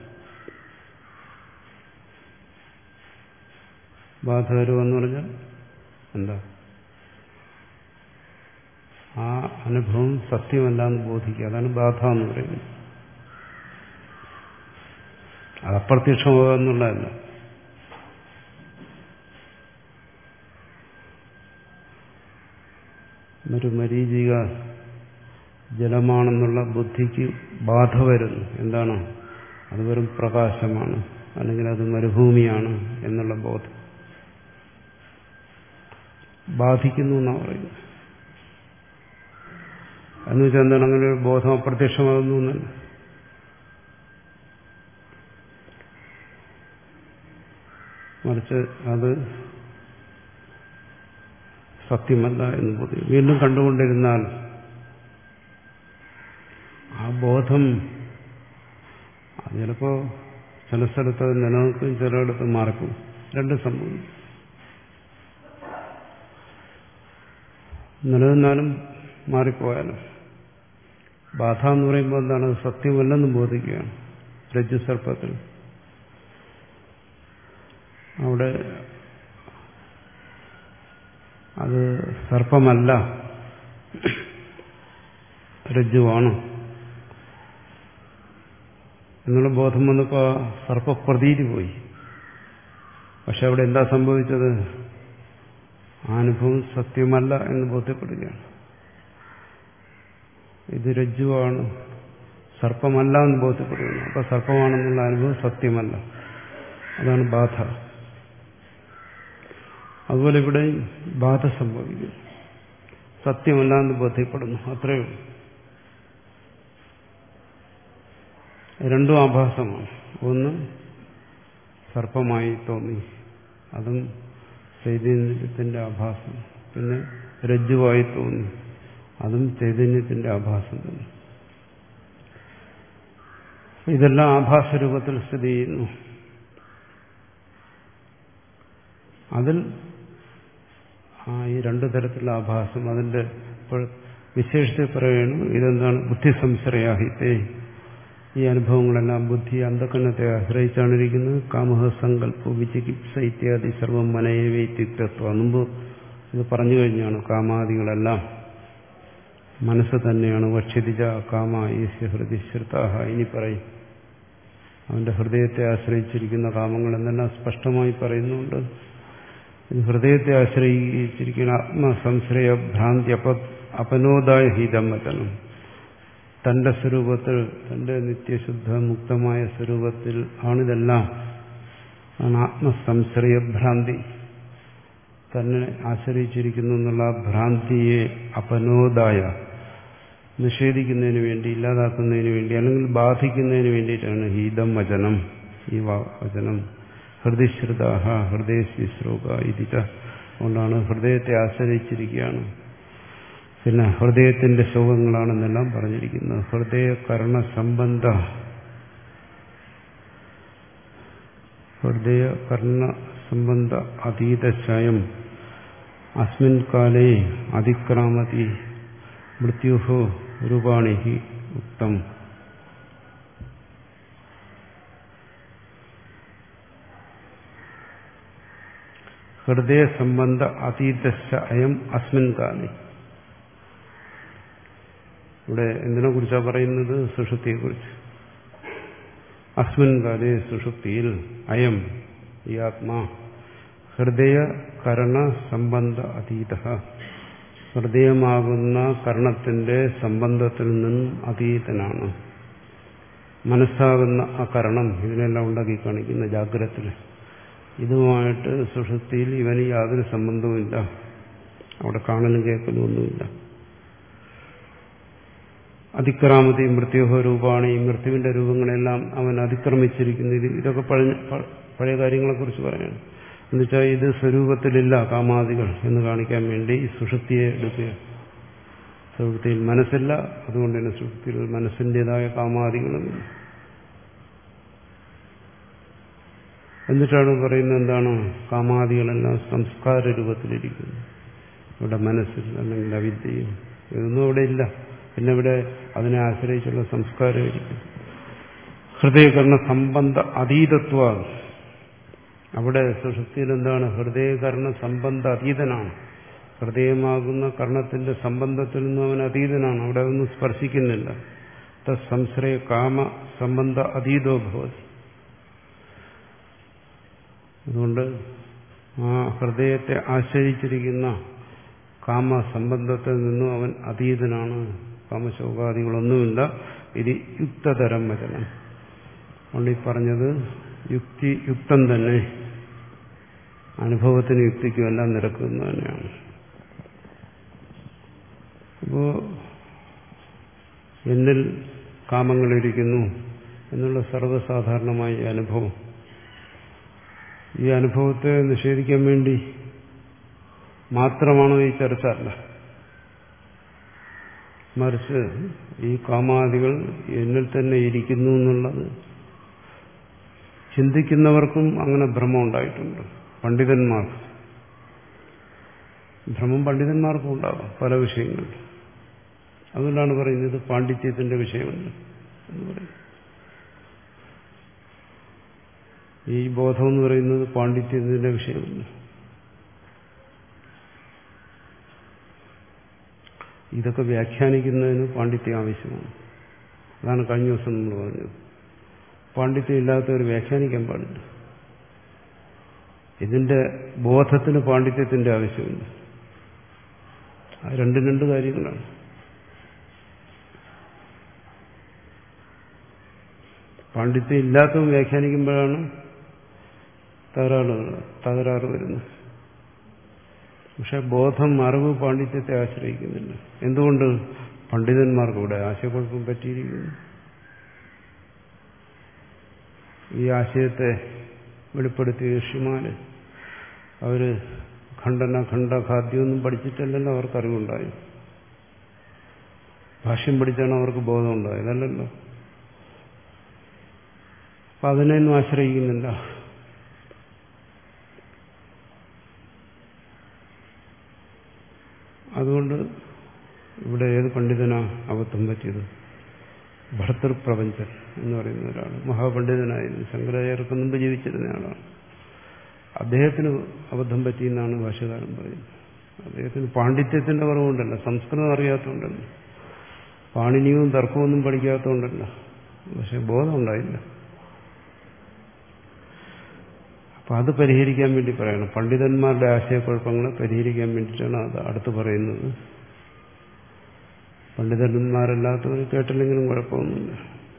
ബാധ വരുമെന്ന് പറഞ്ഞാൽ എന്താ? ആ അനുഭവം സത്യമല്ല എന്ന് ബോധിക്കുക. അതാണ് ബാധ എന്ന് പറയുന്നത്. അത് അപ്രത്യക്ഷമാകുക എന്നുള്ളതല്ല. ഒരു മരീചിക ജലമാണെന്നുള്ള ബുദ്ധിക്ക് ബാധ വരുന്നു. എന്താണ്? അത് വെറും പ്രകാശമാണ്, അല്ലെങ്കിൽ അത് മരുഭൂമിയാണ് എന്നുള്ള ബോധം ബാധിക്കുന്നു എന്നാണ് പറയുന്നത്. എന്ന് വെച്ചാൽ എന്താണ്? അങ്ങനെ ഒരു ബോധം അപ്രത്യക്ഷമാകുന്നു എന്നല്ല. മറിച്ച് അത് സത്യമല്ല എന്ന് ബോധ്യം വീണ്ടും കണ്ടുകൊണ്ടിരുന്നാൽ ആ ബോധം അത് ചിലപ്പോൾ ചില സ്ഥലത്ത് അത് നിലനിൽക്കും, ചിലയിടത്ത് മാറിക്കും. രണ്ടും സംഭവിക്കും. നിലനിന്നാലും മാറിപ്പോയാലും ബാധ എന്ന് പറയുമ്പോൾ എന്താണ്? സത്യമല്ലെന്ന് ബോധിക്കുകയാണ്. രജ്ജു സർപ്പത്തിൽ അവിടെ അത് സർപ്പമല്ല, രജ്ജുവാണ് എന്നുള്ള ബോധം വന്നപ്പോൾ സർപ്പപ്രതീതി പോയി. പക്ഷെ അവിടെ എന്താ സംഭവിച്ചത്? ആ അനുഭവം സത്യമല്ല എന്ന് ബോധ്യപ്പെടുകയാണ്. ഇത് രജ്ജുവാണ്, സർപ്പമല്ല എന്ന് ബോധ്യപ്പെടുകയാണ്. അപ്പൊ സർപ്പമാണെന്നുള്ള അനുഭവം സത്യമല്ല. അതാണ് ബാധ. അതുപോലെ ഇവിടെ ബാധ സംഭവിക്കുന്നു, സത്യമല്ല എന്ന് ബോധ്യപ്പെടുന്നു. അത്രയേ ഉള്ളൂ. രണ്ടും ആഭാസമാണ്. ഒന്ന് സർപ്പമായി തോന്നി, അതും ചൈതന്യത്തിന്റെ ആഭാസം. പിന്നെ രജ്ജുവായി തോന്നി, അതും ചൈതന്യത്തിന്റെ ആഭാസം തന്നെ. ഇതെല്ലാം ആഭാസ രൂപത്തിൽ സ്ഥിതി ചെയ്യുന്നു. അതിൽ ആ ഈ രണ്ടു തരത്തിലുള്ള ആഭാസം, അതിന്റെ വിശേഷത്തെ പറയുകയാണ്. ഇതെന്താണ്? ബുദ്ധി സംശ്രയാഹിത്തെ, ഈ അനുഭവങ്ങളെല്ലാം ബുദ്ധി അന്ധകരണത്തെ ആശ്രയിച്ചാണ് ഇരിക്കുന്നത്. കാമഹ സങ്കല്പ വിചികിത്സ ഇത്യാദി സർവം മനയേവേത്യുക്തത്വം. മുമ്പ് ഇത് പറഞ്ഞു കഴിഞ്ഞാണ്. കാമാദികളെല്ലാം മനസ്സ് തന്നെയാണ്. വക്ഷിതിജ കാമ ഈസ്യ ഹൃദി ശ്രുതാഹ. ഇനി പറയും അവന്റെ ഹൃദയത്തെ ആശ്രയിച്ചിരിക്കുന്ന കാമങ്ങൾ എന്നെല്ലാം സ്പഷ്ടമായി പറയുന്നുണ്ട്. ഇത് ഹൃദയത്തെ ആശ്രയിച്ചിരിക്കുന്ന ആത്മസംശ്രയ ഭ്രാന്തി അപ അപനോദായ ഹീതമ്മത്തനം. തന്റെ സ്വരൂപത്തിൽ, തന്റെ നിത്യശുദ്ധ മുക്തമായ സ്വരൂപത്തിൽ ആണിതെല്ലാം. ആണ് ആത്മസംശ്രയ ഭ്രാന്തി. തന്നെ ആശ്രയിച്ചിരിക്കുന്നു എന്നുള്ള ഭ്രാന്തിയെ അപനോദായ നിഷേധിക്കുന്നതിന് വേണ്ടി, ഇല്ലാതാക്കുന്നതിന് വേണ്ടി, അല്ലെങ്കിൽ ബാധിക്കുന്നതിന് വേണ്ടിയിട്ടാണ് ഹീതം വചനം, ഈ വചനം. ഹൃദയശ്രുതാഹ ഹൃദയശ്രോക ഇതിച്ച. അതുകൊണ്ടാണ് ഹൃദയത്തെ ആശ്രയിച്ചിരിക്കുകയാണ്. പിന്നെ ഹൃദയത്തിന്റെ ശോകങ്ങളാണെന്നെല്ലാം പറഞ്ഞിരിക്കുന്നത്. ഹൃദയ കർണ സംബന്ധ ഹൃദയ കർണ സംബന്ധ അതീതശയം അസ്മിൻ കാലേ അതിക്രാമതി മൃത്യുഹോ രൂപാണി ഉക്തം. ഹൃദയ സംബന്ധ അതീതശ്ച അയം അസ്മിൻ കാലേ. ഇവിടെ എന്തിനെ കുറിച്ചാണ് പറയുന്നത്? സുഷുപ്തിയെക്കുറിച്ച്. അസ്മിൻ കാലേ സുഷുപ്തിയിൽ അയം ഈ ആത്മാ ഹൃദയ കരണ സംബന്ധ അതീത, ഹൃദയമാകുന്ന കർണത്തിന്റെ സംബന്ധത്തിൽ നിന്നും അതീതനാണ്. മനസ്സാകുന്ന ആ കരണം ഇതിനെല്ലാം ഉണ്ടാക്കി കാണിക്കുന്ന ജാഗ്രതത്തിൽ ഇതുമായിട്ട് സുഷുപ്തിയിൽ ഇവന് യാതൊരു സംബന്ധവുമില്ല. അവിടെ കാണലും കേൾക്കലും ഒന്നുമില്ല. അതിക്രാമതി മൃത്യുഹോ രൂപമാണ്, ഈ മൃത്യുവിന്റെ രൂപങ്ങളെല്ലാം അവൻ അതിക്രമിച്ചിരിക്കുന്നു. ഇത് ഇതൊക്കെ പഴയ പഴയ കാര്യങ്ങളെക്കുറിച്ച് പറയാണ്. എന്നുവെച്ചാൽ ഇത് സ്വരൂപത്തിലില്ല കാമാദികൾ എന്ന് കാണിക്കാൻ വേണ്ടി സുഷുപ്തിയെ എടുക്കുക. സുഷുപ്തിയിൽ മനസ്സില്ല, അതുകൊണ്ട് തന്നെ സുഷുപ്തിയിൽ മനസ്സിൻ്റെതായ കാമാദികളുമില്ല. എന്നിട്ടാണ് പറയുന്നത് എന്താണ്? കാമാദികളെല്ലാം സംസ്കാര രൂപത്തിലിരിക്കുന്നു. ഇവിടെ മനസ്സിൽ അല്ലെങ്കിൽ അവിദ്യയും ഇതൊന്നും അവിടെ ഇല്ല. പിന്നെ ഇവിടെ അതിനെ ആശ്രയിച്ചുള്ള സംസ്കാരമായിരിക്കും. ഹൃദയകരണ സംബന്ധ അതീതത്വ, അവിടെ സുഷുപ്തിയിൽ എന്താണ്? ഹൃദയകരണ സംബന്ധ അതീതനാണ്. ഹൃദയമാകുന്ന കർണത്തിന്റെ സംബന്ധത്തിൽ നിന്നും അവൻ അതീതനാണ്. അവിടെ ഒന്നും സ്പർശിക്കുന്നില്ല. തത്സംശ്രയ കാമ സംബന്ധ അതീതോ ഭവതി. അതുകൊണ്ട് ആ ഹൃദയത്തെ ആശ്രയിച്ചിരിക്കുന്ന കാമ സംബന്ധത്തിൽ നിന്നും അവൻ അതീതനാണ്. കാമശോകാദികളൊന്നുമില്ല. ഇത് യുക്തതരം വചനം. അതുകൊണ്ട് ഈ പറഞ്ഞത് യുക്തി യുക്തം തന്നെ, അനുഭവത്തിന് യുക്തിക്കും എല്ലാം നിരക്കുന്നത് തന്നെയാണ്. അപ്പോ എന്നിൽ കാമങ്ങളിരിക്കുന്നു എന്നുള്ള സർവ്വസാധാരണമായ അനുഭവം, ഈ അനുഭവത്തെ നിഷേധിക്കാൻ വേണ്ടി മാത്രമാണോ ഈ ചർച്ച? അല്ല. മറിച്ച് ഈ കാമാദികൾ എന്നിൽ തന്നെ ഇരിക്കുന്നു എന്നുള്ളത് ചിന്തിക്കുന്നവർക്കും അങ്ങനെ ഭ്രമം ഉണ്ടായിട്ടുണ്ട്. പണ്ഡിതന്മാർക്ക് ഭ്രമം പണ്ഡിതന്മാർക്കും ഉണ്ടാകും പല വിഷയങ്ങളിൽ. അതുകൊണ്ടാണ് പറയുന്നത് പാണ്ഡിത്യത്തിന്റെ വിഷയമല്ല എന്ന് പറയും. ഈ ബോധം എന്ന് പറയുന്നത് പാണ്ഡിത്യത്തിന്റെ വിഷയമല്ല. ഇതൊക്കെ വ്യാഖ്യാനിക്കുന്നതിന് പാണ്ഡിത്യം ആവശ്യമാണ്. അതാണ് കഴിഞ്ഞ ദിവസം നമ്മൾ പറഞ്ഞത്. പാണ്ഡിത്യം ഇല്ലാത്തവർ വ്യാഖ്യാനിക്കാൻ പാടില്ല. ഇതിന്റെ ബോധത്തിന് പാണ്ഡിത്യത്തിന്റെ ആവശ്യമില്ല. അത് രണ്ടും രണ്ട് കാര്യങ്ങളാണ്. പാണ്ഡിത്യം ഇല്ലാത്തവൻ വ്യാഖ്യാനിക്കുമ്പോഴാണ് തകരാറ് തകരാറ് വരുന്നത്. പക്ഷെ ബോധം, അറിവ് പാണ്ഡിത്യത്തെ ആശ്രയിക്കുന്നില്ല. എന്തുകൊണ്ട്? പണ്ഡിതന്മാർക്ക് ഇവിടെ ആശയക്കുഴപ്പം പറ്റിയിരിക്കുന്നു. ഈ ആശയത്തെ വെളിപ്പെടുത്തിയ ഋഷിമാര് അവര് ഖണ്ഡന ഖണ്ഡ ഖാദ്യമൊന്നും പഠിച്ചിട്ടല്ലല്ലോ അവർക്ക് അറിവുണ്ടായി. ഭാഷ്യം പഠിച്ചാണ് അവർക്ക് ബോധം ഉണ്ടായത്, അല്ലല്ലോ. അപ്പൊ അതിനെയൊന്നും ആശ്രയിക്കുന്നില്ല. അതുകൊണ്ട് ഇവിടെ ഏത് പണ്ഡിതനാ അബദ്ധം പറ്റിയത്? ഭർതൃപ്രപഞ്ചൻ എന്ന് പറയുന്ന ഒരാൾ മഹാപണ്ഡിതനായിരുന്നു. ശങ്കരാചാര്യർക്ക് മുമ്പ് ജീവിച്ചിരുന്ന ആളാണ്. അദ്ദേഹത്തിന് അബദ്ധം പറ്റിയെന്നാണ് ഭാഷ്യകാരൻ പറയുന്നത്. അദ്ദേഹത്തിന് പാണ്ഡിത്യത്തിന്റെ കുറവുണ്ടല്ല, സംസ്കൃതം അറിയാത്തതുകൊണ്ടല്ല, പാണിനിയും തർക്കമൊന്നും പഠിക്കാത്തതുകൊണ്ടല്ല, പക്ഷെ ബോധം ഉണ്ടായില്ല. അപ്പൊ അത് പരിഹരിക്കാൻ വേണ്ടി പറയണം. പണ്ഡിതന്മാരുടെ ആശയക്കുഴപ്പങ്ങളെ പരിഹരിക്കാൻ വേണ്ടിയിട്ടാണ് അത് അടുത്ത് പറയുന്നത്. പണ്ഡിതന്മാരല്ലാത്തവർ കേട്ടില്ലെങ്കിലും കുഴപ്പമൊന്നുമില്ല.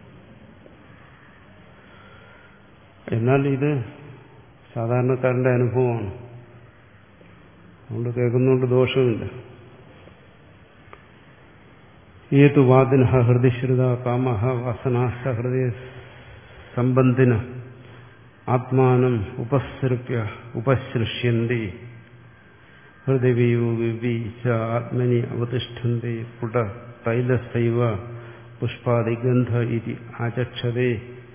എന്നാൽ ഇത് സാധാരണക്കാരന്റെ അനുഭവമാണ്. അതുകൊണ്ട് കേൾക്കുന്നതുകൊണ്ട് ദോഷമില്ല. ഏതു വാദിന ഹൃദിശ്രുത കാമഹ വാസനാശ്ച ഹൃദയ സംബന്ധിന ആത്മാനം ഉപസൃപ്യ ഉപശ്ലിഷ്യന്തി ഹൃദയവിയോഗി ച ആത്മനി അവതിഷ്ഠന്തി പുട തൈലസൈവ പുഷ്പാദിഗന്ധ ഇതി ആചക്ഷതേ.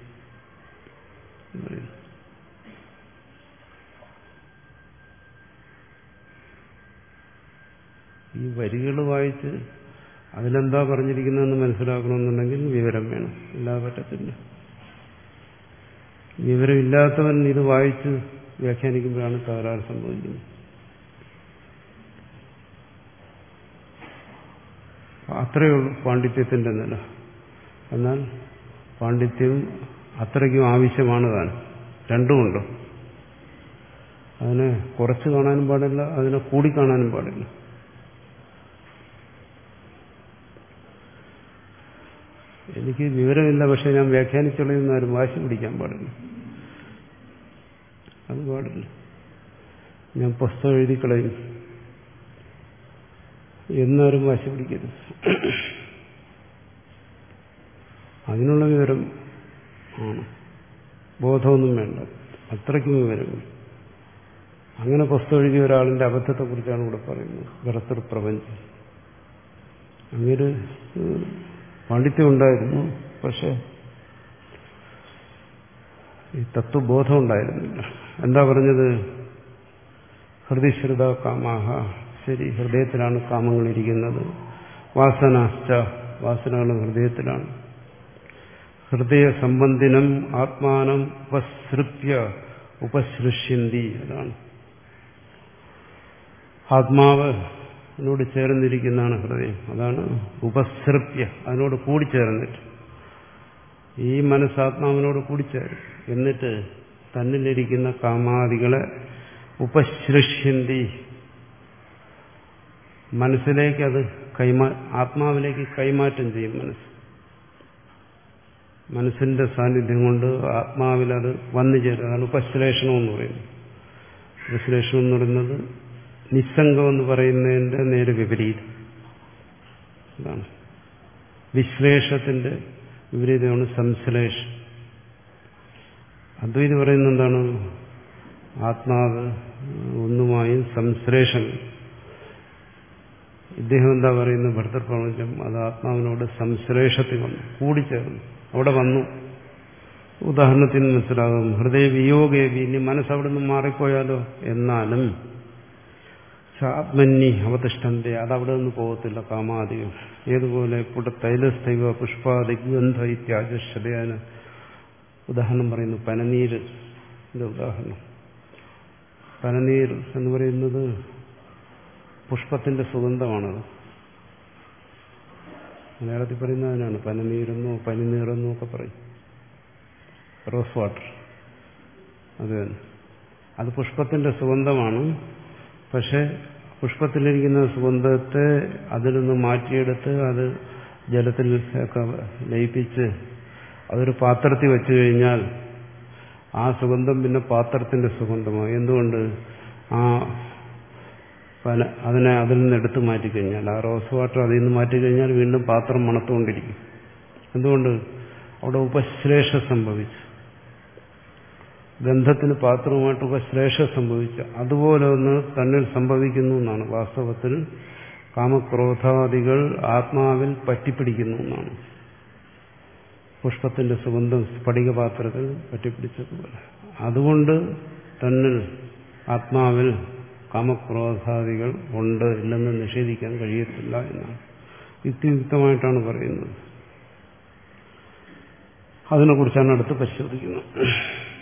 ഈ വരികൾ വായിച്ച് അതിലെന്താ പറഞ്ഞിരിക്കുന്നതെന്ന് മനസ്സിലാക്കണമെന്നുണ്ടെങ്കിൽ വിവരം വേണം, ഇല്ലാതെ പറ്റത്തില്ല. വിവരമില്ലാത്തവൻ ഇത് വായിച്ച് വ്യാഖ്യാനിക്കുമ്പോഴാണ് തകരാറ് സംഭവിക്കുന്നത്. അത്രയേ ഉള്ളൂ പാണ്ഡിത്യത്തിന്റെ നില. എന്നാൽ പാണ്ഡിത്യവും അത്രയ്ക്കും ആവശ്യമാണ് താൻ. രണ്ടുമുണ്ട്. അതിനെ കുറച്ച് കാണാനും പാടില്ല, അതിനെ കൂടി കാണാനും പാടില്ല. എനിക്ക് വിവരമില്ല, പക്ഷെ ഞാൻ വ്യാഖ്യാനിച്ചുള്ളതെന്ന് ആരും വാശി പിടിക്കാൻ പാടില്ല. അത് പാടില്ല. ഞാൻ പുസ്തകം എഴുതി കളയും എന്നാരും വാശി പിടിക്കരുത്. അതിനുള്ള വിവരം ആണ്, ബോധമൊന്നും വേണ്ട, അത്രയ്ക്കും വിവരമില്ല. അങ്ങനെ പുസ്തകം എഴുതിയ ഒരാളിന്റെ അബദ്ധത്തെക്കുറിച്ചാണ് ഇവിടെ പറയുന്നത്. ഭർത്തൃ പ്രപഞ്ചം അങ്ങനെ പാണ്ഡിത്യം ഉണ്ടായിരുന്നു, പക്ഷെ ഈ തത്വബോധം ഉണ്ടായിരുന്നില്ല. എന്താ പറഞ്ഞത്? ഹൃദയശ്രുത കാമാഹ, ശരി, ഹൃദയത്തിലാണ് കാമങ്ങളിരിക്കുന്നത്. വാസനാശ്ച, വാസനകളും ഹൃദയത്തിലാണ്. ഹൃദയ സംബന്ധിനം ആത്മാനം ഉപസൃപ്യ ഉപസൃഷ്യന്തി, അതാണ് ആത്മാവ് അതിനോട് ചേർന്നിരിക്കുന്നതാണ് ഹൃദയം. അതാണ് ഉപസൃപ്യ, അതിനോട് കൂടിച്ചേർന്നിട്ട്. ഈ മനസ്സാത്മാവിനോട് കൂടിച്ചേരും. എന്നിട്ട് തന്നിലിരിക്കുന്ന കാമാദികളെ ഉപസൃഷ്യന്തി, മനസ്സിലേക്ക് അത് കൈമാ ആത്മാവിലേക്ക് കൈമാറ്റം ചെയ്യും. മനസ്സ് മനസ്സിന്റെ സാന്നിധ്യം കൊണ്ട് ആത്മാവിലത് വന്നു ചേരും. അതാണ് ഉപശ്ലേഷണം എന്ന് പറയുന്നത്. ഉപശ്ലേഷണം എന്ന് പറയുന്നത് നിസ്സംഗം എന്ന് പറയുന്നതിന്റെ നേരെ വിപരീതം. അതാണ് വിശ്ലേഷത്തിന്റെ വിപരീതമാണ് സംശ്ലേഷം. അദ്വൈതി പറയുന്നത് എന്താണ്? ആത്മാവ് ഒന്നുമായും സംശ്ലേഷം. ഇദ്ദേഹം എന്താ പറയുന്നത്? ഭർത്തൃപ്രപഞ്ചം അത് ആത്മാവിനോട് സംശ്ലേഷത്തിൽ വന്നു, കൂടിച്ചേർന്നു, അവിടെ വന്നു. ഉദാഹരണത്തിന് മനസ്സിലാകും. ഹൃദയ വിയോഗേവി, ഇനി മനസ്സവിടെ നിന്ന് മാറിപ്പോയാലോ? എന്നാലും ആത്മന്നി അവതിഷ്ഠന്തെ, അതവിടെ നിന്ന് പോകത്തില്ല. കാമാദികൾ ഏതുപോലെ പുട തൈലസ്ഥൈവ പുഷ്പാദിഗന്ധ ഇത്യാജശ്രയാന ഉദാഹരണം പറയുന്നു. പനനീര് ഉദാഹരണം. പനനീർ എന്ന് പറയുന്നത് പുഷ്പത്തിന്റെ സുഗന്ധമാണത്. മലയാളത്തിൽ പറയുന്നതിനാണ് പനനീരെന്നോ പനിനീറെന്നോ ഒക്കെ പറയും. റോസ് വാട്ടർ അത് തന്നെ. അത് പുഷ്പത്തിന്റെ സുഗന്ധമാണ്. പക്ഷെ പുഷ്പത്തിലിരിക്കുന്ന സുഗന്ധത്തെ അതിൽ നിന്ന് മാറ്റിയെടുത്ത് അത് ജലത്തിൽ ഒക്കെ ലയിപ്പിച്ച് അതൊരു പാത്രത്തിൽ വെച്ചു കഴിഞ്ഞാൽ ആ സുഗന്ധം പിന്നെ പാത്രത്തിന്റെ സുഗന്ധമാണ്. എന്തുകൊണ്ട്? ആ പല അതിനെ അതിൽ നിന്ന് എടുത്തു മാറ്റിക്കഴിഞ്ഞാൽ, ആ റോസ് വാട്ടർ അതിൽ നിന്ന് മാറ്റിക്കഴിഞ്ഞാൽ വീണ്ടും പാത്രം മണത്തുകൊണ്ടിരിക്കും. എന്തുകൊണ്ട്? അവിടെ ഉപശ്ലേഷം സംഭവിച്ചു. ഗന്ധത്തിന് പാത്രവുമായിട്ട് ഉപശ്ലേഷം സംഭവിച്ചു. അതുപോലെ ഒന്ന് തന്നിൽ സംഭവിക്കുന്നു എന്നാണ്. വാസ്തവത്തിൽ കാമക്രോധാദികൾ ആത്മാവിൽ പറ്റിപ്പിടിക്കുന്നു എന്നാണ്. പുഷ്പത്തിന്റെ സുഗന്ധം സ്ഫടികപാത്രത്തിൽ പറ്റിപ്പിടിച്ചതുപോലെ. അതുകൊണ്ട് തന്നിൽ ആത്മാവിൽ കാമക്രോധാദികൾ ഉണ്ട്, ഇല്ലെന്ന് നിഷേധിക്കാൻ കഴിയത്തില്ല എന്നാണ് യുക്തിയുക്തമായിട്ടാണ് പറയുന്നത്. അതിനെക്കുറിച്ചാണ് അടുത്ത് പരിശോധിക്കുന്നത്.